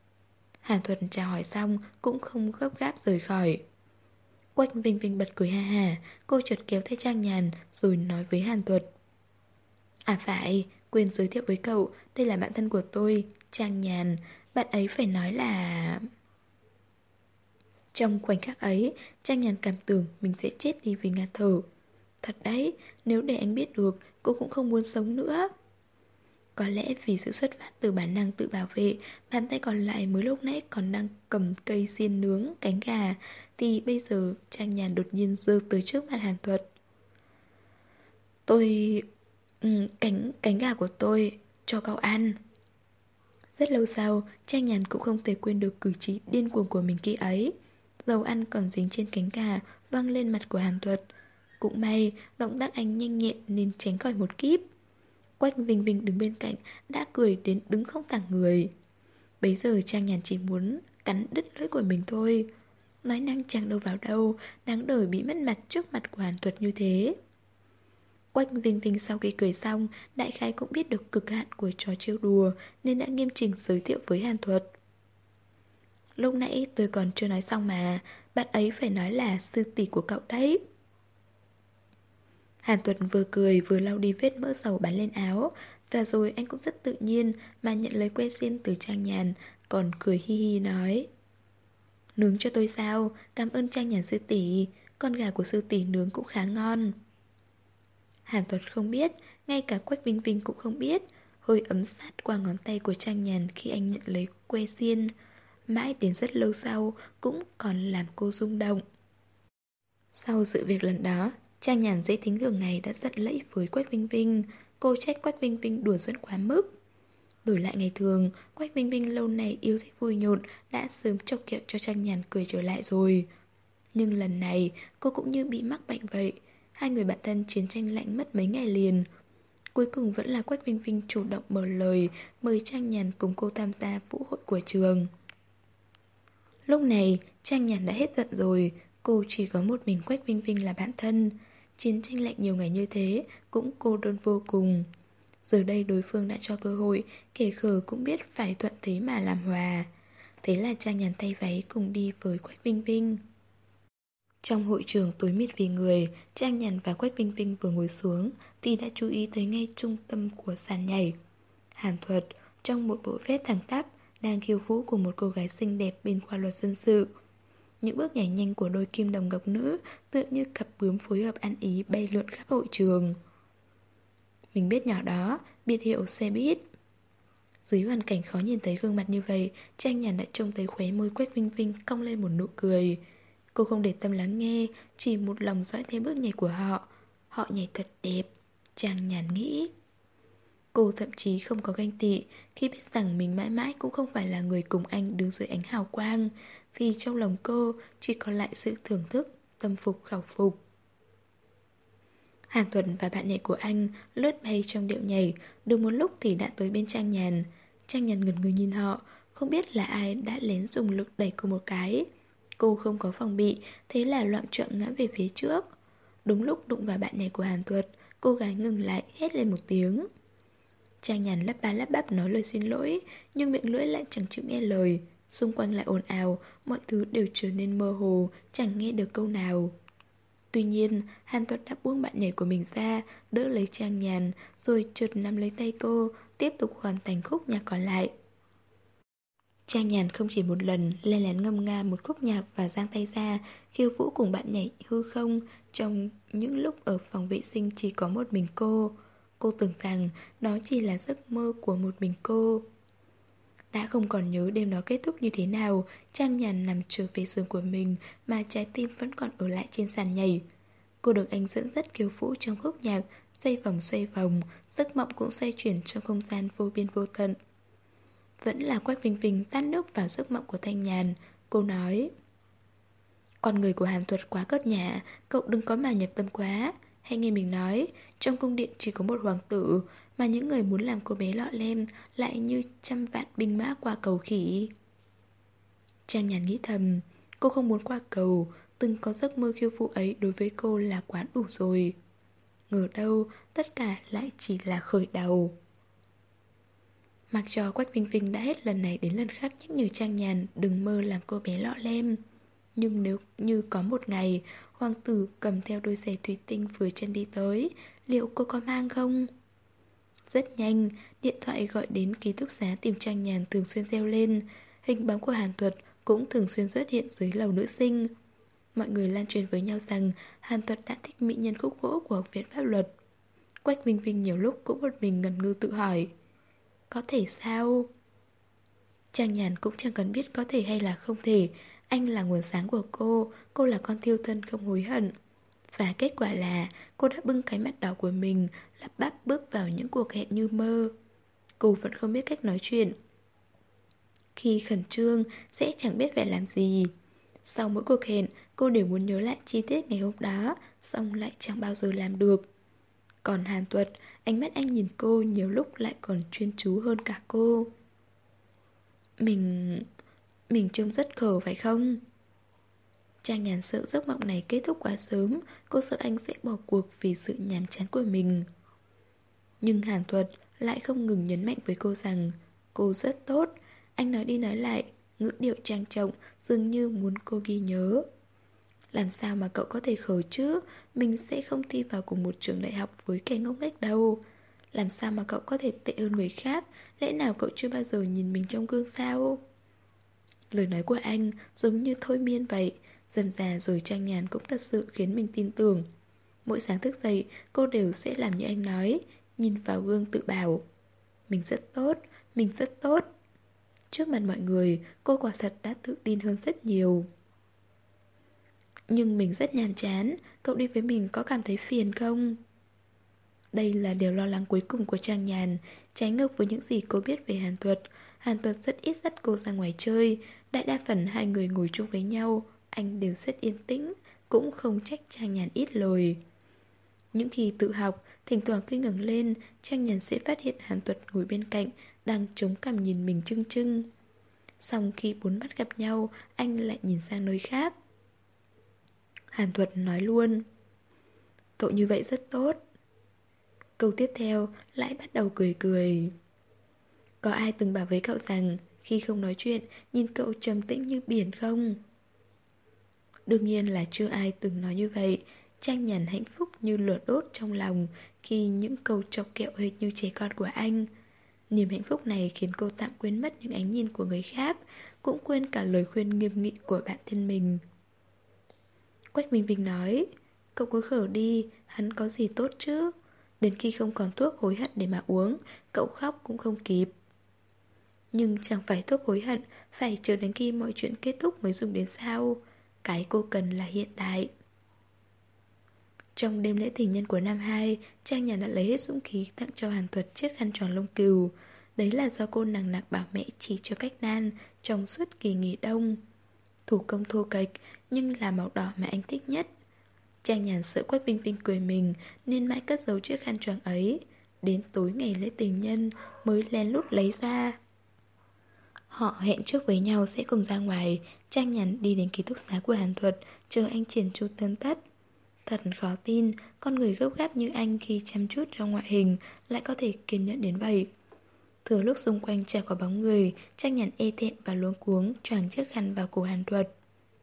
Hàn Thuật chào hỏi xong cũng không gấp gáp rời khỏi. Quách Vinh Vinh bật cười ha hà, cô chợt kéo tay Trang Nhàn rồi nói với Hàn Thuật. À phải, quên giới thiệu với cậu, đây là bạn thân của tôi, Trang Nhàn, bạn ấy phải nói là... Trong khoảnh khắc ấy, Trang Nhàn cảm tưởng mình sẽ chết đi vì ngạt thở. Thật đấy, nếu để anh biết được, cô cũng không muốn sống nữa. Có lẽ vì sự xuất phát từ bản năng tự bảo vệ, bàn tay còn lại mới lúc nãy còn đang cầm cây xiên nướng, cánh gà, thì bây giờ Trang Nhàn đột nhiên giơ tới trước mặt Hàn Thuật. Tôi... cánh gà của tôi, cho cậu ăn. Rất lâu sau, Trang Nhàn cũng không thể quên được cử chỉ điên cuồng của mình khi ấy. Dầu ăn còn dính trên cánh gà, văng lên mặt của Hàn Thuật. Cũng may, động tác anh nhanh nhẹn nên tránh khỏi một kíp. Quách Vinh Vinh đứng bên cạnh đã cười đến đứng không thẳng người. Bấy giờ Trang Nhàn chỉ muốn cắn đứt lưỡi của mình thôi. Nói năng chẳng đâu vào đâu, đáng đời bị mất mặt trước mặt của Hàn Thuật như thế. Quách Vinh Vinh sau khi cười xong, đại khái cũng biết được cực hạn của trò trêu đùa nên đã nghiêm chỉnh giới thiệu với Hàn Thuật. Lúc nãy tôi còn chưa nói xong mà, bạn ấy phải nói là sư tỷ của cậu đấy. Hàn Thuật vừa cười vừa lau đi vết mỡ dầu bắn lên áo. Và rồi anh cũng rất tự nhiên mà nhận lấy que xiên từ Trang Nhàn, còn cười hi hi nói. Nướng cho tôi sao? Cảm ơn Trang Nhàn sư tỷ, con gà của sư tỷ nướng cũng khá ngon. Hàn Thuật không biết, ngay cả Quách Vinh Vinh cũng không biết. Hơi ấm sát qua ngón tay của Trang Nhàn khi anh nhận lấy que xiên. Mãi đến rất lâu sau cũng còn làm cô rung động. Sau sự việc lần đó, Trang Nhàn dễ thính đường này đã giận lẫy với Quách Vinh Vinh. Cô trách Quách Vinh Vinh đùa giỡn quá mức. Đổi lại ngày thường, Quách Vinh Vinh lâu nay yêu thích vui nhộn đã sớm chọc kẹo cho Trang Nhàn cười trở lại rồi. Nhưng lần này cô cũng như bị mắc bệnh vậy. Hai người bạn thân chiến tranh lạnh mất mấy ngày liền. Cuối cùng vẫn là Quách Vinh Vinh chủ động mở lời mời Trang Nhàn cùng cô tham gia vũ hội của trường. Lúc này Trang Nhàn đã hết giận rồi. Cô chỉ có một mình Quách Vinh Vinh là bạn thân. Chiến tranh lạnh nhiều ngày như thế cũng cô đơn vô cùng. Giờ đây đối phương đã cho cơ hội, kẻ khờ cũng biết phải thuận thế mà làm hòa. Thế là Trang Nhàn thay váy cùng đi với Quách Vinh Vinh. Trong hội trường tối mịt vì người, Trang Nhàn và Quách Vinh Vinh vừa ngồi xuống thì đã chú ý tới ngay trung tâm của sàn nhảy. Hàn Thuật, trong một bộ vest thẳng tắp, đang khiêu vũ của một cô gái xinh đẹp bên khoa luật dân sự. Những bước nhảy nhanh của đôi kim đồng ngọc nữ tựa như cặp bướm phối hợp ăn ý bay lượn khắp hội trường. Mình biết nhỏ đó, biệt hiệu xe buýt. Dưới hoàn cảnh khó nhìn thấy gương mặt như vậy, Trang Nhàn đã trông thấy khóe môi Quách Vinh Vinh cong lên một nụ cười. Cô không để tâm lắng nghe, chỉ một lòng dõi theo bước nhảy của họ. Họ nhảy thật đẹp, Trang Nhàn nghĩ. Cô thậm chí không có ganh tị khi biết rằng mình mãi mãi cũng không phải là người cùng anh đứng dưới ánh hào quang, vì trong lòng cô chỉ còn lại sự thưởng thức, tâm phục khẩu phục. Hàn Tuấn và bạn nhảy của anh lướt bay trong điệu nhảy, được một lúc thì đã tới bên Trang Nhàn. Trang Nhàn ngẩn người nhìn họ, không biết là ai đã lén dùng lực đẩy cô một cái. Cô không có phòng bị, thế là loạng choạng ngã về phía trước. Đúng lúc đụng vào bạn nhảy của Hàn Tuật, cô gái ngừng lại hét lên một tiếng. Trang Nhàn lắp ba lắp bắp nói lời xin lỗi, nhưng miệng lưỡi lại chẳng chịu nghe lời. Xung quanh lại ồn ào, mọi thứ đều trở nên mơ hồ, chẳng nghe được câu nào. Tuy nhiên, Hàn Tuật đã buông bạn nhảy của mình ra, đỡ lấy Trang Nhàn, rồi chợt nắm lấy tay cô, tiếp tục hoàn thành khúc nhạc còn lại. Trang Nhàn không chỉ một lần len lén ngâm nga một khúc nhạc và giang tay ra, khiêu vũ cùng bạn nhảy hư không trong những lúc ở phòng vệ sinh chỉ có một mình cô. Cô tưởng rằng đó chỉ là giấc mơ của một mình cô. Đã không còn nhớ đêm đó kết thúc như thế nào, Trang Nhàn nằm trở về giường của mình mà trái tim vẫn còn ở lại trên sàn nhảy. Cô được anh dẫn dắt khiêu vũ trong khúc nhạc, xoay vòng, giấc mộng cũng xoay chuyển trong không gian vô biên vô tận. Vẫn là Quách Vinh Vinh tát nước vào giấc mộng của Thanh Nhàn. Cô nói: con người của Hàn Thuật quá cợt nhả, cậu đừng có mà nhập tâm quá. Hãy nghe mình nói, trong cung điện chỉ có một hoàng tử, mà những người muốn làm cô bé lọ lem lại như trăm vạn binh mã qua cầu khỉ. Trang Nhàn nghĩ thầm, cô không muốn qua cầu, từng có giấc mơ khiêu vũ ấy đối với cô là quá đủ rồi. Ngờ đâu, tất cả lại chỉ là khởi đầu. Mặc cho Quách Vinh Vinh đã hết lần này đến lần khác nhắc nhở Trang Nhàn đừng mơ làm cô bé lọ lem. Nhưng nếu như có một ngày, hoàng tử cầm theo đôi giày thủy tinh vừa chân đi tới, liệu cô có mang không? Rất nhanh, điện thoại gọi đến ký túc xá tìm Trang Nhàn thường xuyên reo lên. Hình bóng của Hàn Tuật cũng thường xuyên xuất hiện dưới lầu nữ sinh. Mọi người lan truyền với nhau rằng Hàn Tuật đã thích mỹ nhân khúc gỗ của Học viện Pháp luật. Quách Vinh Vinh nhiều lúc cũng một mình ngần ngư tự hỏi, có thể sao? Trang Nhàn cũng chẳng cần biết có thể hay là không thể. Anh là nguồn sáng của cô là con thiêu thân không hối hận. Và kết quả là cô đã bưng cái mặt đỏ của mình, lắp bắp bước vào những cuộc hẹn như mơ. Cô vẫn không biết cách nói chuyện. Khi khẩn trương sẽ chẳng biết phải làm gì. Sau mỗi cuộc hẹn, cô đều muốn nhớ lại chi tiết ngày hôm đó, xong lại chẳng bao giờ làm được. Còn Hàn Tuật, ánh mắt anh nhìn cô nhiều lúc lại còn chuyên chú hơn cả cô. Mình trông rất khờ phải không? Trang Nhàn sợ giấc mộng này kết thúc quá sớm, cô sợ anh sẽ bỏ cuộc vì sự nhàm chán của mình. Nhưng Hàn Thuật lại không ngừng nhấn mạnh với cô rằng cô rất tốt. Anh nói đi nói lại, ngữ điệu trang trọng, dường như muốn cô ghi nhớ. Làm sao mà cậu có thể khờ chứ? Mình sẽ không thi vào cùng một trường đại học với kẻ ngốc nghếch đâu. Làm sao mà cậu có thể tệ hơn người khác? Lẽ nào cậu chưa bao giờ nhìn mình trong gương sao? Lời nói của anh giống như thôi miên vậy. Dần dà rồi Trang Nhàn cũng thật sự khiến mình tin tưởng. Mỗi sáng thức dậy, cô đều sẽ làm như anh nói, nhìn vào gương tự bảo, mình rất tốt, mình rất tốt. Trước mặt mọi người, cô quả thật đã tự tin hơn rất nhiều. Nhưng mình rất nhàm chán, cậu đi với mình có cảm thấy phiền không? Đây là điều lo lắng cuối cùng của Trang Nhàn, trái ngược với những gì cô biết về Hàn Thuật. Hàn Thuật rất ít dắt cô ra ngoài chơi, đại đa phần hai người ngồi chung với nhau, anh đều rất yên tĩnh, cũng không trách Trang Nhàn ít lời. Những khi tự học, thỉnh thoảng khi ngẩng lên, Trang Nhàn sẽ phát hiện Hàn Thuật ngồi bên cạnh, đang chống cằm nhìn mình trưng trưng. Xong khi bốn mắt gặp nhau, anh lại nhìn sang nơi khác. Hàn Thuật nói luôn, cậu như vậy rất tốt. Câu tiếp theo lại bắt đầu cười cười. Có ai từng bảo với cậu rằng khi không nói chuyện, nhìn cậu trầm tĩnh như biển không? Đương nhiên là chưa ai từng nói như vậy. Trang Nhàn hạnh phúc như lửa đốt trong lòng khi những câu chọc kẹo hệt như trẻ con của anh. Niềm hạnh phúc này khiến cô tạm quên mất những ánh nhìn của người khác, cũng quên cả lời khuyên nghiêm nghị của bản thân mình. Quách Minh Vinh nói, cậu cứ khở đi, hắn có gì tốt chứ? Đến khi không còn thuốc hối hận để mà uống, cậu khóc cũng không kịp. Nhưng chẳng phải thuốc hối hận phải chờ đến khi mọi chuyện kết thúc mới dùng đến sao. Cái cô cần là hiện tại. Trong đêm lễ tình nhân của năm 2, Trang Nhàn đã lấy hết dũng khí tặng cho Hàn Thuật chiếc khăn tròn lông cừu. Đấy là do cô nằng nặc bảo mẹ chỉ cho cách đan trong suốt kỳ nghỉ đông. Thủ công thô kệch nhưng là màu đỏ mà anh thích nhất. Trang Nhàn sợ Quách Vinh Vinh cười mình nên mãi cất giấu chiếc khăn choàng ấy. Đến tối ngày lễ tình nhân mới lén lút lấy ra. Họ hẹn trước với nhau sẽ cùng ra ngoài. Trang Nhàn đi đến ký túc xá của Hàn Thuật, chờ anh triển chu tơn tất. Thật khó tin, con người gấp gáp như anh khi chăm chút cho ngoại hình lại có thể kiên nhẫn đến vậy. Thừa lúc xung quanh chả có bóng người, Trang Nhàn e thẹn và luống cuống choàng chiếc khăn vào cổ Hàn Thuật.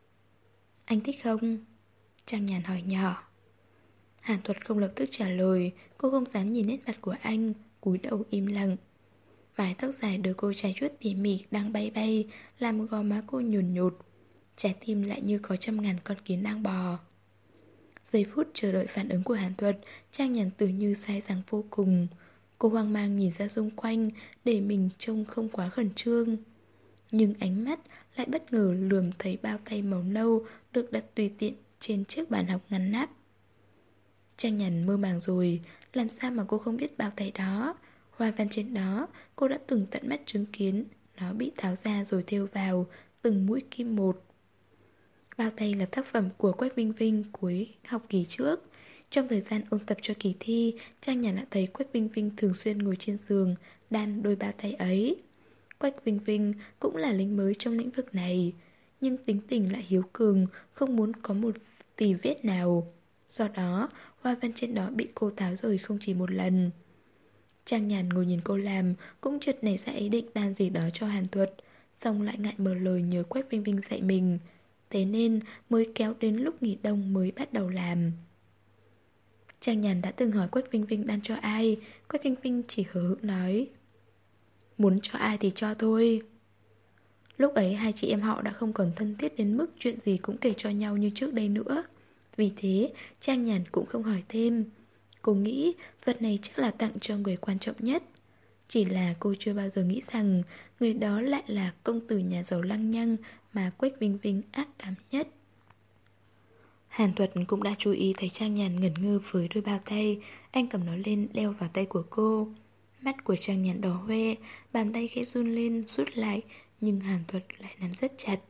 Anh thích không? Trang Nhàn hỏi nhỏ. Hàn Thuật không lập tức trả lời, cô không dám nhìn nét mặt của anh, cúi đầu im lặng. Mái tóc dài được cô chải chuốt tỉ mỉ đang bay bay, làm gò má cô nhùn nhụt. Trái tim lại như có trăm ngàn con kiến đang bò. Giây phút chờ đợi phản ứng của Hàn Thuật, Trang Nhàn tưởng như sai dáng vô cùng. Cô hoang mang nhìn ra xung quanh để mình trông không quá khẩn trương. Nhưng ánh mắt lại bất ngờ lườm thấy bao tay màu nâu được đặt tùy tiện trên chiếc bàn học ngăn nắp. Trang Nhàn mơ màng rồi, làm sao mà cô không biết bao tay đó. Hoa văn trên đó cô đã từng tận mắt chứng kiến. Nó bị tháo ra rồi thêu vào từng mũi kim một. Bao tay là tác phẩm của Quách Vinh Vinh cuối học kỳ trước. Trong thời gian ôn tập cho kỳ thi, Trang Nhàn đã thấy Quách Vinh Vinh thường xuyên ngồi trên giường đan đôi bao tay ấy. Quách Vinh Vinh cũng là lính mới trong lĩnh vực này, nhưng tính tình lại hiếu cường, không muốn có một tì vết nào. Do đó, hoa văn trên đó bị cô tháo rời không chỉ một lần. Trang Nhàn ngồi nhìn cô làm, cũng chợt nảy ra ý định đan gì đó cho Hàn Thuật, xong lại ngại mở lời nhớ Quách Vinh Vinh dạy mình. Thế nên mới kéo đến lúc nghỉ đông mới bắt đầu làm. Trang Nhàn đã từng hỏi Quách Vinh Vinh đan cho ai. Quách Vinh Vinh chỉ hờ hững nói, muốn cho ai thì cho thôi. Lúc ấy hai chị em họ đã không còn thân thiết đến mức chuyện gì cũng kể cho nhau như trước đây nữa. Vì thế Trang Nhàn cũng không hỏi thêm. Cô nghĩ vật này chắc là tặng cho người quan trọng nhất. Chỉ là cô chưa bao giờ nghĩ rằng người đó lại là công tử nhà giàu lăng nhăng mà Quách Vinh Vinh ác cảm nhất. Hàn Thuật cũng đã chú ý thấy Trang Nhàn ngẩn ngơ với đôi bao tay. Anh cầm nó lên đeo vào tay của cô. Mắt của Trang Nhàn đỏ hoe, bàn tay khẽ run lên, rút lại, nhưng Hàn Thuật lại nắm rất chặt.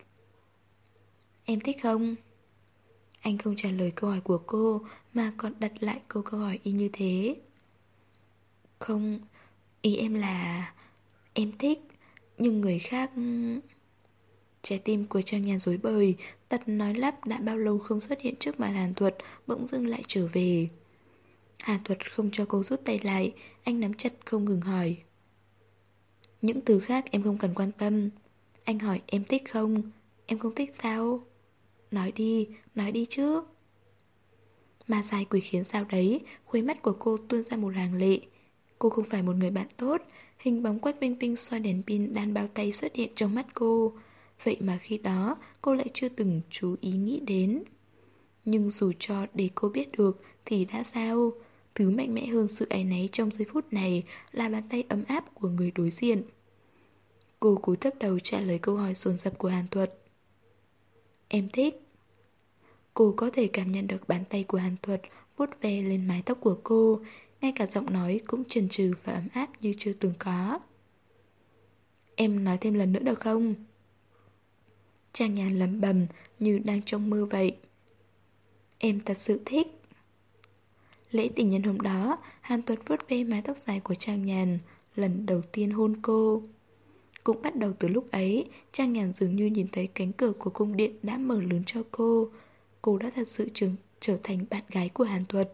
Em thích không? Anh không trả lời câu hỏi của cô, mà còn đặt lại câu hỏi y như thế. Không, ý em là em thích, nhưng người khác... Trái tim của Trang Nhàn rối bời, tật nói lắp đã bao lâu không xuất hiện trước mặt Hàn Thuật, bỗng dưng lại trở về. Hàn Thuật không cho cô rút tay lại, anh nắm chặt không ngừng hỏi. Những từ khác em không cần quan tâm. Anh hỏi em thích không? Em không thích sao? Nói đi chứ. Mà dài quỷ khiến sao đấy, khuấy mắt của cô tuôn ra một hàng lệ. Cô không phải một người bạn tốt. Hình bóng Quách Vinh Vinh soi đèn pin đan bao tay xuất hiện trong mắt cô. Vậy mà khi đó cô lại chưa từng chú ý nghĩ đến. Nhưng dù cho để cô biết được thì đã sao? Thứ mạnh mẽ hơn sự áy náy trong giây phút này là bàn tay ấm áp của người đối diện. Cô cúi thấp đầu trả lời câu hỏi dồn dập của Hàn Thuật. Em thích. Cô có thể cảm nhận được bàn tay của Hàn Thuật vuốt ve lên mái tóc của cô. Ngay cả giọng nói cũng chần chừ và ấm áp như chưa từng có. Em nói thêm lần nữa được không? Trang Nhàn lẩm bẩm như đang trong mơ vậy. Em thật sự thích. Lễ tình nhân hôm đó, Hàn Thuật vuốt ve mái tóc dài của Trang Nhàn, lần đầu tiên hôn cô. Cũng bắt đầu từ lúc ấy, Trang Nhàn dường như nhìn thấy cánh cửa của cung điện đã mở lớn cho cô. Cô đã thật sự trở thành bạn gái của Hàn Thuật.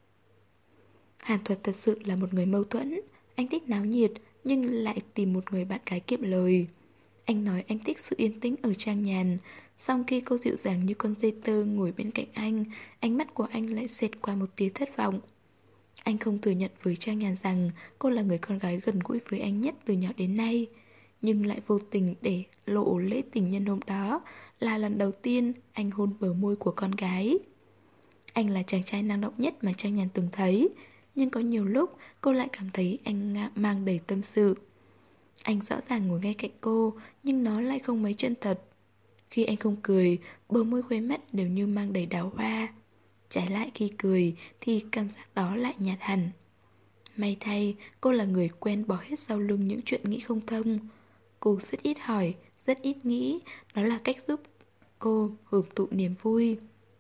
Hàn Thuật thật sự là một người mâu thuẫn. Anh thích náo nhiệt nhưng lại tìm một người bạn gái kiệm lời. Anh nói anh thích sự yên tĩnh ở Trang Nhàn. Song khi cô dịu dàng như con dê tơ ngồi bên cạnh anh, ánh mắt của anh lại xẹt qua một tia thất vọng. Anh không thừa nhận với Trang Nhàn rằng cô là người con gái gần gũi với anh nhất từ nhỏ đến nay, nhưng lại vô tình để lộ lễ tình nhân hôm đó là lần đầu tiên anh hôn bờ môi của con gái. Anh là chàng trai năng động nhất mà Trang Nhàn từng thấy. nhưng có nhiều lúc cô lại cảm thấy anh mang đầy tâm sự. Anh rõ ràng ngồi ngay cạnh cô, nhưng nó lại không mấy chân thật. Khi anh không cười, bờ môi khóe mắt đều như mang đầy đào hoa. Trái lại khi cười thì cảm giác đó lại nhạt hẳn. May thay, cô là người quen bỏ hết sau lưng những chuyện nghĩ không thông. Cô rất ít hỏi, rất ít nghĩ, đó là cách giúp cô hưởng thụ niềm vui.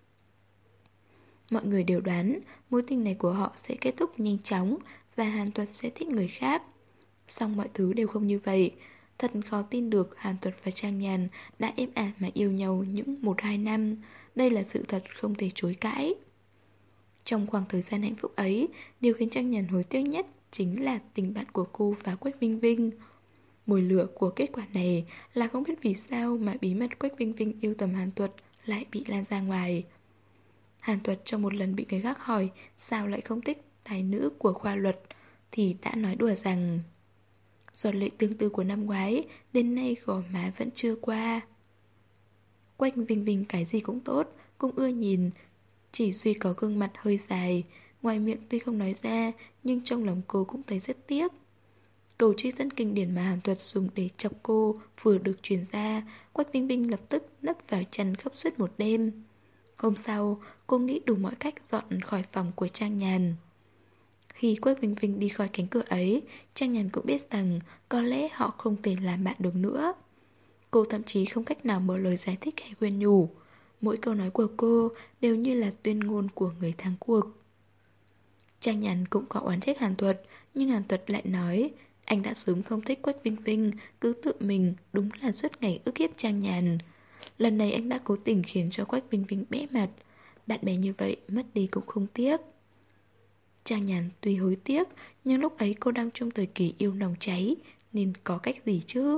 Mọi người đều đoán mối tình này của họ sẽ kết thúc nhanh chóng và Hàn Tuật sẽ thích người khác. Song mọi thứ đều không như vậy. Thật khó tin được Hàn Tuật và Trang Nhàn đã êm ả mà yêu nhau những 1-2 năm. Đây là sự thật không thể chối cãi. Trong khoảng thời gian hạnh phúc ấy, điều khiến Trang Nhàn hối tiếc nhất chính là tình bạn của cô và Quách Vinh Vinh. Mồi lửa của kết quả này là không biết vì sao mà bí mật Quách Vinh Vinh yêu tầm Hàn Tuật lại bị lan ra ngoài. Hàn Tuật trong một lần bị người khác hỏi sao lại không thích tài nữ của khoa luật thì đã nói đùa rằng giọt lệ tương tư của năm ngoái đến nay gò má vẫn chưa qua. Quách Vinh Vinh cái gì cũng tốt, cũng ưa nhìn, chỉ duy có gương mặt hơi dài. Ngoài miệng tuy không nói ra, nhưng trong lòng cô cũng thấy rất tiếc. Câu trích dẫn kinh điển mà Hàn Tuật dùng để chọc cô vừa được truyền ra, Quách Vinh Vinh lập tức nấp vào chăn khóc suốt một đêm. Hôm sau, cô nghĩ đủ mọi cách dọn khỏi phòng của Trang Nhàn. Khi Quách Vinh Vinh đi khỏi cánh cửa ấy, Trang Nhàn cũng biết rằng có lẽ họ không thể làm bạn được nữa. Cô thậm chí không cách nào mở lời giải thích hay khuyên nhủ. Mỗi câu nói của cô đều như là tuyên ngôn của người thắng cuộc. Trang Nhàn cũng có oán trách Hàn Tuật, nhưng Hàn Tuật lại nói anh đã sớm không thích Quách Vinh Vinh, cứ tự mình, đúng là suốt ngày ức hiếp Trang Nhàn. Lần này anh đã cố tình khiến cho Quách Vinh Vinh bẽ mặt. Bạn bè như vậy mất đi cũng không tiếc. Trang Nhàn tuy hối tiếc, nhưng lúc ấy cô đang trong thời kỳ yêu nồng cháy, nên có cách gì chứ?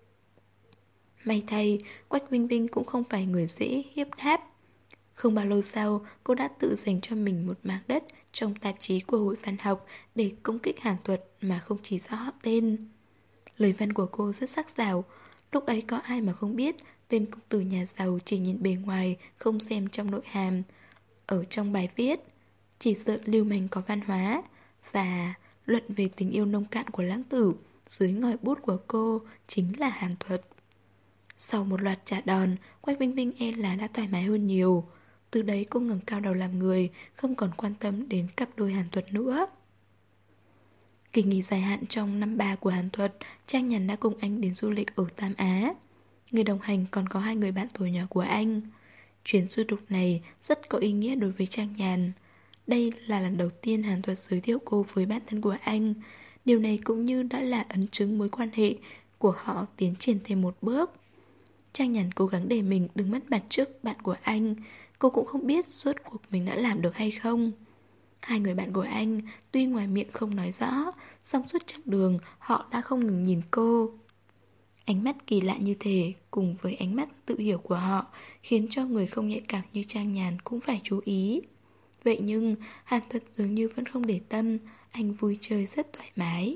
May thay, Quách Vinh Vinh cũng không phải người dễ hiếp đáp. Không bao lâu sau, cô đã tự dành cho mình một mảng đất trong tạp chí của Hội Văn học để công kích Hàn Tuật mà không chỉ rõ họ tên. Lời văn của cô rất sắc sảo. Lúc ấy có ai mà không biết tên công tử nhà giàu chỉ nhìn bề ngoài, không xem trong nội hàm. Ở trong bài viết, chỉ sợ lưu manh có văn hóa và luận về tình yêu nông cạn của lãng tử, dưới ngòi bút của cô chính là Hàn Thuật. Sau một loạt trả đòn, Quách Vinh Vinh e là đã thoải mái hơn nhiều. Từ đấy cô ngẩng cao đầu làm người, không còn quan tâm đến cặp đôi Hàn Thuật nữa. Kỳ nghỉ dài hạn trong năm 3 của Hàn Thuật, Trang Nhàn đã cùng anh đến du lịch ở Tam Á. Người đồng hành còn có 2 người bạn tuổi nhỏ của anh. Chuyến du lịch này rất có ý nghĩa đối với Trang Nhàn. Đây là lần đầu tiên Hàn Thuật giới thiệu cô với bạn thân của anh. Điều này cũng như đã là ấn chứng mối quan hệ của họ tiến triển thêm một bước. Trang Nhàn cố gắng để mình đừng mất mặt trước bạn của anh. Cô cũng không biết suốt cuộc mình đã làm được hay không. 2 người bạn của anh tuy ngoài miệng không nói rõ, song suốt chặng đường họ đã không ngừng nhìn cô. Ánh mắt kỳ lạ như thế cùng với ánh mắt tự hiểu của họ khiến cho người không nhạy cảm như Trang Nhàn cũng phải chú ý. Vậy nhưng Hàn Thuật dường như vẫn không để tâm, anh vui chơi rất thoải mái.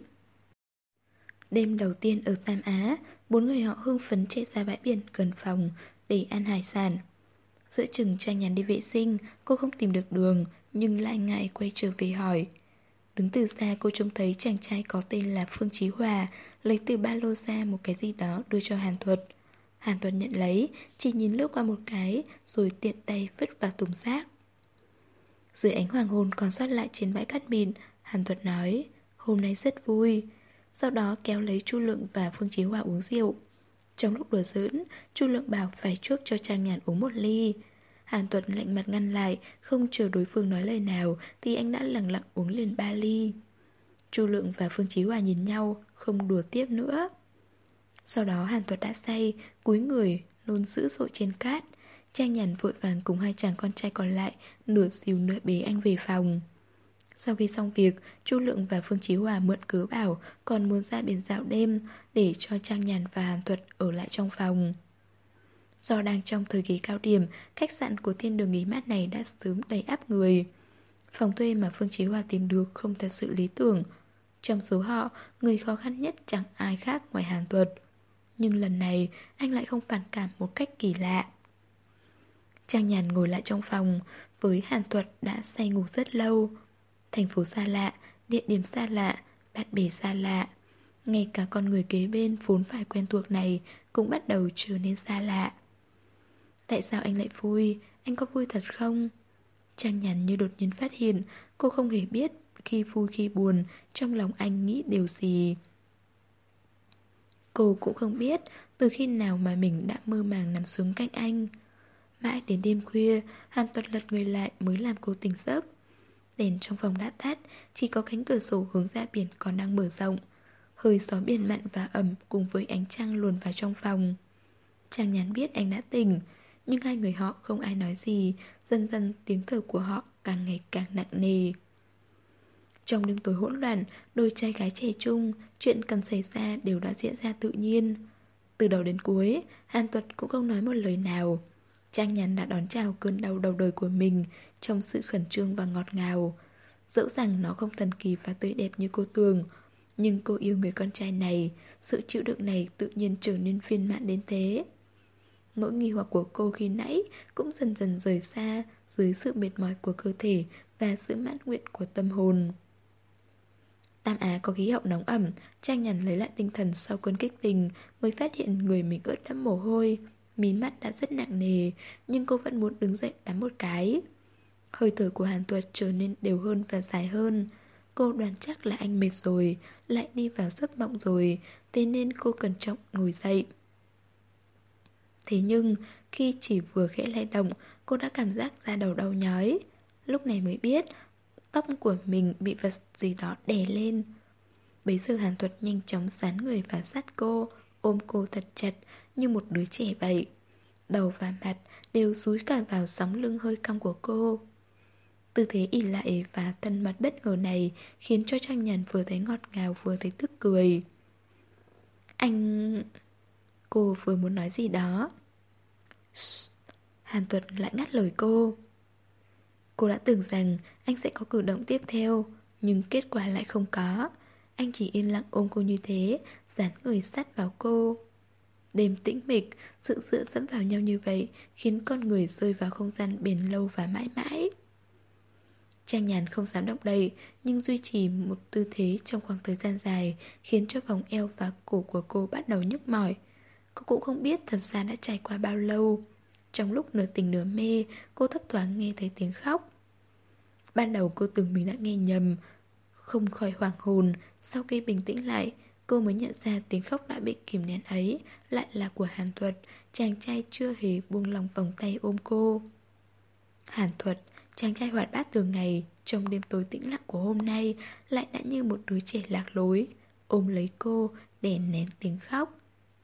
Đêm đầu tiên ở Tam Á, 4 người họ hưng phấn chạy ra bãi biển gần phòng để ăn hải sản. Giữa chừng Trang Nhàn đi vệ sinh, cô không tìm được đường nhưng lại ngại quay trở về hỏi. Đứng từ xa cô trông thấy chàng trai có tên là Phương Chí Hòa lấy từ ba lô ra một cái gì đó đưa cho Hàn Thuật. Hàn Thuật nhận lấy, chỉ nhìn lướt qua một cái rồi tiện tay vứt vào thùng rác. Dưới ánh hoàng hôn còn sót lại trên bãi cát mịn, Hàn Thuật nói hôm nay rất vui. Sau đó kéo lấy Chu Lượng và Phương Chí Hòa uống rượu. Trong lúc đùa giỡn, Chu Lượng bảo phải chuốc cho Trang Nhàn uống một ly. Hàn Tuật lạnh mặt ngăn lại, không chờ đối phương nói lời nào thì anh đã lặng lặng uống liền 3 ly. Chu Lượng và Phương Chí Hòa nhìn nhau, không đùa tiếp nữa. Sau đó Hàn Tuật đã say, cúi người, nôn dữ dội trên cát. Trang Nhàn vội vàng cùng 2 chàng con trai còn lại nửa dìu nửa bế anh về phòng. Sau khi xong việc, Chu Lượng và Phương Chí Hòa mượn cớ bảo còn muốn ra biển dạo đêm để cho Trang Nhàn và Hàn Tuật ở lại trong phòng. Do đang trong thời kỳ cao điểm, khách sạn của thiên đường nghỉ mát này đã sớm đầy ắp người. Phòng thuê mà Phương Chí Hòa tìm được không thật sự lý tưởng. Trong số họ, người khó khăn nhất chẳng ai khác ngoài Hàn Tuật. Nhưng lần này, anh lại không phản cảm một cách kỳ lạ. Trang Nhàn ngồi lại trong phòng, với Hàn Tuật đã say ngủ rất lâu. Thành phố xa lạ, địa điểm xa lạ, bạn bè xa lạ. Ngay cả con người kế bên vốn phải quen thuộc này cũng bắt đầu trở nên xa lạ. Tại sao anh lại vui? Anh có vui thật không? Trang nhàn như đột nhiên phát hiện cô không hề biết khi vui khi buồn trong lòng anh nghĩ điều gì. Cô cũng không biết từ khi nào mà mình đã mơ màng nằm xuống cạnh anh. Mãi đến đêm khuya, Hàn Tuật lật người lại mới làm cô tỉnh giấc. Đèn trong phòng đã tắt, chỉ có cánh cửa sổ hướng ra biển còn đang mở rộng. Hơi gió biển mặn và ẩm cùng với ánh trăng luồn vào trong phòng. Trang nhàn biết anh đã tỉnh, nhưng hai người họ không ai nói gì. Dần dần tiếng thở của họ càng ngày càng nặng nề. Trong đêm tối hỗn loạn, đôi trai gái trẻ trung, chuyện cần xảy ra đều đã diễn ra tự nhiên. Từ đầu đến cuối, Hàn Tuật cũng không nói một lời nào. Trang nhàn đã đón chào cơn đau đầu đời của mình trong sự khẩn trương và ngọt ngào. Dẫu rằng nó không thần kỳ và tươi đẹp như cô tưởng, nhưng cô yêu người con trai này, sự chịu đựng này tự nhiên trở nên viên mãn đến thế. Nỗi nghi hoặc của cô khi nãy cũng dần dần rời xa dưới sự mệt mỏi của cơ thể và sự mãn nguyện của tâm hồn. Tam Á có khí hậu nóng ẩm, Trang nhàn lấy lại tinh thần sau cơn kích tình mới phát hiện người mình ướt đẫm mồ hôi. Mí mắt đã rất nặng nề, nhưng cô vẫn muốn đứng dậy tắm một cái. Hơi thở của Hàn Tuật trở nên đều hơn và dài hơn. Cô đoán chắc là anh mệt rồi, lại đi vào giấc mộng rồi, thế nên cô cẩn trọng ngồi dậy. Thế nhưng, khi chỉ vừa khẽ lay động, cô đã cảm giác da đầu đau nhói. Lúc này mới biết, tóc của mình bị vật gì đó đè lên. Bấy giờ Hàn Tuật nhanh chóng dán người vào sát cô, ôm cô thật chặt như một đứa trẻ vậy. Đầu và mặt đều dúi cả vào sóng lưng hơi cong của cô. Tư thế ỉ lại và thân mật bất ngờ này khiến cho Trang Nhàn vừa thấy ngọt ngào vừa thấy tức cười. Anh... Cô vừa muốn nói gì đó. Shh. Hàn Tuật lại ngắt lời cô. Cô đã tưởng rằng anh sẽ có cử động tiếp theo, nhưng kết quả lại không có. Anh chỉ yên lặng ôm cô như thế, dán người sát vào cô. Đêm tĩnh mịch, sự dựa dẫm vào nhau như vậy khiến con người rơi vào không gian bền lâu và mãi mãi. Trang nhàn không dám động đậy, nhưng duy trì một tư thế trong khoảng thời gian dài khiến cho vòng eo và cổ của cô bắt đầu nhức mỏi. Cô cũng không biết thật ra đã trải qua bao lâu. Trong lúc nửa tỉnh nửa mê, cô thấp thoáng nghe thấy tiếng khóc. Ban đầu cô tưởng mình đã nghe nhầm, không khỏi hoảng hồn. Sau khi bình tĩnh lại, cô mới nhận ra tiếng khóc đã bị kìm nén ấy lại là của Hàn Thuật, chàng trai chưa hề buông lòng vòng tay ôm cô. Hàn Thuật, chàng trai hoạt bát thường ngày, trong đêm tối tĩnh lặng của hôm nay lại đã như một đứa trẻ lạc lối, ôm lấy cô để nén tiếng khóc.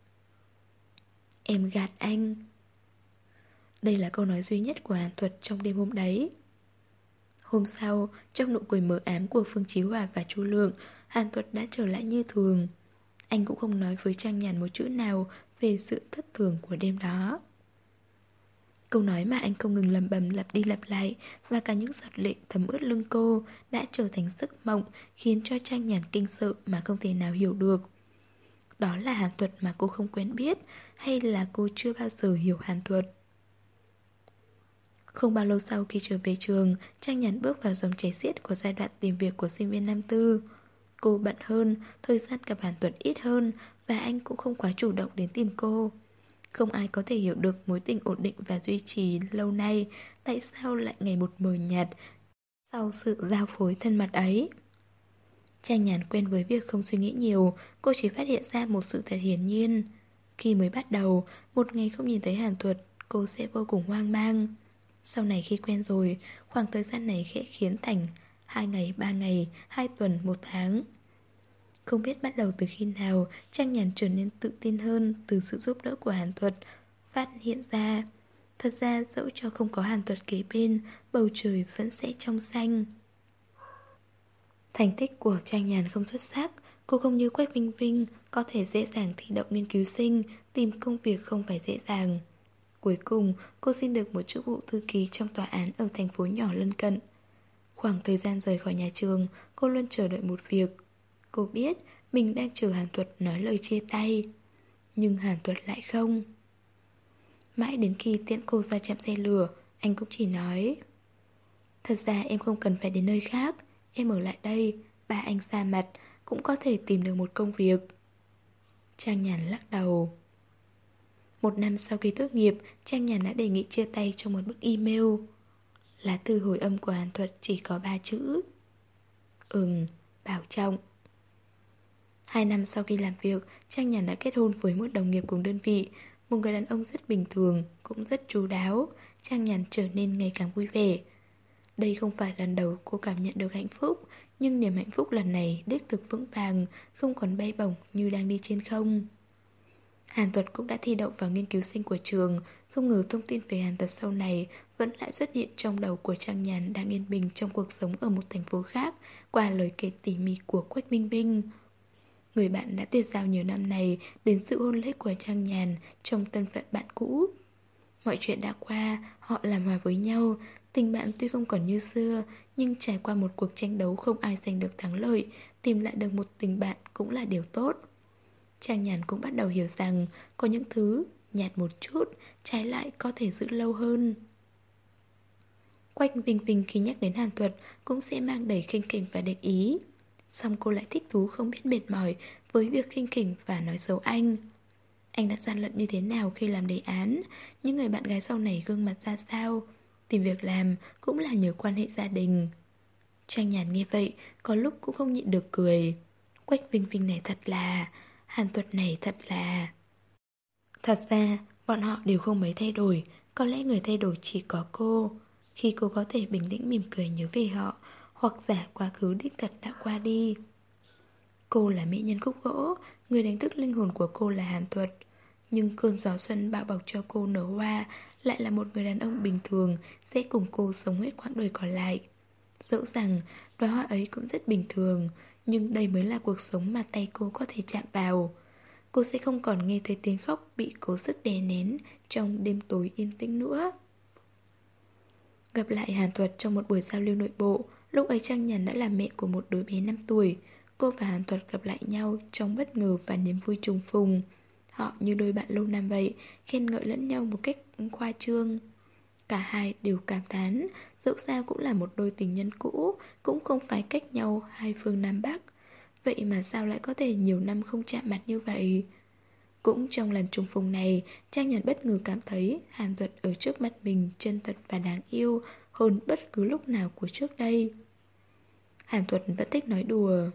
Em gạt anh. Đây là câu nói duy nhất của Hàn Thuật trong đêm hôm đấy. Hôm sau, trong nụ cười mờ ám của Phương Chí Hòa và Chu Lượng, Hàn Thuật đã trở lại như thường. Anh cũng không nói với Trang Nhàn một chữ nào về sự thất thường của đêm đó. Câu nói mà anh không ngừng lẩm bẩm lặp đi lặp lại và cả những giọt lệ thấm ướt lưng cô đã trở thành giấc mộng khiến cho Trang Nhàn kinh sợ mà không thể nào hiểu được. Đó là Hàn Thuật mà cô không quen biết hay là cô chưa bao giờ hiểu Hàn Thuật? Không bao lâu sau khi trở về trường, Trang Nhàn bước vào dòng chảy xiết của giai đoạn tìm việc của sinh viên năm tư. Cô bận hơn, thời gian gặp Hàn Thuật ít hơn và anh cũng không quá chủ động đến tìm cô. Không ai có thể hiểu được mối tình ổn định và duy trì lâu nay tại sao lại ngày một mờ nhạt sau sự giao phối thân mật ấy. Trang Nhàn quen với việc không suy nghĩ nhiều, cô chỉ phát hiện ra một sự thật hiển nhiên. Khi mới bắt đầu, một ngày không nhìn thấy Hàn Thuật, cô sẽ vô cùng hoang mang. Sau này khi quen rồi, khoảng thời gian này khẽ khiến thành 2 ngày, 3 ngày, 2 tuần, 1 tháng. Không biết bắt đầu từ khi nào, Trang Nhàn trở nên tự tin hơn từ sự giúp đỡ của Hàn Thuật phát hiện ra. Thật ra dẫu cho không có Hàn Thuật kế bên, bầu trời vẫn sẽ trong xanh. Thành tích của Trang Nhàn không xuất sắc, cô không như Quách Vinh Vinh có thể dễ dàng thi đậu nghiên cứu sinh, tìm công việc không phải dễ dàng. Cuối cùng, cô xin được một chức vụ thư ký trong tòa án ở thành phố nhỏ lân cận. Khoảng thời gian rời khỏi nhà trường, cô luôn chờ đợi một việc. Cô biết mình đang chờ Hàn Thuật nói lời chia tay, nhưng Hàn Thuật lại không. Mãi đến khi tiễn cô ra trạm xe lửa, anh cũng chỉ nói: thật ra em không cần phải đến nơi khác, Em ở lại đây, ba anh ra mặt, cũng có thể tìm được một công việc. Trang Nhàn lắc đầu. 1 năm sau khi tốt nghiệp, Trang Nhàn đã đề nghị chia tay trong một bức email. Lá thư hồi âm của Hàn Thuật chỉ có 3 chữ. Bảo trọng. 2 năm sau khi làm việc, Trang Nhàn đã kết hôn với một đồng nghiệp cùng đơn vị. Một người đàn ông rất bình thường, cũng rất chu đáo. Trang Nhàn trở nên ngày càng vui vẻ. Đây không phải lần đầu cô cảm nhận được hạnh phúc, nhưng niềm hạnh phúc lần này đích thực vững vàng, không còn bay bổng như đang đi trên không. Hàn Thuật cũng đã thi đậu vào nghiên cứu sinh của trường. Không ngờ thông tin về Hàn Thuật sau này vẫn lại xuất hiện trong đầu của Trang Nhàn đang yên bình trong cuộc sống ở một thành phố khác, qua lời kể tỉ mỉ của Quách Minh Vinh. Người bạn đã tuyệt giao nhiều năm này đến sự hôn lễ của Trang Nhàn trong thân phận bạn cũ. Mọi chuyện đã qua, họ làm hòa với nhau. Tình bạn tuy không còn như xưa, nhưng trải qua một cuộc tranh đấu không ai giành được thắng lợi, tìm lại được một tình bạn cũng là điều tốt. Trang Nhàn cũng bắt đầu hiểu rằng có những thứ nhạt một chút, trái lại có thể giữ lâu hơn. Quách Vinh Vinh khi nhắc đến Hàn Thuật cũng sẽ mang đầy khinh khỉnh và địch ý. Xong cô lại thích thú không biết mệt mỏi với việc khinh khỉnh và nói xấu anh. Anh đã gian lận như thế nào khi làm đề án, những người bạn gái sau này gương mặt ra sao, tìm việc làm cũng là nhờ quan hệ gia đình. Trang Nhàn nghe vậy, có lúc cũng không nhịn được cười. Quách Vinh Vinh này thật là, Hàn Thuật này thật là... Thật ra, bọn họ đều không mấy thay đổi, có lẽ người thay đổi chỉ có cô. Khi cô có thể bình tĩnh mỉm cười nhớ về họ, hoặc giả quá khứ đích thật đã qua đi. Cô là mỹ nhân khúc gỗ, người đánh thức linh hồn của cô là Hàn Thuật. Nhưng cơn gió xuân bao bọc cho cô nở hoa lại là một người đàn ông bình thường sẽ cùng cô sống hết quãng đời còn lại. Dẫu rằng đóa hoa ấy cũng rất bình thường, nhưng đây mới là cuộc sống mà tay cô có thể chạm vào. Cô sẽ không còn nghe thấy tiếng khóc bị cố sức đè nén trong đêm tối yên tĩnh nữa. Gặp lại Hàn Thuật trong một buổi giao lưu nội bộ, lúc ấy Trang Nhàn đã là mẹ của một đứa bé 5 tuổi. Cô và Hàn Thuật gặp lại nhau trong bất ngờ và niềm vui trùng phùng. Họ như đôi bạn lâu năm vậy, khen ngợi lẫn nhau một cách khoa trương. Cả hai đều cảm thán, dẫu sao cũng là một đôi tình nhân cũ, cũng không phải cách nhau hai phương Nam Bắc. Vậy mà sao lại có thể nhiều năm không chạm mặt như vậy? Cũng trong lần trùng phùng này, Trang Nhàn bất ngờ cảm thấy Hàn Thuật ở trước mặt mình chân thật và đáng yêu hơn bất cứ lúc nào của trước đây. Hàn Thuật vẫn thích nói đùa.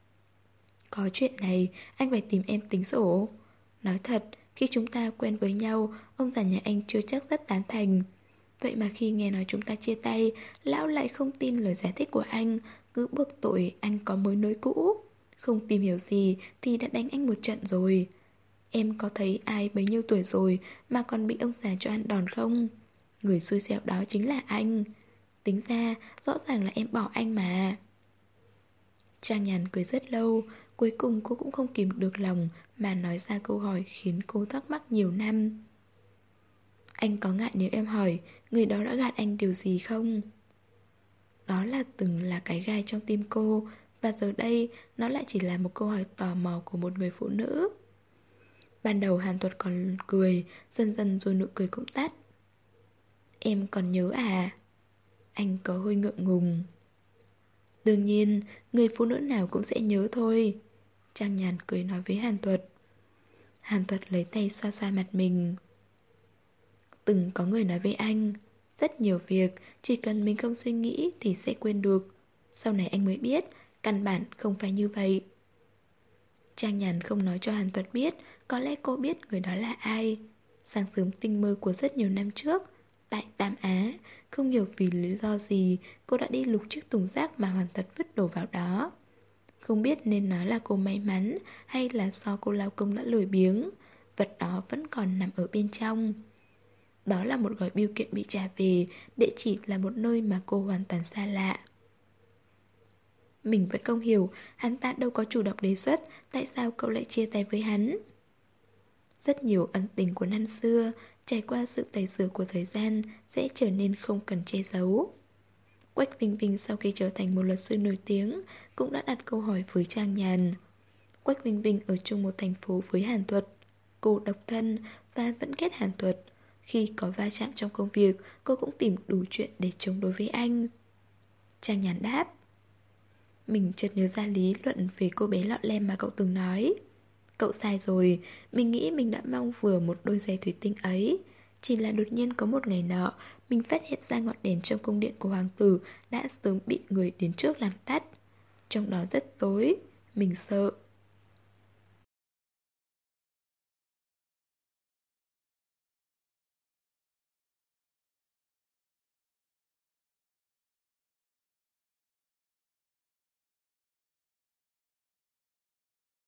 Có chuyện này, anh phải tìm em tính sổ. Nói thật, khi chúng ta quen với nhau, ông già nhà anh chưa chắc rất tán thành. Vậy mà khi nghe nói chúng ta chia tay, lão lại không tin lời giải thích của anh, cứ buộc tội anh có mới nối cũ. Không tìm hiểu gì thì đã đánh anh một trận rồi. Em có thấy ai bấy nhiêu tuổi rồi mà còn bị ông già cho ăn đòn không? Người xui xẻo đó chính là anh. Tính ra, rõ ràng là em bỏ anh mà. Trang Nhàn cười rất lâu, cuối cùng cô cũng không kìm được lòng mà nói ra câu hỏi khiến cô thắc mắc nhiều năm. Anh có ngại nếu em hỏi người đó đã gạt anh điều gì không? Đó là từng là cái gai trong tim cô, và giờ đây nó lại chỉ là một câu hỏi tò mò của một người phụ nữ. Ban đầu Hàn Thuật còn cười, dần dần rồi nụ cười cũng tắt. Em còn nhớ à? Anh có hơi ngượng ngùng. Đương nhiên, người phụ nữ nào cũng sẽ nhớ thôi. Trang Nhàn cười nói với Hàn Thuật. Hàn Thuật lấy tay xoa xoa mặt mình. Từng có người nói với anh, rất nhiều việc, chỉ cần mình không suy nghĩ thì sẽ quên được. Sau này anh mới biết, căn bản không phải như vậy. Trang Nhàn không nói cho Hàn Thuật biết, có lẽ cô biết người đó là ai. Sáng sớm tinh mơ của rất nhiều năm trước, tại Tam Á, không hiểu vì lý do gì, cô đã đi lục chiếc thùng rác mà Hàn Thuật vứt đồ vào đó. Không biết nên nói là cô may mắn hay là do cô lao công đã lười biếng, vật đó vẫn còn nằm ở bên trong. Đó là một gói bưu kiện bị trả về, địa chỉ là một nơi mà cô hoàn toàn xa lạ. Mình vẫn không hiểu, hắn ta đâu có chủ động đề xuất, tại sao cậu lại chia tay với hắn. Rất nhiều ân tình của năm xưa, trải qua sự tẩy rửa của thời gian, sẽ trở nên không cần che giấu. Quách Vinh Vinh sau khi trở thành một luật sư nổi tiếng, cũng đã đặt câu hỏi với Trang Nhàn. Quách Vinh Vinh ở chung một thành phố với Hàn Thuật. Cô độc thân và vẫn ghét Hàn Thuật. Khi có va chạm trong công việc, cô cũng tìm đủ chuyện để chống đối với anh. Trang Nhàn đáp. Mình chợt nhớ ra lý luận về cô bé lọ lem mà cậu từng nói. Cậu sai rồi, mình nghĩ mình đã mong vừa một đôi giày thủy tinh ấy. Chỉ là đột nhiên có một ngày nọ, mình phát hiện ra ngọn đèn trong cung điện của hoàng tử đã sớm bị người đến trước làm tắt. Trong đó rất tối, mình sợ.